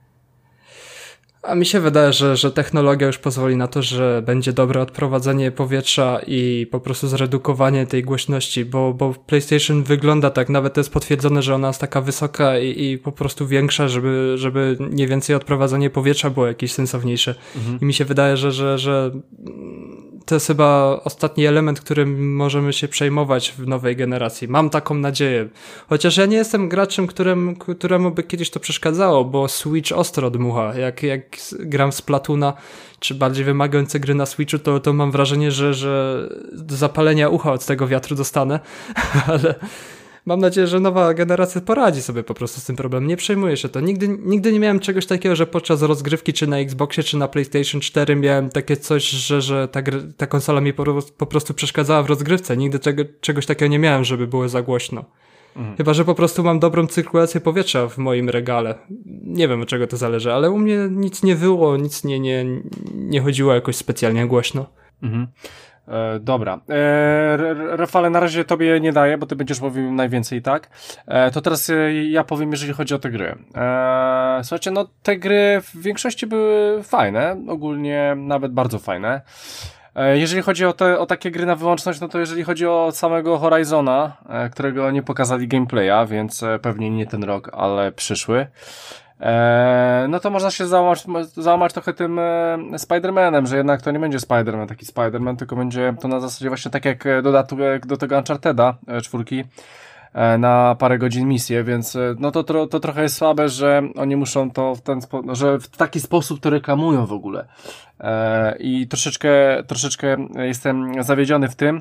A mi się wydaje, że technologia już pozwoli na to, że będzie dobre odprowadzenie powietrza i po prostu zredukowanie tej głośności, bo PlayStation wygląda tak, nawet to jest potwierdzone, że ona jest taka wysoka i po prostu większa, żeby mniej więcej odprowadzenie powietrza było jakieś sensowniejsze. I mi się wydaje, że to jest chyba ostatni element, którym możemy się przejmować w nowej generacji. Mam taką nadzieję. Chociaż ja nie jestem graczem, któremu by kiedyś to przeszkadzało, bo Switch ostro dmucha. Jak gram w Splatoona, czy bardziej wymagające gry na Switchu, to mam wrażenie, że do zapalenia ucha od tego wiatru dostanę. Ale mam nadzieję, że nowa generacja poradzi sobie po prostu z tym problemem. Nie przejmuję się to. Nigdy nie miałem czegoś takiego, że podczas rozgrywki, czy na Xboxie, czy na PlayStation 4 miałem takie coś, że ta konsola mi po prostu przeszkadzała w rozgrywce. Nigdy czegoś takiego nie miałem, żeby było za głośno. Chyba, że po prostu mam dobrą cyrkulację powietrza w moim regale. Nie wiem, od czego to zależy, ale u mnie nic nie wyło, nic nie chodziło jakoś specjalnie głośno. Dobra. Rafale, na razie tobie nie daję, bo ty będziesz mówił najwięcej, tak? To teraz ja powiem, jeżeli chodzi o te gry. Słuchajcie, no te gry w większości były fajne, ogólnie nawet bardzo fajne. Jeżeli chodzi o takie gry na wyłączność, no to jeżeli chodzi o samego Horizona, którego nie pokazali gameplaya, więc pewnie nie ten rok, ale przyszły, no to można się załamać trochę tym Spider-Manem, że jednak to nie będzie Spider-Man, taki Spider-Man, tylko będzie to na zasadzie właśnie tak jak dodatek do tego Uncharteda 4, na parę godzin misję, więc no to trochę jest słabe, że oni muszą to że w taki sposób to reklamują w ogóle. I troszeczkę jestem zawiedziony w tym,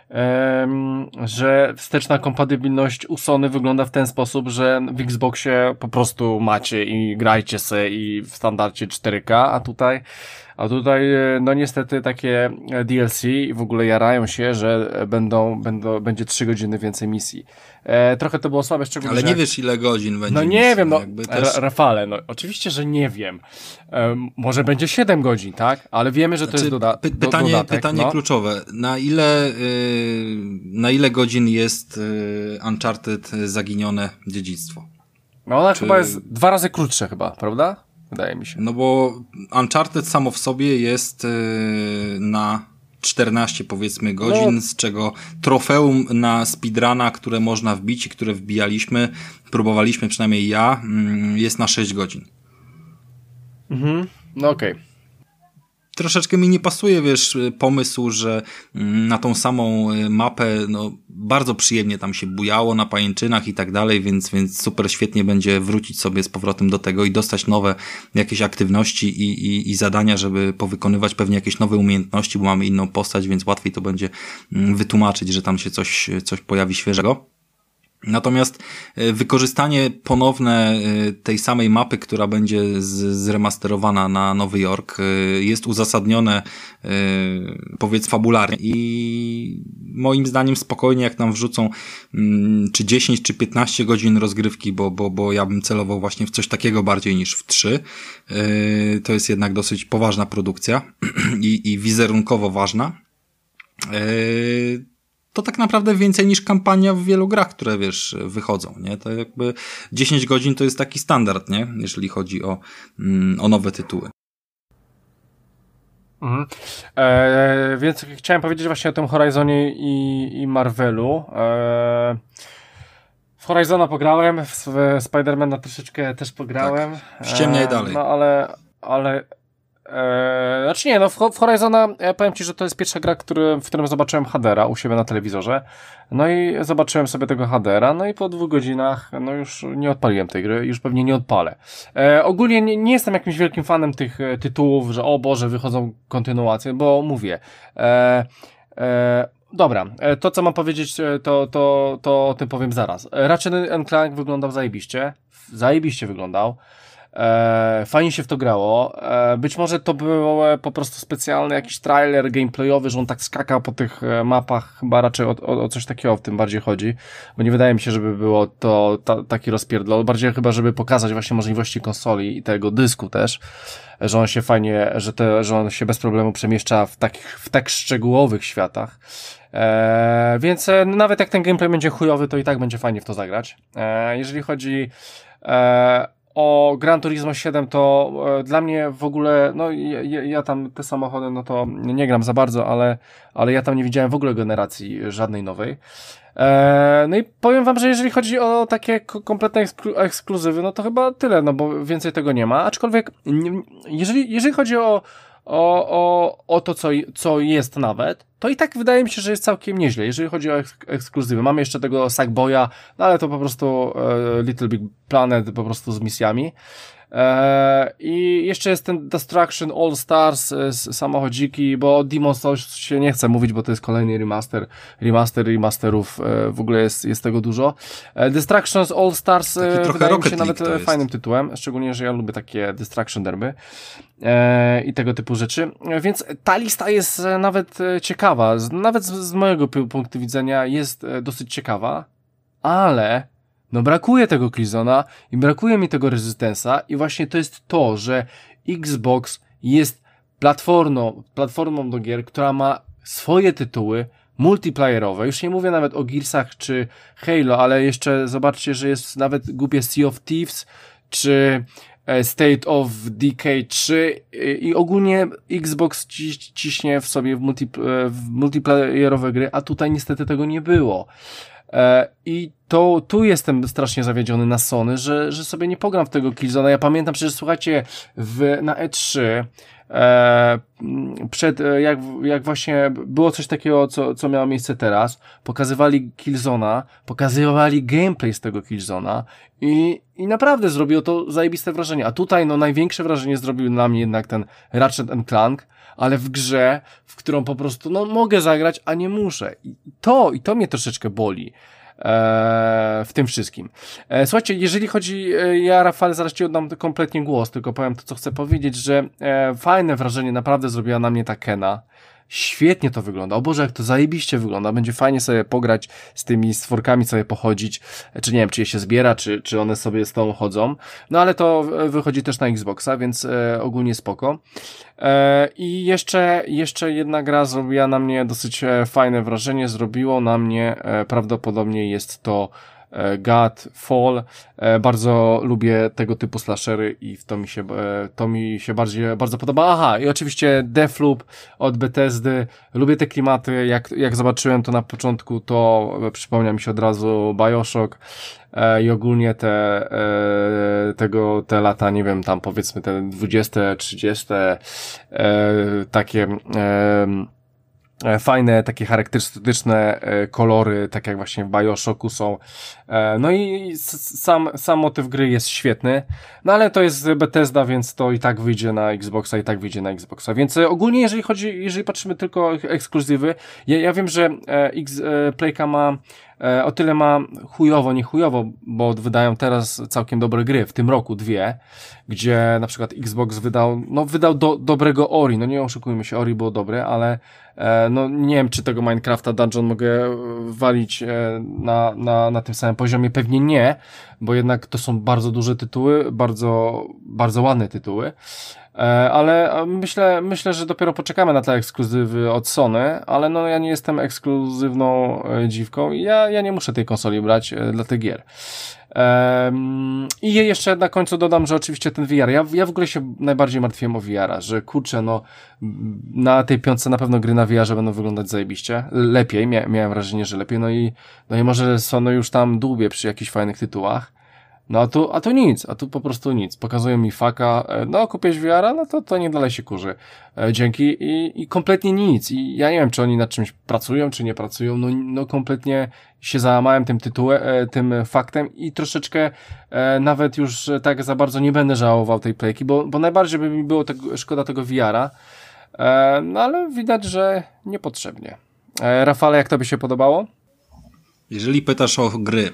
że wsteczna kompatybilność u Sony wygląda w ten sposób, że w Xboxie po prostu macie i grajcie se i w standardzie 4K, A tutaj, no niestety takie DLC w ogóle jarają się, że będzie 3 godziny więcej misji. Trochę to było słabe, szczególnie, ale nie wiesz, ile godzin będzie. No nie misji, wiem, no też... Rafale, no oczywiście, że nie wiem. Może będzie 7 godzin, tak? Ale wiemy, że to jest dodatek. Pytanie kluczowe. Na ile godzin jest Uncharted Zaginione Dziedzictwo? No ona chyba jest 2 razy krótsze chyba, prawda? Wydaje mi się. No bo Uncharted samo w sobie jest na 14 powiedzmy godzin, z czego trofeum na speedruna, które można wbić i które wbijaliśmy, próbowaliśmy przynajmniej ja, jest na 6 godzin. No okej. Troszeczkę mi nie pasuje, wiesz, pomysł, że na tą samą mapę, no, bardzo przyjemnie tam się bujało na pajęczynach i tak dalej, więc super świetnie będzie wrócić sobie z powrotem do tego i dostać nowe jakieś aktywności i zadania, żeby powykonywać pewnie jakieś nowe umiejętności, bo mamy inną postać, więc łatwiej to będzie wytłumaczyć, że tam się coś pojawi świeżego. Natomiast wykorzystanie ponowne tej samej mapy, która będzie zremasterowana na Nowy Jork, jest uzasadnione, powiedz, fabularnie i moim zdaniem spokojnie, jak nam wrzucą czy 10 czy 15 godzin rozgrywki, bo ja bym celował właśnie w coś takiego bardziej niż w 3. To jest jednak dosyć poważna produkcja i wizerunkowo ważna. To tak naprawdę więcej niż kampania w wielu grach, które, wiesz, wychodzą, nie? To jakby 10 godzin to jest taki standard, nie? Jeżeli chodzi o nowe tytuły. Więc chciałem powiedzieć właśnie o tym Horizonie i Marvelu. W Horizona pograłem, w Spidermana troszeczkę też pograłem. Tak, ściemniaj dalej. No ale znaczy nie, no w Horizona powiem Ci, że to jest pierwsza gra, w którym zobaczyłem HDR-a u siebie na telewizorze. No i zobaczyłem sobie tego HDR-a, no i po 2 godzinach, no już nie odpaliłem tej gry, już pewnie nie odpalę. Ogólnie nie jestem jakimś wielkim fanem tych tytułów, że o Boże, wychodzą kontynuacje, bo mówię, dobra, to co mam powiedzieć, to o tym powiem zaraz. Ratchet & Clank wyglądał zajebiście wyglądał. Fajnie się w to grało. Być może to był po prostu specjalny jakiś trailer gameplayowy, że on tak skakał po tych mapach, chyba raczej o coś takiego w tym bardziej chodzi, bo nie wydaje mi się, żeby było to taki rozpierdol, bardziej chyba, żeby pokazać właśnie możliwości konsoli i tego dysku też, że on się fajnie, że on się bez problemu przemieszcza w tak szczegółowych światach. Więc nawet jak ten gameplay będzie chujowy, to i tak będzie fajnie w to zagrać. Jeżeli chodzi o Gran Turismo 7, to dla mnie w ogóle, no ja tam te samochody, no to nie gram za bardzo, ale ja tam nie widziałem w ogóle generacji żadnej nowej. No i powiem wam, że jeżeli chodzi o takie kompletne ekskluzywy, no to chyba tyle, no bo więcej tego nie ma, aczkolwiek jeżeli chodzi o to, co jest nawet, to i tak wydaje mi się, że jest całkiem nieźle, jeżeli chodzi o ekskluzywy. Mamy jeszcze tego Sackboya, no ale to po prostu Little Big Planet po prostu z misjami. I jeszcze jest ten Destruction All Stars samochodziki, bo Demon's Souls się nie chce mówić, bo to jest kolejny remasterów, w ogóle jest tego dużo. Destruction All Stars wydaje mi się nawet fajnym tytułem, szczególnie, że ja lubię takie Destruction derby i tego typu rzeczy, więc ta lista jest nawet ciekawa, nawet z mojego punktu widzenia jest dosyć ciekawa, ale no brakuje tego Killzona i brakuje mi tego Resistance'a i właśnie to jest to, że Xbox jest platformą do gier, która ma swoje tytuły multiplayerowe. Już nie mówię nawet o Gearsach czy Halo, ale jeszcze zobaczcie, że jest nawet głupie Sea of Thieves czy State of Decay 3 i ogólnie Xbox ciśnie w sobie w multiplayerowe gry, a tutaj niestety tego nie było. I tu jestem strasznie zawiedziony na Sony, że sobie nie pogram w tego Killzona. Ja pamiętam przecież, słuchajcie, na E3 jak właśnie było coś takiego, co miało miejsce teraz, pokazywali Killzona, pokazywali gameplay z tego Killzona i naprawdę zrobiło to zajebiste wrażenie. A tutaj no największe wrażenie zrobił na mnie jednak ten Ratchet & Clank, ale w grze, w którą po prostu no mogę zagrać, a nie muszę. I to mnie troszeczkę boli. w tym wszystkim. Słuchajcie, jeżeli chodzi, ja Rafale zaraz Ci oddam kompletnie głos, tylko powiem to, co chcę powiedzieć, że fajne wrażenie naprawdę zrobiła na mnie ta Kena. Świetnie to wygląda. O Boże, jak to zajebiście wygląda. Będzie fajnie sobie pograć z tymi stworkami, sobie pochodzić. Czy nie wiem, czy je się zbiera, czy one sobie z tą chodzą. No ale to wychodzi też na Xboxa, więc ogólnie spoko. I jeszcze jedna gra zrobiła na mnie dosyć fajne wrażenie. Zrobiło na mnie, prawdopodobnie jest to Godfall. Bardzo lubię tego typu slashery i to mi się bardzo podoba. Aha, i oczywiście Deathloop od Bethesdy. Lubię te klimaty. Jak zobaczyłem to na początku, to przypomniał mi się od razu BioShock i ogólnie te lata, nie wiem, tam powiedzmy te 20, 30, takie fajne, takie charakterystyczne kolory, tak jak właśnie w BioShocku są. No i sam motyw gry jest świetny, no ale to jest Bethesda, więc to i tak wyjdzie na Xboxa, więc ogólnie jeżeli patrzymy tylko ekskluzywy, ja wiem, że Playka ma o tyle ma nie chujowo, bo wydają teraz całkiem dobre gry, w tym roku 2, gdzie na przykład Xbox wydał dobrego Ori, no nie oszukujmy się, Ori było dobre, ale no nie wiem, czy tego Minecrafta Dungeon mogę walić na tym samym poziomie, pewnie nie, bo jednak to są bardzo duże tytuły, bardzo, bardzo ładne tytuły. Ale myślę, że dopiero poczekamy na te ekskluzywy od Sony, ale no ja nie jestem ekskluzywną dziwką i ja nie muszę tej konsoli brać dla tych gier. I jeszcze na końcu dodam, że oczywiście ten VR, ja w ogóle się najbardziej martwiłem o VR-a, że kurczę, no na tej piątce na pewno gry na VR-ze będą wyglądać zajebiście, lepiej, miałem wrażenie, że lepiej, no i może Sony już tam dłubie przy jakichś fajnych tytułach. No a tu nic, a tu po prostu nic. Pokazują mi faka, no kupiłeś VR-a, no to nie dalej się kurzy. Dzięki i kompletnie nic. I ja nie wiem, czy oni nad czymś pracują, czy nie pracują, no kompletnie się załamałem tym faktem i troszeczkę nawet już tak za bardzo nie będę żałował tej Playki, bo najbardziej by mi było szkoda tego VR-a, no ale widać, że niepotrzebnie. Rafale, jak tobie się podobało? Jeżeli pytasz o gry,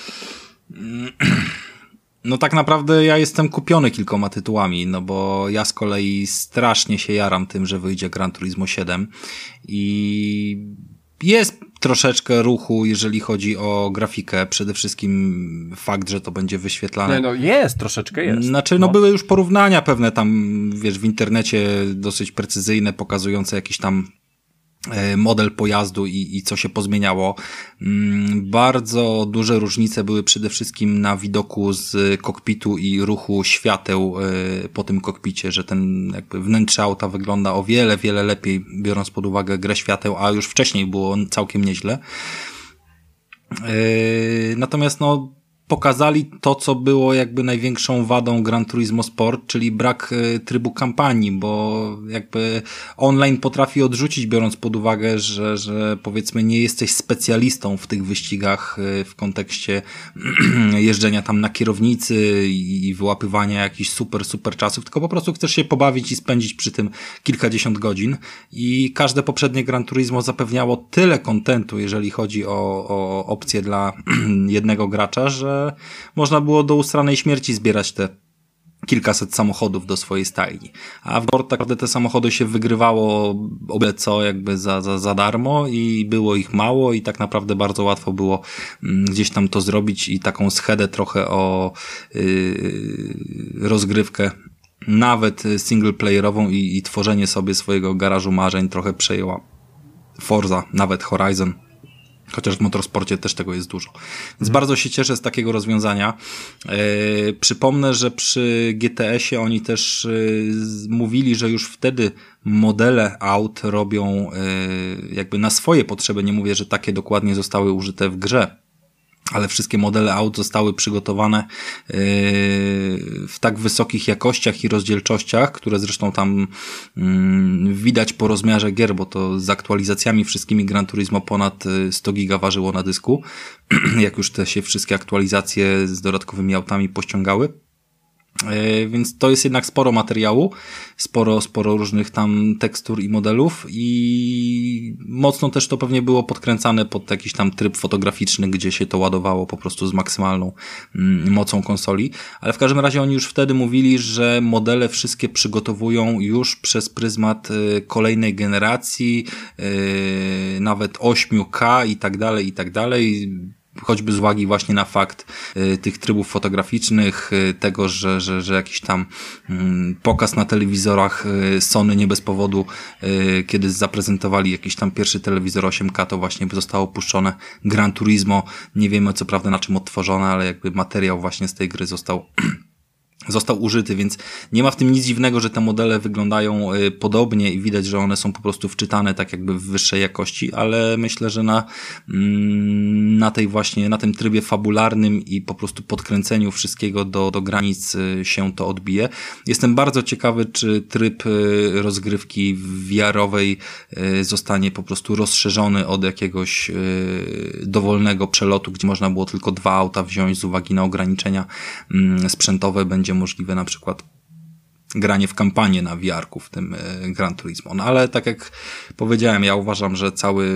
no tak naprawdę ja jestem kupiony kilkoma tytułami, no bo ja z kolei strasznie się jaram tym, że wyjdzie Gran Turismo 7 i jest troszeczkę ruchu, jeżeli chodzi o grafikę, przede wszystkim fakt, że to będzie wyświetlane. No jest, troszeczkę jest. Znaczy, no były już porównania pewne tam, wiesz, w internecie dosyć precyzyjne, pokazujące jakiś tam model pojazdu i co się pozmieniało. Bardzo duże różnice były przede wszystkim na widoku z kokpitu i ruchu świateł po tym kokpicie, że ten jakby wnętrze auta wygląda o wiele, wiele lepiej, biorąc pod uwagę grę świateł, a już wcześniej było całkiem nieźle. Natomiast no pokazali to, co było jakby największą wadą Gran Turismo Sport, czyli brak trybu kampanii, bo jakby online potrafi odrzucić, biorąc pod uwagę, że powiedzmy nie jesteś specjalistą w tych wyścigach w kontekście jeżdżenia tam na kierownicy i wyłapywania jakichś super czasów, tylko po prostu chcesz się pobawić i spędzić przy tym kilkadziesiąt godzin i każde poprzednie Gran Turismo zapewniało tyle kontentu, jeżeli chodzi o opcje dla jednego gracza, że można było do ustranej śmierci zbierać te kilkaset samochodów do swojej stajni. A w Sport tak naprawdę te samochody się wygrywało obie co jakby za darmo i było ich mało i tak naprawdę bardzo łatwo było gdzieś tam to zrobić i taką schedę trochę o rozgrywkę nawet singleplayerową i tworzenie sobie swojego garażu marzeń trochę przejęła Forza, nawet Horizon. Chociaż w motorsporcie też tego jest dużo. Więc bardzo się cieszę z takiego rozwiązania. Przypomnę, że przy GTS-ie oni też mówili, że już wtedy modele aut robią jakby na swoje potrzeby. Nie mówię, że takie dokładnie zostały użyte w grze, ale wszystkie modele aut zostały przygotowane w tak wysokich jakościach i rozdzielczościach, które zresztą tam widać po rozmiarze gier, bo to z aktualizacjami wszystkimi Gran Turismo ponad 100 giga ważyło na dysku, jak już te się wszystkie aktualizacje z dodatkowymi autami pościągały. Więc to jest jednak sporo materiału, sporo różnych tam tekstur i modelów i mocno też to pewnie było podkręcane pod jakiś tam tryb fotograficzny, gdzie się to ładowało po prostu z maksymalną mocą konsoli, ale w każdym razie oni już wtedy mówili, że modele wszystkie przygotowują już przez pryzmat kolejnej generacji, nawet 8K i tak dalej, choćby z uwagi właśnie na fakt tych trybów fotograficznych, tego, że jakiś tam pokaz na telewizorach Sony nie bez powodu, kiedy zaprezentowali jakiś tam pierwszy telewizor 8K, to właśnie zostało puszczone Gran Turismo. Nie wiemy co prawda na czym odtworzone, ale jakby materiał właśnie z tej gry został użyty, więc nie ma w tym nic dziwnego, że te modele wyglądają podobnie i widać, że one są po prostu wczytane tak jakby w wyższej jakości, ale myślę, że na tym trybie fabularnym i po prostu podkręceniu wszystkiego do granic się to odbije. Jestem bardzo ciekawy, czy tryb rozgrywki VR-owej zostanie po prostu rozszerzony od jakiegoś dowolnego przelotu, gdzie można było tylko 2 auta wziąć z uwagi na ograniczenia sprzętowe, będzie możliwe na przykład granie w kampanię na VR-ku w tym Gran Turismo. No ale tak jak powiedziałem, ja uważam, że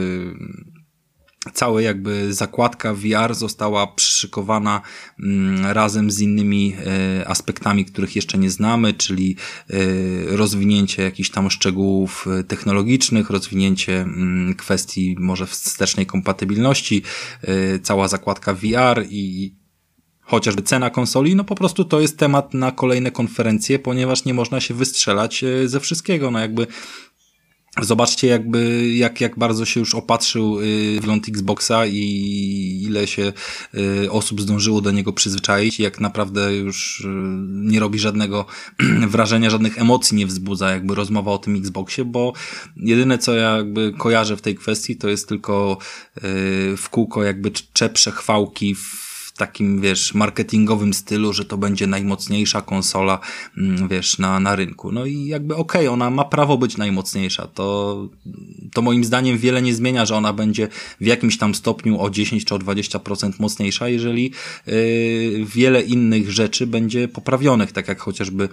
cała jakby zakładka VR została przyszykowana razem z innymi aspektami, których jeszcze nie znamy, czyli rozwinięcie jakichś tam szczegółów technologicznych, rozwinięcie kwestii może wstecznej kompatybilności, cała zakładka VR i chociażby cena konsoli, no po prostu to jest temat na kolejne konferencje, ponieważ nie można się wystrzelać ze wszystkiego, no jakby zobaczcie jak bardzo się już opatrzył wygląd Xboxa i ile się osób zdążyło do niego przyzwyczaić i jak naprawdę już nie robi żadnego wrażenia, żadnych emocji nie wzbudza jakby rozmowa o tym Xboxie, bo jedyne co ja jakby kojarzę w tej kwestii to jest tylko w kółko jakby czepsze chwałki w takim, marketingowym stylu, że to będzie najmocniejsza konsola, na rynku. No i jakby okej, ona ma prawo być najmocniejsza. To moim zdaniem wiele nie zmienia, że ona będzie w jakimś tam stopniu o 10 czy o 20% mocniejsza, jeżeli wiele innych rzeczy będzie poprawionych, tak jak chociażby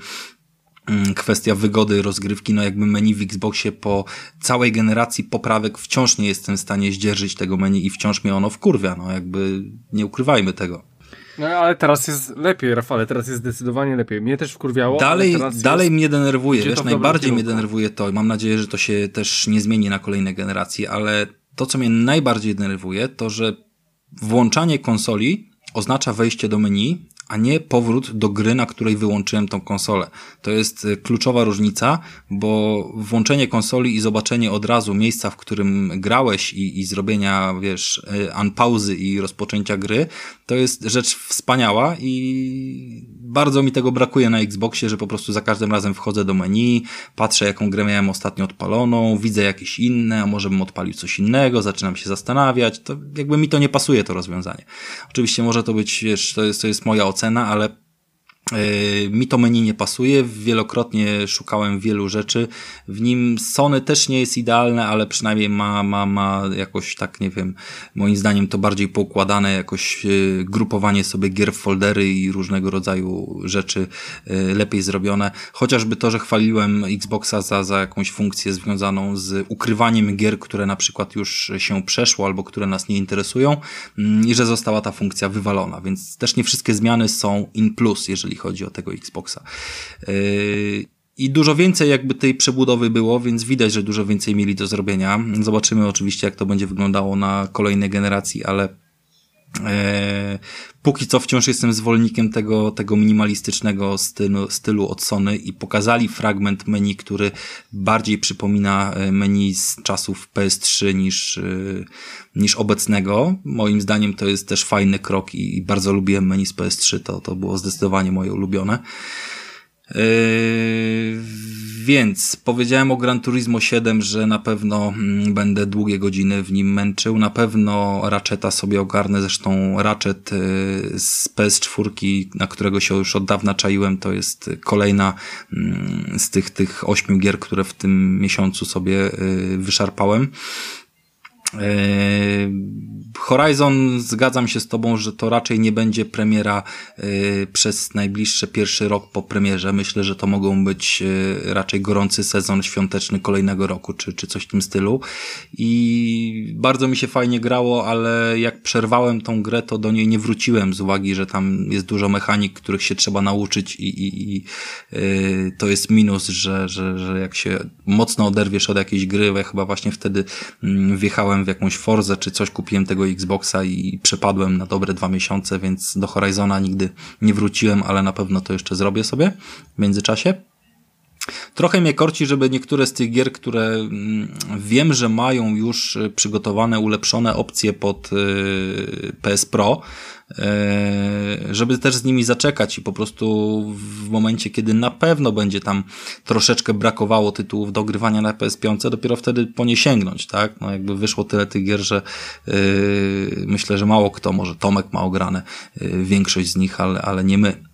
kwestia wygody rozgrywki, no jakby menu w Xboxie po całej generacji poprawek wciąż nie jestem w stanie zdzierżyć tego menu i wciąż mnie ono wkurwia, no jakby nie ukrywajmy tego. No ale teraz jest lepiej, Rafale, teraz jest zdecydowanie lepiej. Mnie też wkurwiało. Dalej mnie denerwuje, najbardziej mnie denerwuje to i mam nadzieję, że to się też nie zmieni na kolejne generacje, ale to, co mnie najbardziej denerwuje, to, że włączanie konsoli oznacza wejście do menu, a nie powrót do gry, na której wyłączyłem tą konsolę. To jest kluczowa różnica, bo włączenie konsoli i zobaczenie od razu miejsca, w którym grałeś i zrobienia, unpauzy i rozpoczęcia gry, to jest rzecz wspaniała i bardzo mi tego brakuje na Xboxie, że po prostu za każdym razem wchodzę do menu, patrzę jaką grę miałem ostatnio odpaloną, widzę jakieś inne, a może bym odpalił coś innego, zaczynam się zastanawiać, to jakby mi to nie pasuje to rozwiązanie. Oczywiście może to być, to jest moja ocena, ale mi to menu nie pasuje, wielokrotnie szukałem wielu rzeczy w nim. Sony też nie jest idealne, ale przynajmniej ma jakoś tak, nie wiem, moim zdaniem to bardziej poukładane, jakoś grupowanie sobie gier w foldery i różnego rodzaju rzeczy lepiej zrobione. Chociażby to, że chwaliłem Xboxa za jakąś funkcję związaną z ukrywaniem gier, które na przykład już się przeszło albo które nas nie interesują i że została ta funkcja wywalona, więc też nie wszystkie zmiany są in plus, jeżeli chodzi o tego Xboxa. I dużo więcej jakby tej przebudowy było, więc widać, że dużo więcej mieli do zrobienia. Zobaczymy oczywiście, jak to będzie wyglądało na kolejnej generacji, ale póki co wciąż jestem zwolennikiem tego minimalistycznego stylu od Sony i pokazali fragment menu, który bardziej przypomina menu z czasów PS3 niż obecnego. Moim zdaniem to jest też fajny krok i bardzo lubiłem menu z PS3, to było zdecydowanie moje ulubione. Więc powiedziałem o Gran Turismo 7, że na pewno będę długie godziny w nim męczył. Na pewno Ratcheta sobie ogarnę. Zresztą Ratchet z PS4, na którego się już od dawna czaiłem, to jest kolejna z tych 8 gier, które w tym miesiącu sobie wyszarpałem. Horizon, zgadzam się z tobą, że to raczej nie będzie premiera przez najbliższy pierwszy rok po premierze. Myślę, że to mogą być raczej gorący sezon świąteczny kolejnego roku, czy coś w tym stylu. I bardzo mi się fajnie grało, ale jak przerwałem tą grę, to do niej nie wróciłem z uwagi, że tam jest dużo mechanik, których się trzeba nauczyć i to jest minus, że jak się mocno oderwiesz od jakiejś gry, ja chyba właśnie wtedy wjechałem w jakąś Forzę czy coś, kupiłem tego Xboxa i przepadłem na dobre 2 miesiące, więc do Horizona nigdy nie wróciłem, ale na pewno to jeszcze zrobię sobie w międzyczasie. Trochę mnie korci, żeby niektóre z tych gier, które wiem, że mają już przygotowane, ulepszone opcje pod PS Pro, żeby też z nimi zaczekać i po prostu w momencie, kiedy na pewno będzie tam troszeczkę brakowało tytułów do ogrywania na PS5, dopiero wtedy po nie sięgnąć, tak? No jakby wyszło tyle tych gier, że myślę, że mało kto, może Tomek ma ograne większość z nich, ale nie my.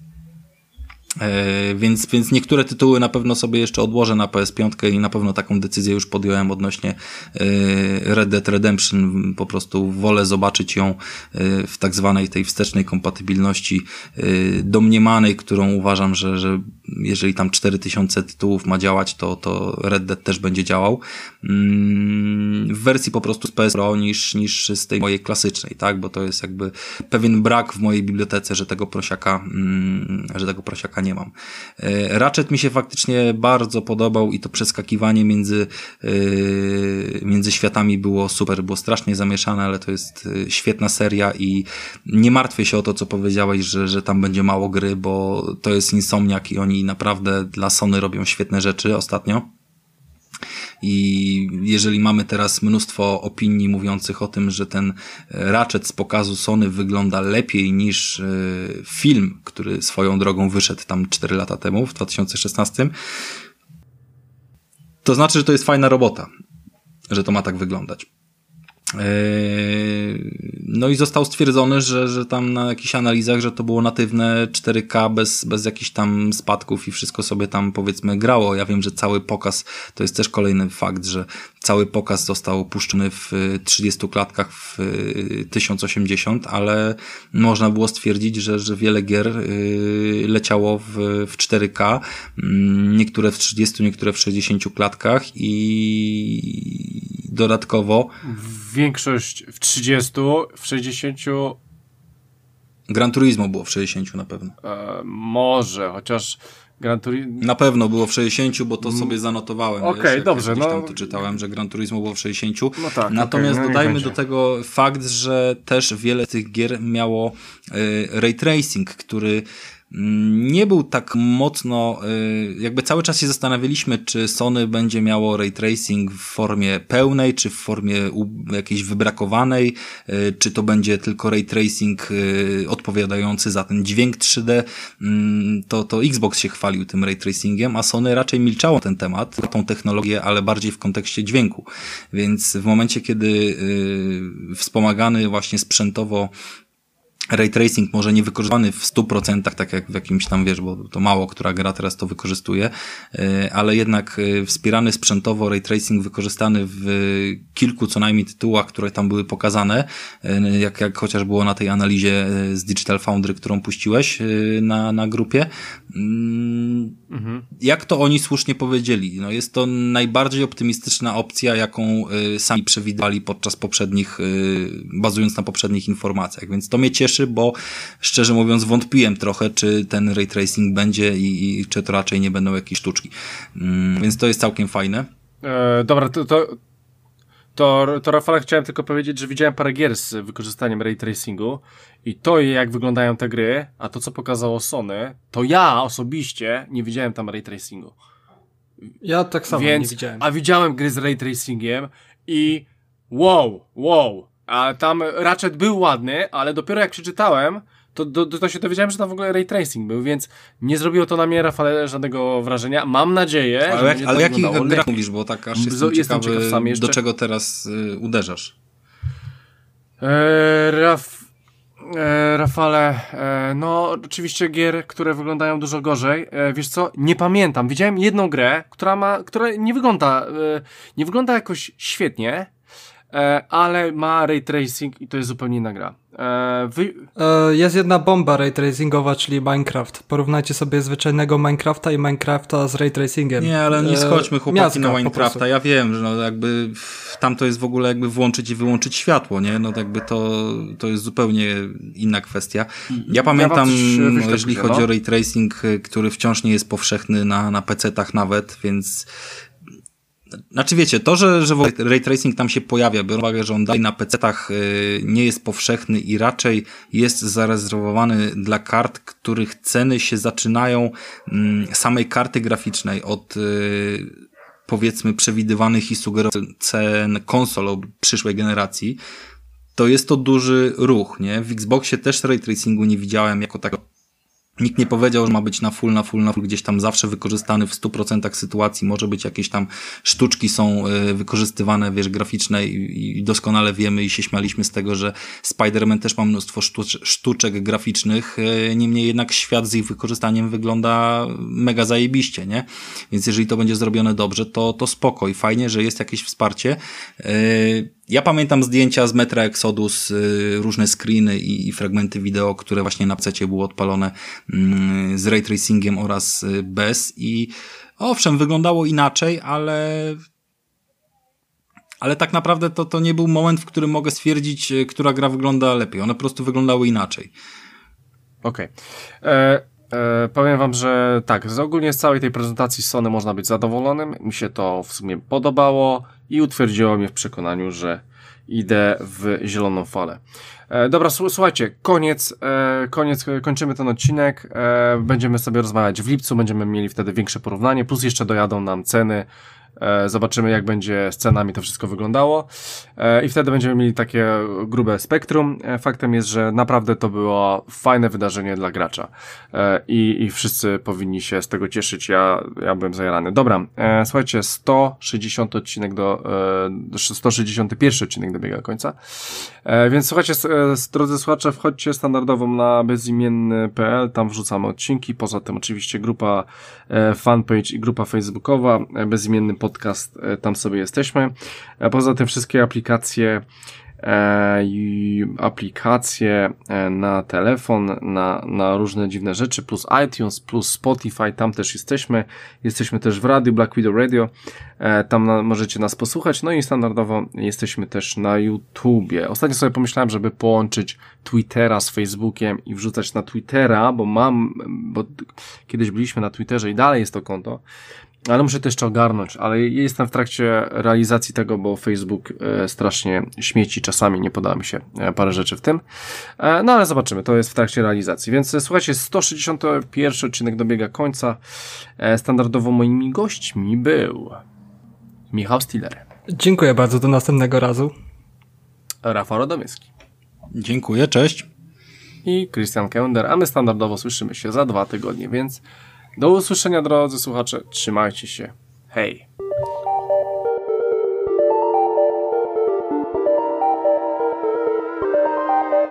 Więc niektóre tytuły na pewno sobie jeszcze odłożę na PS5 i na pewno taką decyzję już podjąłem odnośnie Red Dead Redemption. Po prostu wolę zobaczyć ją w tak zwanej tej wstecznej kompatybilności domniemanej, którą uważam, że jeżeli tam 4000 tytułów ma działać, to Red Dead też będzie działał w wersji po prostu z PS Pro niż z tej mojej klasycznej, tak? Bo to jest jakby pewien brak w mojej bibliotece, że tego prosiaka nie mam. Ratchet mi się faktycznie bardzo podobał i to przeskakiwanie między światami było super, było strasznie zamieszane, ale to jest świetna seria i nie martwię się o to, co powiedziałeś, że tam będzie mało gry, bo to jest Insomniac i oni naprawdę dla Sony robią świetne rzeczy ostatnio. I jeżeli mamy teraz mnóstwo opinii mówiących o tym, że ten Ratchet z pokazu Sony wygląda lepiej niż film, który swoją drogą wyszedł tam 4 lata temu, w 2016, to znaczy, że to jest fajna robota, że to ma tak wyglądać. No i został stwierdzony, że tam na jakichś analizach, że to było natywne 4K bez jakichś tam spadków i wszystko sobie tam powiedzmy grało. Ja wiem, że cały pokaz, to jest też kolejny fakt, że cały pokaz został puszczony w 30 klatkach w 1080, ale można było stwierdzić, że wiele gier leciało w 4K, niektóre w 30, niektóre w 60 klatkach i dodatkowo większość w 30, w 60 Gran Turismo było w 60 na pewno. Może, chociaż Gran Turismo... Na pewno było w 60, bo to sobie zanotowałem. Okej, dobrze. No tam to czytałem, że Gran Turismo było w 60. No tak, natomiast dodajmy do tego fakt, że też wiele tych gier miało ray tracing, który nie był tak mocno, jakby cały czas się zastanawialiśmy, czy Sony będzie miało ray tracing w formie pełnej, czy w formie jakiejś wybrakowanej, czy to będzie tylko ray tracing odpowiadający za ten dźwięk 3D. To Xbox się chwalił tym ray tracingiem, a Sony raczej milczało ten temat, tą technologię, ale bardziej w kontekście dźwięku. Więc w momencie, kiedy wspomagany właśnie sprzętowo ray tracing może nie wykorzystany w 100%, tak jak w jakimś tam, wiesz, bo to mało która gra teraz to wykorzystuje, ale jednak wspierany sprzętowo ray tracing wykorzystany w kilku co najmniej tytułach, które tam były pokazane, jak chociaż było na tej analizie z Digital Foundry, którą puściłeś na grupie. Jak to oni słusznie powiedzieli? No jest to najbardziej optymistyczna opcja, jaką sami przewidywali podczas poprzednich, bazując na poprzednich informacjach, więc to mnie cieszy, bo szczerze mówiąc wątpiłem trochę, czy ten ray tracing będzie i czy to raczej nie będą jakieś sztuczki. Więc to jest całkiem fajne. Dobra, to Rafale, chciałem tylko powiedzieć, że widziałem parę gier z wykorzystaniem ray tracingu i to, jak wyglądają te gry, a to, co pokazało Sony, to ja osobiście nie widziałem tam ray tracingu. Ja tak samo nie widziałem. A widziałem gry z ray tracingiem i wow. A tam Ratchet był ładny, ale dopiero jak przeczytałem, to się dowiedziałem, że tam w ogóle ray tracing był, więc nie zrobiło to na mnie, Rafale, żadnego wrażenia. Mam nadzieję, że będzie to o jakich grach mówisz, bo tak aż jestem ciekawy, sam jeszcze. Do czego teraz uderzasz? Rafale, no oczywiście gier, które wyglądają dużo gorzej. Wiesz co, nie pamiętam. Widziałem jedną grę, która nie wygląda jakoś świetnie, ale ma ray tracing i to jest zupełnie inna gra. Jest jedna bomba ray tracingowa, czyli Minecraft. Porównajcie sobie zwyczajnego Minecrafta i Minecrafta z ray tracingiem. Nie, ale nie schodźmy chłopaki na Minecrafta. Ja wiem, że no jakby tam to jest w ogóle jakby włączyć i wyłączyć światło, nie? No jakby to jest zupełnie inna kwestia. Ja pamiętam, jeżeli chodzi o ray tracing, który wciąż nie jest powszechny na PC-tach nawet, więc znaczy wiecie, to, że ray tracing tam się pojawia, biorąc uwagę, że on dalej na PC-tach nie jest powszechny i raczej jest zarezerwowany dla kart, których ceny się zaczynają samej karty graficznej od powiedzmy przewidywanych i sugerowanych cen konsol przyszłej generacji, to jest to duży ruch, nie? W Xboxie też ray tracingu nie widziałem jako takiego. Nikt nie powiedział, że ma być na full, gdzieś tam zawsze wykorzystany w 100% sytuacji. Może być jakieś tam sztuczki są wykorzystywane, wiesz, graficzne i doskonale wiemy i się śmialiśmy z tego, że Spider-Man też ma mnóstwo sztuczek graficznych. Niemniej jednak świat z ich wykorzystaniem wygląda mega zajebiście, nie? Więc jeżeli to będzie zrobione dobrze, to spoko i fajnie, że jest jakieś wsparcie. Ja pamiętam zdjęcia z Metra Exodus, różne screeny i fragmenty wideo, które właśnie na PC były odpalone z ray tracingiem oraz bez i owszem, wyglądało inaczej, ale tak naprawdę to nie był moment, w którym mogę stwierdzić, która gra wygląda lepiej. One po prostu wyglądały inaczej. Okej. Powiem wam, że tak, ogólnie z całej tej prezentacji Sony można być zadowolonym. Mi się to w sumie podobało i utwierdziło mnie w przekonaniu, że idę w zieloną falę. Dobra, słuchajcie, kończymy ten odcinek. Będziemy sobie rozmawiać w lipcu, będziemy mieli wtedy większe porównanie, plus jeszcze dojadą nam ceny. Zobaczymy, jak będzie z cenami to wszystko wyglądało i wtedy będziemy mieli takie grube spektrum. Faktem jest, że naprawdę to było fajne wydarzenie dla gracza i wszyscy powinni się z tego cieszyć. Ja byłem zajarany. Dobra, słuchajcie, 161 odcinek dobiega końca, więc słuchajcie, drodzy słuchacze, wchodźcie standardowo na bezimienny.pl, tam wrzucamy odcinki, poza tym oczywiście grupa fanpage i grupa facebookowa, bezimienny podcast, tam sobie jesteśmy. Poza tym wszystkie aplikacje na telefon, na różne dziwne rzeczy, plus iTunes, plus Spotify, tam też jesteśmy. Jesteśmy też w radiu, Black Widow Radio, tam możecie nas posłuchać, no i standardowo jesteśmy też na YouTubie. Ostatnio sobie pomyślałem, żeby połączyć Twittera z Facebookiem i wrzucać na Twittera, bo kiedyś byliśmy na Twitterze i dalej jest to konto, ale muszę to jeszcze ogarnąć, ale jestem w trakcie realizacji tego, bo Facebook strasznie śmieci czasami, nie podoba mi się parę rzeczy w tym, no ale zobaczymy, to jest w trakcie realizacji, więc słuchajcie, 161 odcinek dobiega końca. Standardowo moimi gośćmi był Michał Stiller. Dziękuję bardzo, do następnego razu. Rafał Radomyski. Dziękuję, cześć. I Christian Kender, a my standardowo słyszymy się za 2 tygodnie, więc do usłyszenia, drodzy słuchacze, trzymajcie się, hej.